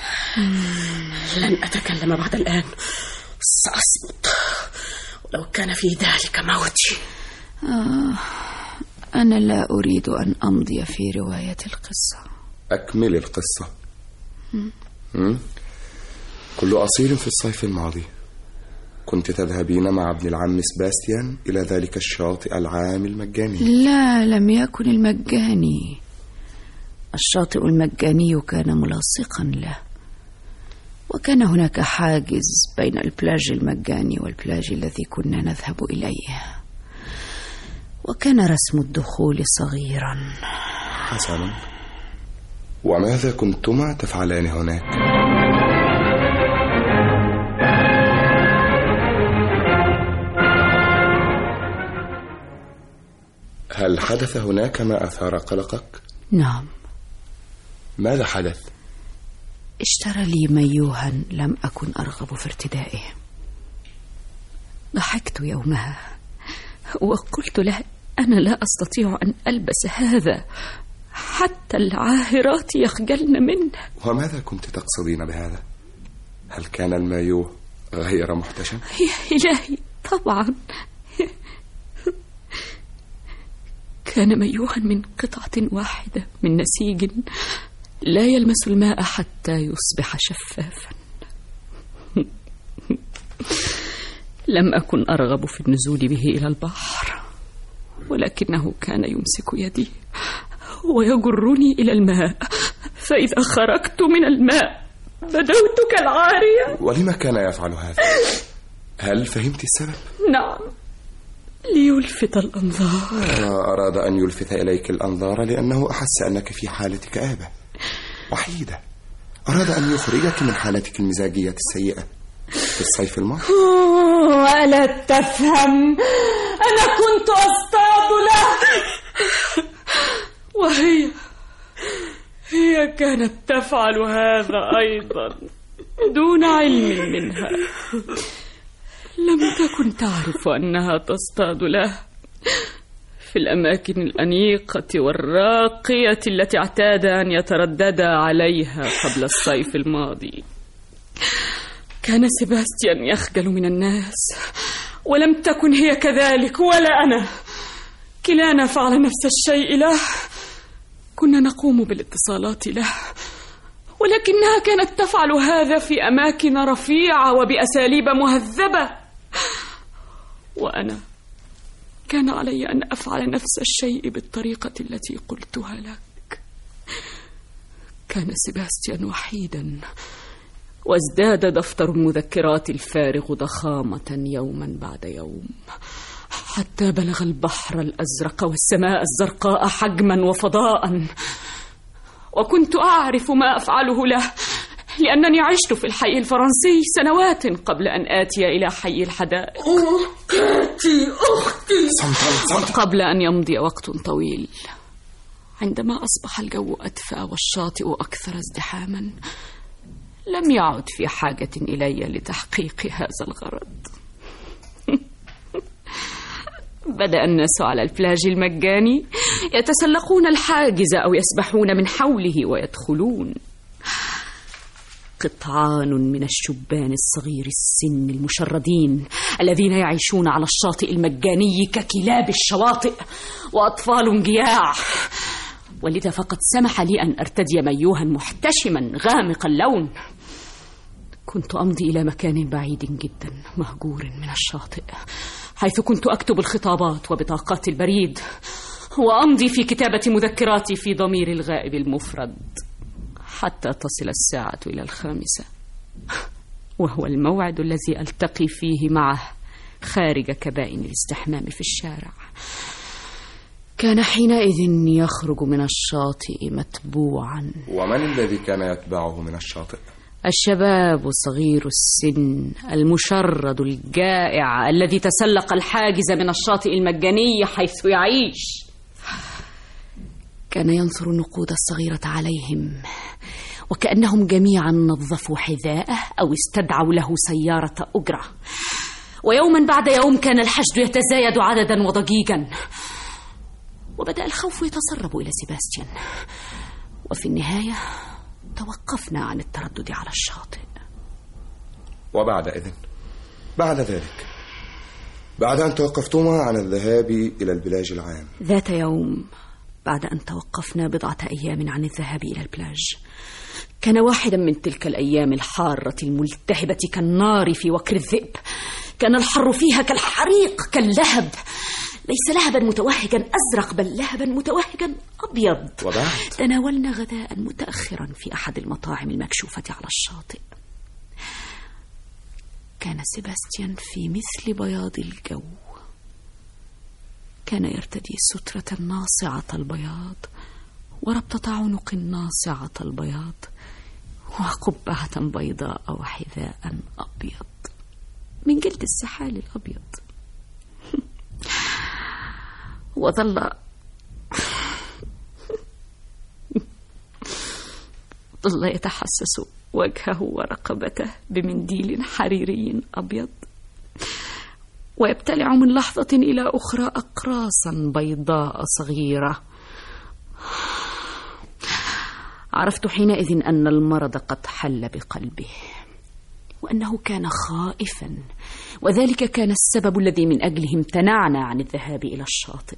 لن أتكلم بعد الآن، سأصمت ولو كان في ذلك موتي. آه أنا لا أريد أن أمضي في رواية القصة. أكمل القصة. م? كل أصيل في الصيف الماضي كنت تذهبين مع ابن العم سباستيان إلى ذلك الشاطئ العام المجاني. لا، لم يكن المجاني. الشاطئ المجاني كان ملاصقا له، وكان هناك حاجز بين البلاج المجاني والبلاج الذي كنا نذهب إليه، وكان رسم الدخول صغيرا. حسنا، وماذا كنتما تفعلان هناك؟ هل حدث هناك ما أثار قلقك؟ نعم. ماذا حدث؟ اشترى لي مايوها لم أكن أرغب في ارتدائه. ضحكت يومها وقلت له أنا لا أستطيع أن ألبس هذا، حتى العاهرات يخجلن منه. وماذا كنت تقصدين بهذا؟ هل كان المايو غير محتشم؟ يا إلهي، طبعا كان مايوها من قطعة واحدة من نسيج لا يلمس الماء حتى يصبح شفافا. لم أكن أرغب في النزول به إلى البحر، ولكنه كان يمسك يدي ويجرني إلى الماء، فإذا خرجت من الماء بدوت كالعارية. ولما كان يفعل هذا؟ هل فهمت السبب؟ نعم، ليلفت الأنظار. أراد أن يلفت إليك الأنظار لأنه أحس أنك في حالة كآبة وحيدة. أراد أن يخرجك من حالتك المزاجية السيئة في الصيف الماضي. ولا تفهم، أنا كنت أصطاد له، وهي هي كانت تفعل هذا أيضا دون علم منها. لم تكن تعرف أنها تصطاد له في الأماكن الأنيقة والراقية التي اعتاد أن يتردد عليها قبل الصيف الماضي. كان سيباستيان يخجل من الناس، ولم تكن هي كذلك ولا أنا. كلانا فعل نفس الشيء له. كنا نقوم بالاتصالات له، ولكنها كانت تفعل هذا في أماكن رفيعة وبأساليب مهذبة، وأنا كان علي أن أفعل نفس الشيء بالطريقة التي قلتها لك. كان سيباستيان وحيدا، وازداد دفتر المذكرات الفارغ ضخامة يوما بعد يوم، حتى بلغ البحر الأزرق والسماء الزرقاء حجما وفضاء. وكنت أعرف ما أفعله له، لأنني عشت في الحي الفرنسي سنوات قبل أن آتي إلى حي الحدائق. أختي أختي قبل أن يمضي وقت طويل، عندما أصبح الجو أدفى والشاطئ أكثر ازدحاما، لم يعد في حاجة إلي لتحقيق هذا الغرض. بدأ الناس على البلاج المجاني يتسلقون الحاجز أو يسبحون من حوله ويدخلون. قطعان من الشبان الصغير السن المشردين الذين يعيشون على الشاطئ المجاني ككلاب الشواطئ، وأطفال جياع. ولذا فقد سمح لي أن أرتدي مايوها محتشما غامق اللون. كنت أمضي إلى مكان بعيد جدا مهجور من الشاطئ، حيث كنت أكتب الخطابات وبطاقات البريد، وأمضي في كتابة مذكراتي في ضمير الغائب المفرد، حتى تصل الساعة إلى الخامسة، وهو الموعد الذي ألتقي فيه معه خارج كبائن الاستحمام في الشارع. كان حينئذ يخرج من الشاطئ متبوعا. ومن الذي كان يتبعه من الشاطئ؟ الشباب صغير السن المشرد الجائع الذي تسلق الحاجز من الشاطئ المجاني حيث يعيش. كان ينثر النقود الصغيرة عليهم، وكأنهم جميعا نظفوا حذاءه أو استدعوا له سيارة أجرة. ويوما بعد يوم كان الحشد يتزايد عددا وضجيجا، وبدأ الخوف يتسرب إلى سيباستيان، وفي النهاية توقفنا عن التردد على الشاطئ. وبعد إذن بعد ذلك بعد أن توقفتما عن الذهاب إلى البلاج العام، ذات يوم بعد أن توقفنا بضعة أيام عن الذهاب إلى البلاج، كان واحدا من تلك الأيام الحارة الملتهبة كالنار في وكر الذئب. كان الحر فيها كالحريق كاللهب، ليس لهبا متوهجا أزرق بل لهبا متوهجا أبيض. وبعد تناولنا غداء متأخرا في أحد المطاعم المكشوفة على الشاطئ. كان سيباستيان في مثل بياض الجو، كان يرتدي سترة ناصعة البياض وربطة عنق ناصعة البياض وقبعة بيضاء وحذاء أبيض من جلد السحال الأبيض. وظل ظل يتحسس وجهه ورقبته بمنديل حريري أبيض، ويبتلع من لحظة إلى أخرى أقراصا بيضاء صغيرة. عرفت حينئذ أن المرض قد حل بقلبه، وأنه كان خائفا، وذلك كان السبب الذي من أجله امتنعنا عن الذهاب إلى الشاطئ.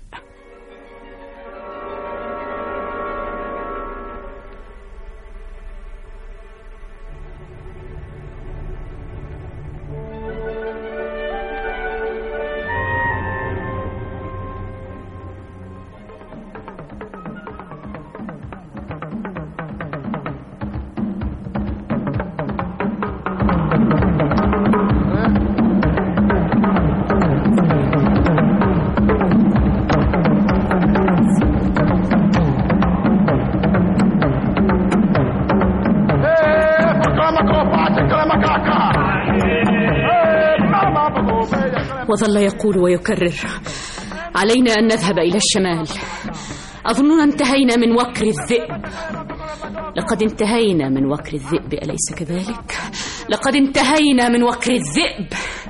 وظل يقول ويكرر: علينا أن نذهب إلى الشمال. أظننا انتهينا من وكر الذئب. لقد انتهينا من وكر الذئب، أليس كذلك؟ لقد انتهينا من وكر الذئب.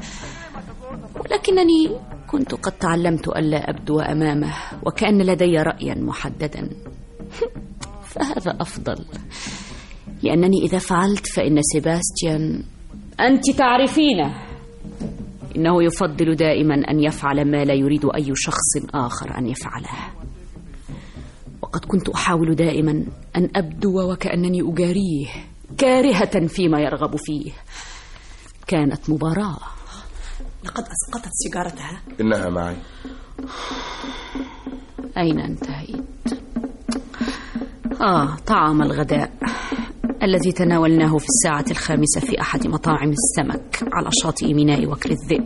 ولكنني كنت قد تعلمت ألا أبدو أمامه، وكأن لدي رأيا محددا. فهذا أفضل، لأنني إذا فعلت فإن سيباستيان، أنت تعرفينه، إنه يفضل دائما أن يفعل ما لا يريد أي شخص آخر أن يفعله. وقد كنت أحاول دائما أن أبدو وكأنني أجاريه، كارهة فيما يرغب فيه. كانت مباراة. لقد أسقطت سيجارتها. إنها معي. أين انتهيت؟ آه، طعام الغداء الذي تناولناه في الساعة الخامسة في أحد مطاعم السمك على شاطئ ميناء وكر الذئب.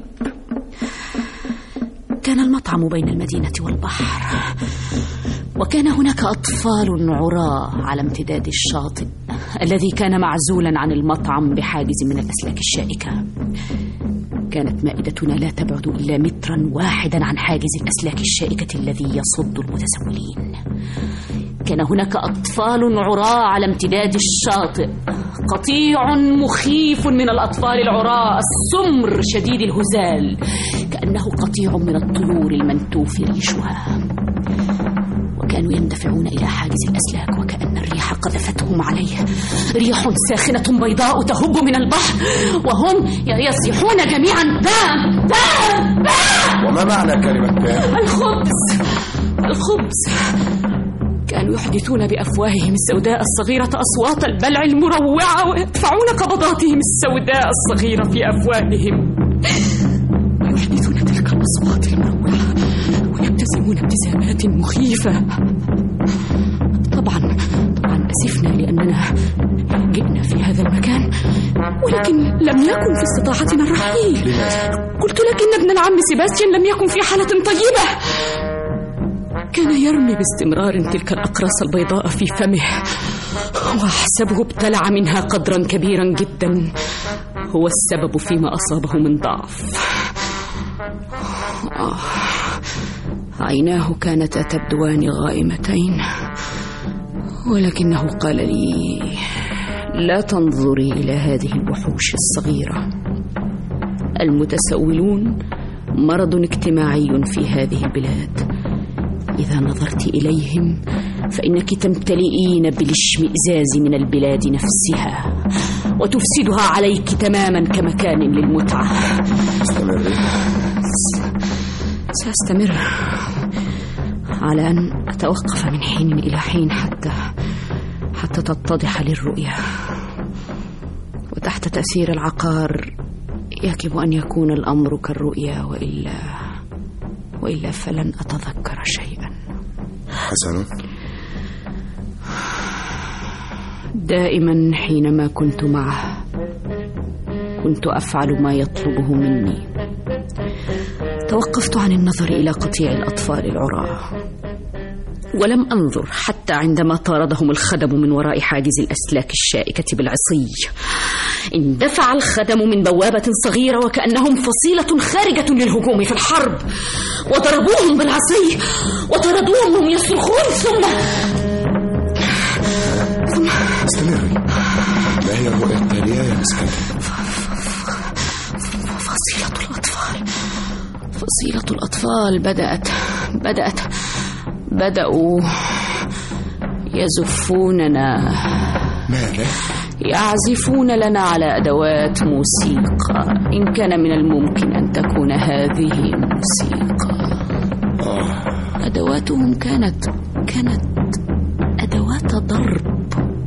كان المطعم بين المدينة والبحر، وكان هناك أطفال عراة على امتداد الشاطئ الذي كان معزولا عن المطعم بحاجز من الأسلاك الشائكة. كانت مائدتنا لا تبعد إلا مترا واحدا عن حاجز الأسلاك الشائكة الذي يصد المتسولين. كان هناك أطفال عراة على امتداد الشاطئ، قطيع مخيف من الأطفال العراة السمر شديد الهزال، كأنه قطيع من الطيور المنتوف ريشها. وكانوا يندفعون إلى حاجز الأسلاك وكأن الريح قذفتهم عليه، ريح ساخنة بيضاء تهب من البحر، وهم يصيحون جميعا: بام بام بام. وما معنى كلمة بام؟ الخبز الخبز. كانوا يحدثون بأفواههم السوداء الصغيرة أصوات البلع المروعة، ويدفعون قبضاتهم السوداء الصغيرة في أفواههم، ويحدثون تلك الأصوات المروعة ويبتسمون ابتسامات مخيفة. طبعا طبعا أسفنا لأننا جئنا في هذا المكان، ولكن لم يكن في استطاعتنا الرحيل. قلت لك إن ابن العم سيباستيان لم يكن في حالة طيبة. كان يرمي باستمرار تلك الأقراص البيضاء في فمه، وأحسبه ابتلع منها قدرا كبيرا جدا، هو السبب فيما أصابه من ضعف. آه. عيناه كانتا تبدوان غائمتين، ولكنه قال لي: لا تنظري إلى هذه الوحوش الصغيرة. المتسولون مرض اجتماعي في هذه البلاد، إذا نظرت إليهم فإنك تمتلئين بالاشمئزاز من البلاد نفسها وتفسدها عليك تماما كمكان للمتعة. استمري. سأستمر على أن أتوقف من حين إلى حين حتى حتى تتضح لي الرؤية، وتحت تأثير العقار يجب أن يكون الأمر كالرؤيا، وإلا وإلا فلن أتذكر شيئا. حسنا. دائما حينما كنت معه كنت أفعل ما يطلبه مني. توقفت عن النظر إلى قطيع الأطفال العراة، ولم أنظر حتى عندما طاردهم الخدم من وراء حاجز الأسلاك الشائكة بالعصي. اندفع الخدم من بوابة صغيرة وكأنهم فصيلة خارجة للهجوم في الحرب، وضربوهم بالعصي وطردوهم وهم يصرخون. ثم ثم استمري. ما هي الرؤية التالية يا مسكين؟ فصيلة الأطفال فصيلة الأطفال بدأت بدأت بدأوا يزفوننا. ماذا؟ يعزفون لنا على أدوات موسيقى. إن كان من الممكن أن تكون هذه موسيقى. أدواتهم كانت كانت أدوات ضرب.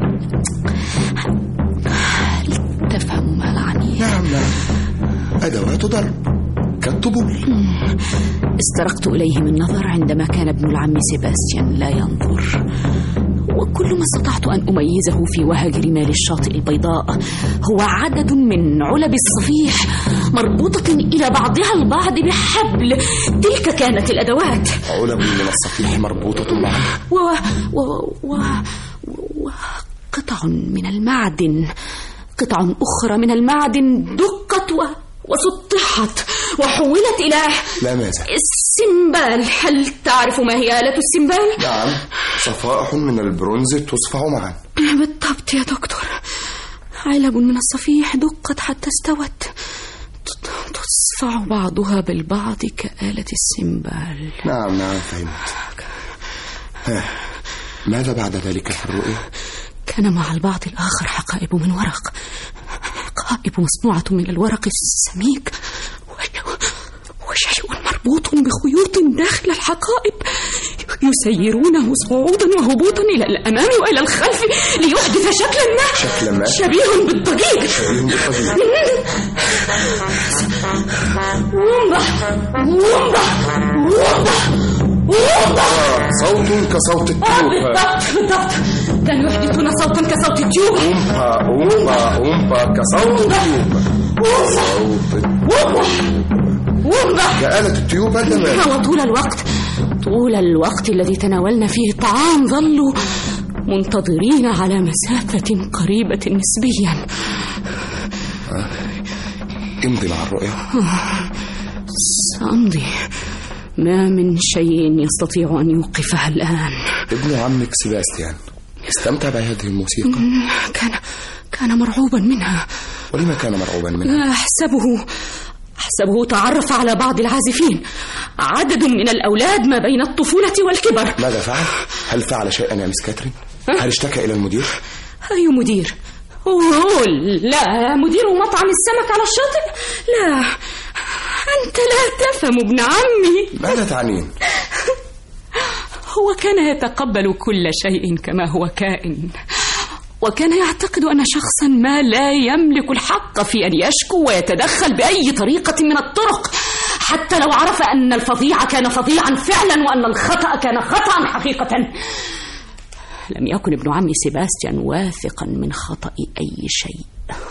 هل تفهم ما أعني؟ نعم نعم، أدوات ضرب كالطبول. استرقت إليهم النظر عندما كان ابن العم سيباستيان لا ينظر، وكل ما استطعت أن أميزه في وهج رمال الشاطئ البيضاء هو عدد من علب الصفيح مربوطة إلى بعضها البعض بحبل. تلك كانت الأدوات. علب من الصفيح مربوطة معا، و... و... و... و... قطع من المعدن قطع أخرى من المعدن دقت و... وسطحت وحولت إلى لا ماذا؟ السنبال. هل تعرف ما هي آلة السنبال؟ نعم، صفائح من البرونز تصفع معا. بالضبط يا دكتور. علب من الصفيح دقت حتى استوت، تصفع بعضها بالبعض كآلة السنبال. نعم نعم فهمت. ها. ماذا بعد ذلك في الرؤية؟ كان مع البعض الآخر حقائب من ورق، حقائب مصنوعة من الورق السميك، وشيء مربوط بخيوط داخل الحقائب يسيرونه صعودا وهبوطا إلى الأمام وإلى الخلف ليحدث شكلا ما شكلا ما شبيه بالضجيج. شبيه بالضجيج. وومبا وومبا وومبا وومبا. صوت كصوت التيوب. بالضبط بالضبط، كانوا يحدثون صوتا كصوت التيوب. أومبا أومبا أومبا كصوت التيوب. صوت وومبا كآلة التيوب. هذا وطول الوقت طول الوقت الذي تناولنا فيه الطعام ظلوا منتظرين على مسافة قريبة نسبيا. امضي مع الرؤية. سأمضي. ما من شيء يستطيع أن يوقفها الآن. ابن عمك سيباستيان استمتع بهذه الموسيقى؟ كان كان مرعوبا منها. ولما كان مرعوبا منها؟ أحسبه أحسبه تعرف على بعض العازفين، عدد من الأولاد ما بين الطفولة والكبر. ماذا فعل؟ هل فعل شيئا يا مس كاترين؟ هل اشتكى إلى المدير؟ أي مدير؟ أوه لا، مدير مطعم السمك على الشاطئ؟ لا، أنت لا تفهم ابن عمي. ماذا تعنين؟ هو كان يتقبل كل شيء كما هو كائن، وكان يعتقد أن شخصا ما لا يملك الحق في أن يشكو ويتدخل بأي طريقة من الطرق، حتى لو عرف أن الفظيع كان فظيعا فعلا وأن الخطأ كان خطأ حقيقة. لم يكن ابن عمي سيباستيان واثقا من خطأ أي شيء.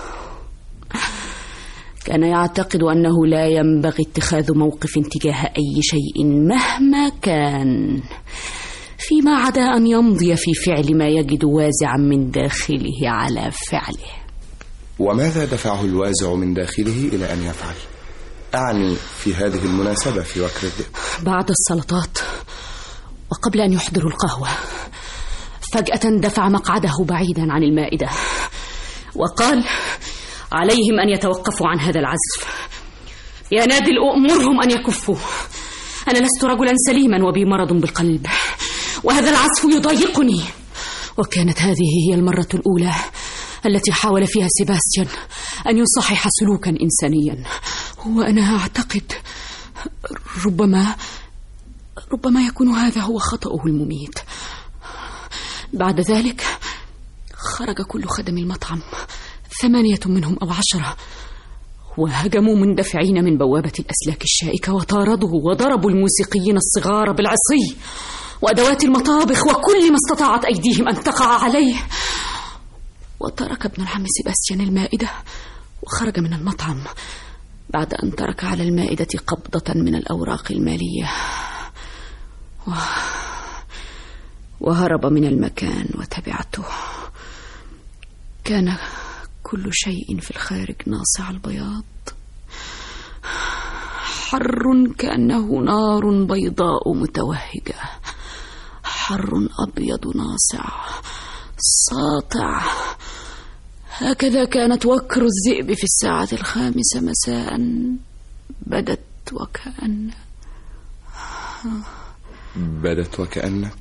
كان يعتقد أنه لا ينبغي اتخاذ موقف تجاه أي شيء مهما كان، فيما عدا أن يمضي في فعل ما يجد وازعا من داخله على فعله. وماذا دفعه الوازع من داخله إلى أن يفعل؟ أعني في هذه المناسبة في وكر الذئب. بعد السلطات وقبل أن يحضروا القهوة فجأة دفع مقعده بعيدا عن المائدة وقال: عليهم أن يتوقفوا عن هذا العزف. يا نادل أؤمرهم أن يكفوا. أنا لست رجلا سليما وبي مرض بالقلب، وهذا العزف يضايقني. وكانت هذه هي المرة الأولى التي حاول فيها سيباستيان أن يصحح سلوكا إنسانيا، وأنا أعتقد ربما ربما يكون هذا هو خطأه المميت. بعد ذلك خرج كل خدم المطعم، ثمانية منهم أو عشرة، وهجموا مندفعين من بوابة الأسلاك الشائكة، وطاردوا وضربوا الموسيقيين الصغار بالعصي وأدوات المطابخ وكل ما استطاعت أيديهم أن تقع عليه. وترك ابن العم سيباستيان المائدة وخرج من المطعم بعد أن ترك على المائدة قبضة من الأوراق المالية، و... وهرب من المكان وتبعته. كان كل شيء في الخارج ناصع البياض، حر كأنه نار بيضاء متوهجة، حر أبيض ناصع ساطع. هكذا كانت وكر الذئب في الساعة الخامسة مساء، بدت وكأن بدت وكأن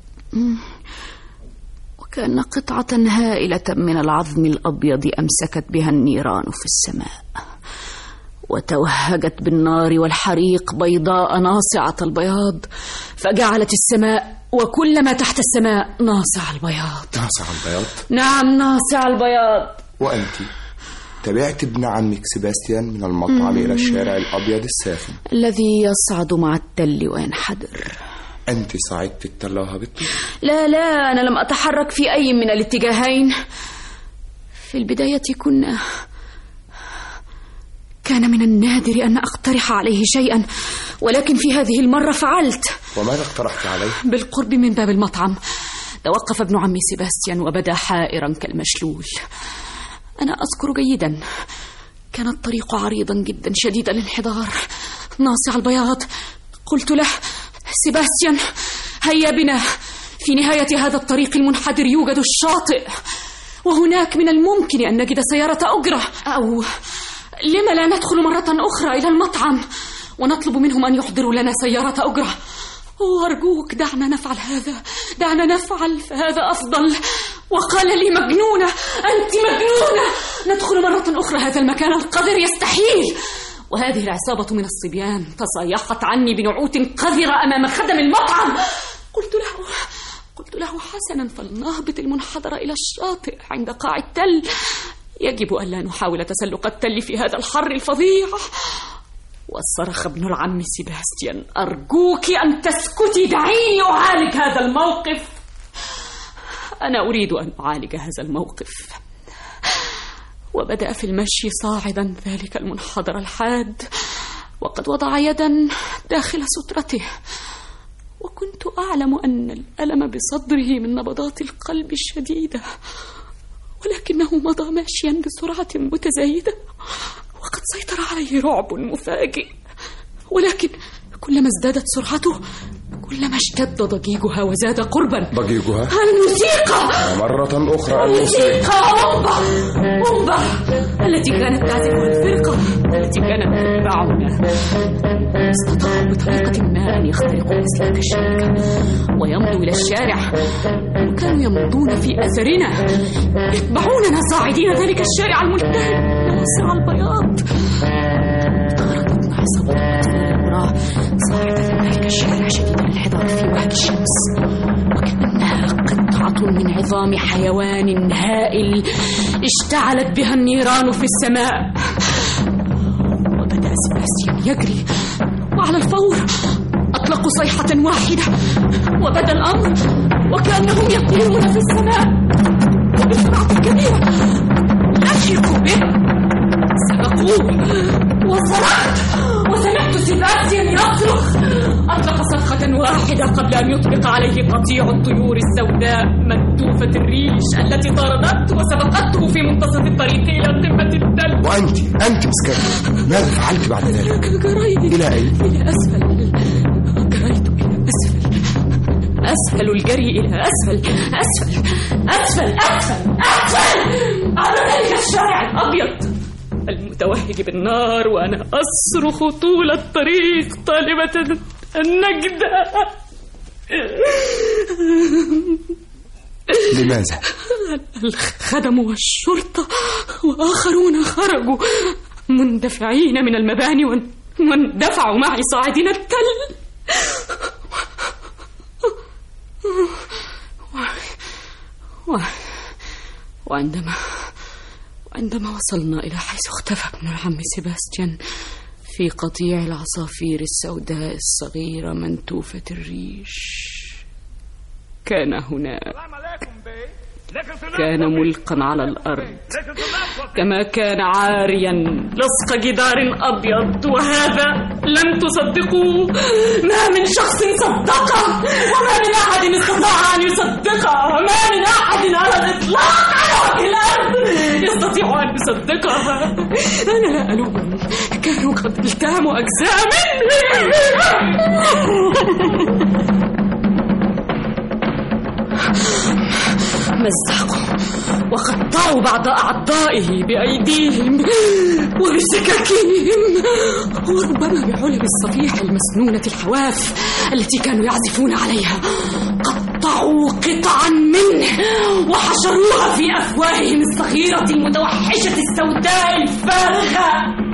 وكأن قطعة هائلة من العظم الأبيض أمسكت بها النيران في السماء، وتوهجت بالنار والحريق بيضاء ناصعة البياض، فجعلت السماء وكل ما تحت السماء ناصع البياض. ناصع البياض؟ نعم، ناصع البياض. وأنت تبعت ابن عمك سيباستيان من المطعم مم. إلى الشارع الأبيض الساخن الذي يصعد مع التل وينحدر. أنت صعدت التل وهبطت؟ لا لا، أنا لم أتحرك في أي من الاتجاهين. في البداية كنا كان من النادر أن أقترح عليه شيئا، ولكن في هذه المرة فعلت. وماذا اقترحت عليه؟ بالقرب من باب المطعم توقف ابن عمي سيباستيان وبدا حائرا كالمشلول. أنا أذكر جيدا، كان الطريق عريضا جدا شديد الانحدار ناصع البياض. قلت له: سيباستيان، هيا بنا، في نهاية هذا الطريق المنحدر يوجد الشاطئ، وهناك من الممكن أن نجد سيارة أجرة، أو لما لا ندخل مرة أخرى إلى المطعم ونطلب منهم أن يحضروا لنا سيارة أجرة. وأرجوك دعنا نفعل هذا، دعنا نفعل، فهذا أفضل. وقال لي: مجنونة، أنت مجنونة، ندخل مرة أخرى هذا المكان القذر، يستحيل. وهذه العصابة من الصبيان تصيحت عني بنعوت قذرة أمام خدم المطعم. قلت له قلت له حسنا، فلنهبط المنحدر إلى الشاطئ عند قاع التل، يجب ألا نحاول تسلق التل في هذا الحر الفظيع. وصرخ ابن العم سيباستيان: أرجوك أن تسكتي، دعيني أعالج هذا الموقف. أنا أريد أن أعالج هذا الموقف. وبدأ في المشي صاعدا ذلك المنحدر الحاد، وقد وضع يدا داخل سترته، وكنت أعلم أن الألم بصدره من نبضات القلب الشديدة، ولكنه مضى ماشيا بسرعة متزايدة، وقد سيطر عليه رعب مفاجئ. ولكن كلما ازدادت سرعته كلما اشتد ضجيجها وزاد قربا. ضجيجها؟ الموسيقى مرة أخرى. الموسيقى أمبا أمبا التي كانت تعزفها الفرقة التي كانت تتبعنا. استطاعوا بطريقة ما أن يخترقوا أسلاك الشبكة ويمضوا إلى الشارع، وكانوا يمضون في أثرنا، يتبعوننا صاعدين ذلك الشارع الملتهب ناصع البياض. طاردتنا عصابة الأطفال وراء صاعدة ذلك الشارع شديد الانحدار في وهج الشمس، وكأنها قطعة من عظام حيوان هائل اشتعلت بها النيران في السماء. وبدأ سيباستيان يجري، وعلى الفور أطلقوا صيحة واحدة، وبدأ الأمر وكأنهم يطيرون في السماء وبسرعة كبيرة. لحقوا به، سبقوه، وصرخت وسمعت سيباستيان يصرخ. أطلق صرخة واحدة قبل أن يطلق عليه قطيع الطيور السوداء مكتوفة الريش التي طاردته وسبقته في منتصف الطريق إلى قمة التل. وأنت أنت مسكرة، ماذا فعلت بعد ذلك؟ جريت إلى أين؟ إلى أسفل. جريت إلى أسفل، أسفل الجري إلى أسفل، أسفل أسفل أسفل أسفل على ذلك الشارع الأبيض المتوهج بالنار، وأنا أصرخ طول الطريق طالبة النجدة. لماذا؟ الخدم والشرطة وآخرون خرجوا مندفعين من المباني واندفعوا معي صاعدين التل. وعندما وعندما وصلنا إلى حيث اختفى ابن العم سيباستيان في قطيع العصافير السوداء الصغيرة منتوفة الريش، كان هناك كان ملقا على الأرض كما كان عاريا لصق جدار أبيض. وهذا لم تصدقوا، ما من شخص صدقه، وما من أحد استطاع أن يصدقه، وما من أحد على الإطلاق على وجه الأرض يستطيع أن يصدقها. أنا لا ألومهم، كانوا قد التهموا أجزاء مني. مزقوا وقطعوا بعض أعضائه بأيديهم وبسكاكينهم، وربما بعلب الصفيح المسنونة الحواف التي كانوا يعزفون عليها. قطعوا قطعا منه وحشروها في أفواههم الصغيرة المتوحشة السوداء الفارغة،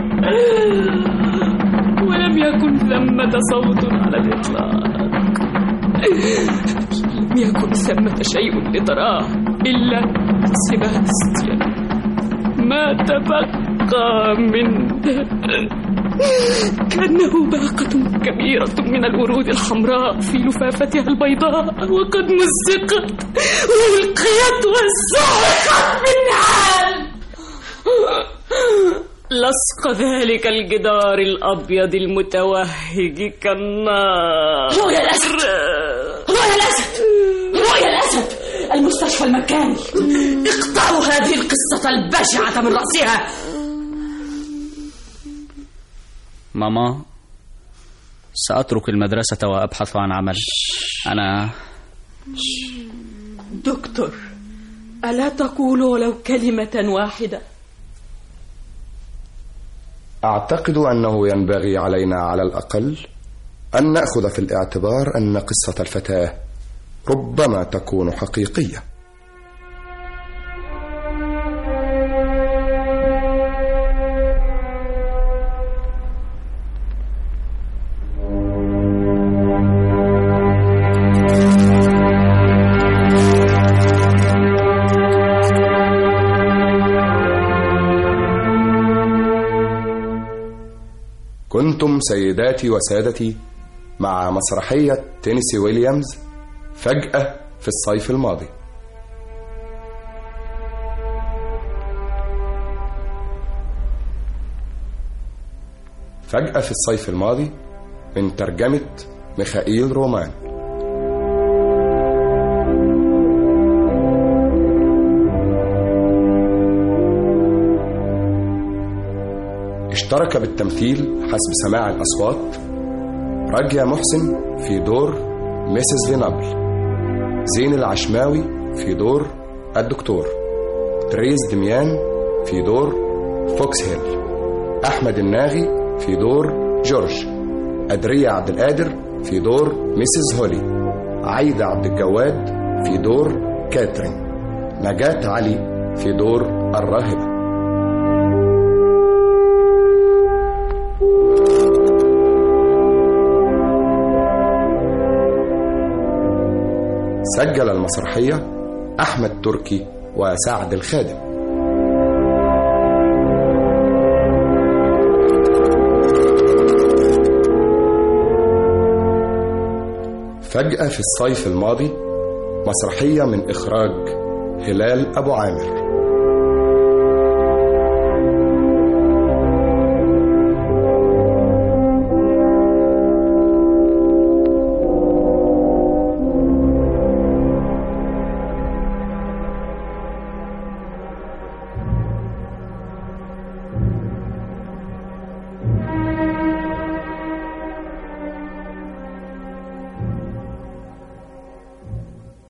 ولم يكن ثمة صوت على الإطلاق، لم يكن ثمة شيء لتراه إلا سيباستيان، ما تبقى منه كأنه باقة كبيرة من الورود الحمراء في لفافتها البيضاء، وقد مزقت وألقيت وسحقت من حال. لصق ذلك الجدار الأبيض المتوهج كالنار. رؤيا الأسد، رؤيا الأسد، رؤيا الأسد، المستشفى المكاني. اقطعوا هذه القصة البشعة من رأسها. ماما، سأترك المدرسة وأبحث عن عمل. أنا دكتور، ألا تقول ولو كلمة واحدة؟ أعتقد أنه ينبغي علينا على الأقل أن نأخذ في الاعتبار أن قصة الفتاة ربما تكون حقيقية. كنتم سيداتي وسادتي مع مسرحية تينيسي ويليامز فجأة في الصيف الماضي. فجأة في الصيف الماضي من ترجمة ميخائيل رومان. اشترك بالتمثيل حسب سماع الأصوات راجيا محسن في دور ميسيس فينابل، زين العشماوي في دور الدكتور، تريز دميان في دور فوكس هيل، أحمد الناغي في دور جورج، أدرية عبد القادر في دور ميسيس هولي، عايدة عبد الجواد في دور كاترين، نجاة علي في دور الراهبة. سجل المسرحية أحمد تركي وسعد الخادم. فجأة في الصيف الماضي مسرحية من إخراج هلال أبو عامر.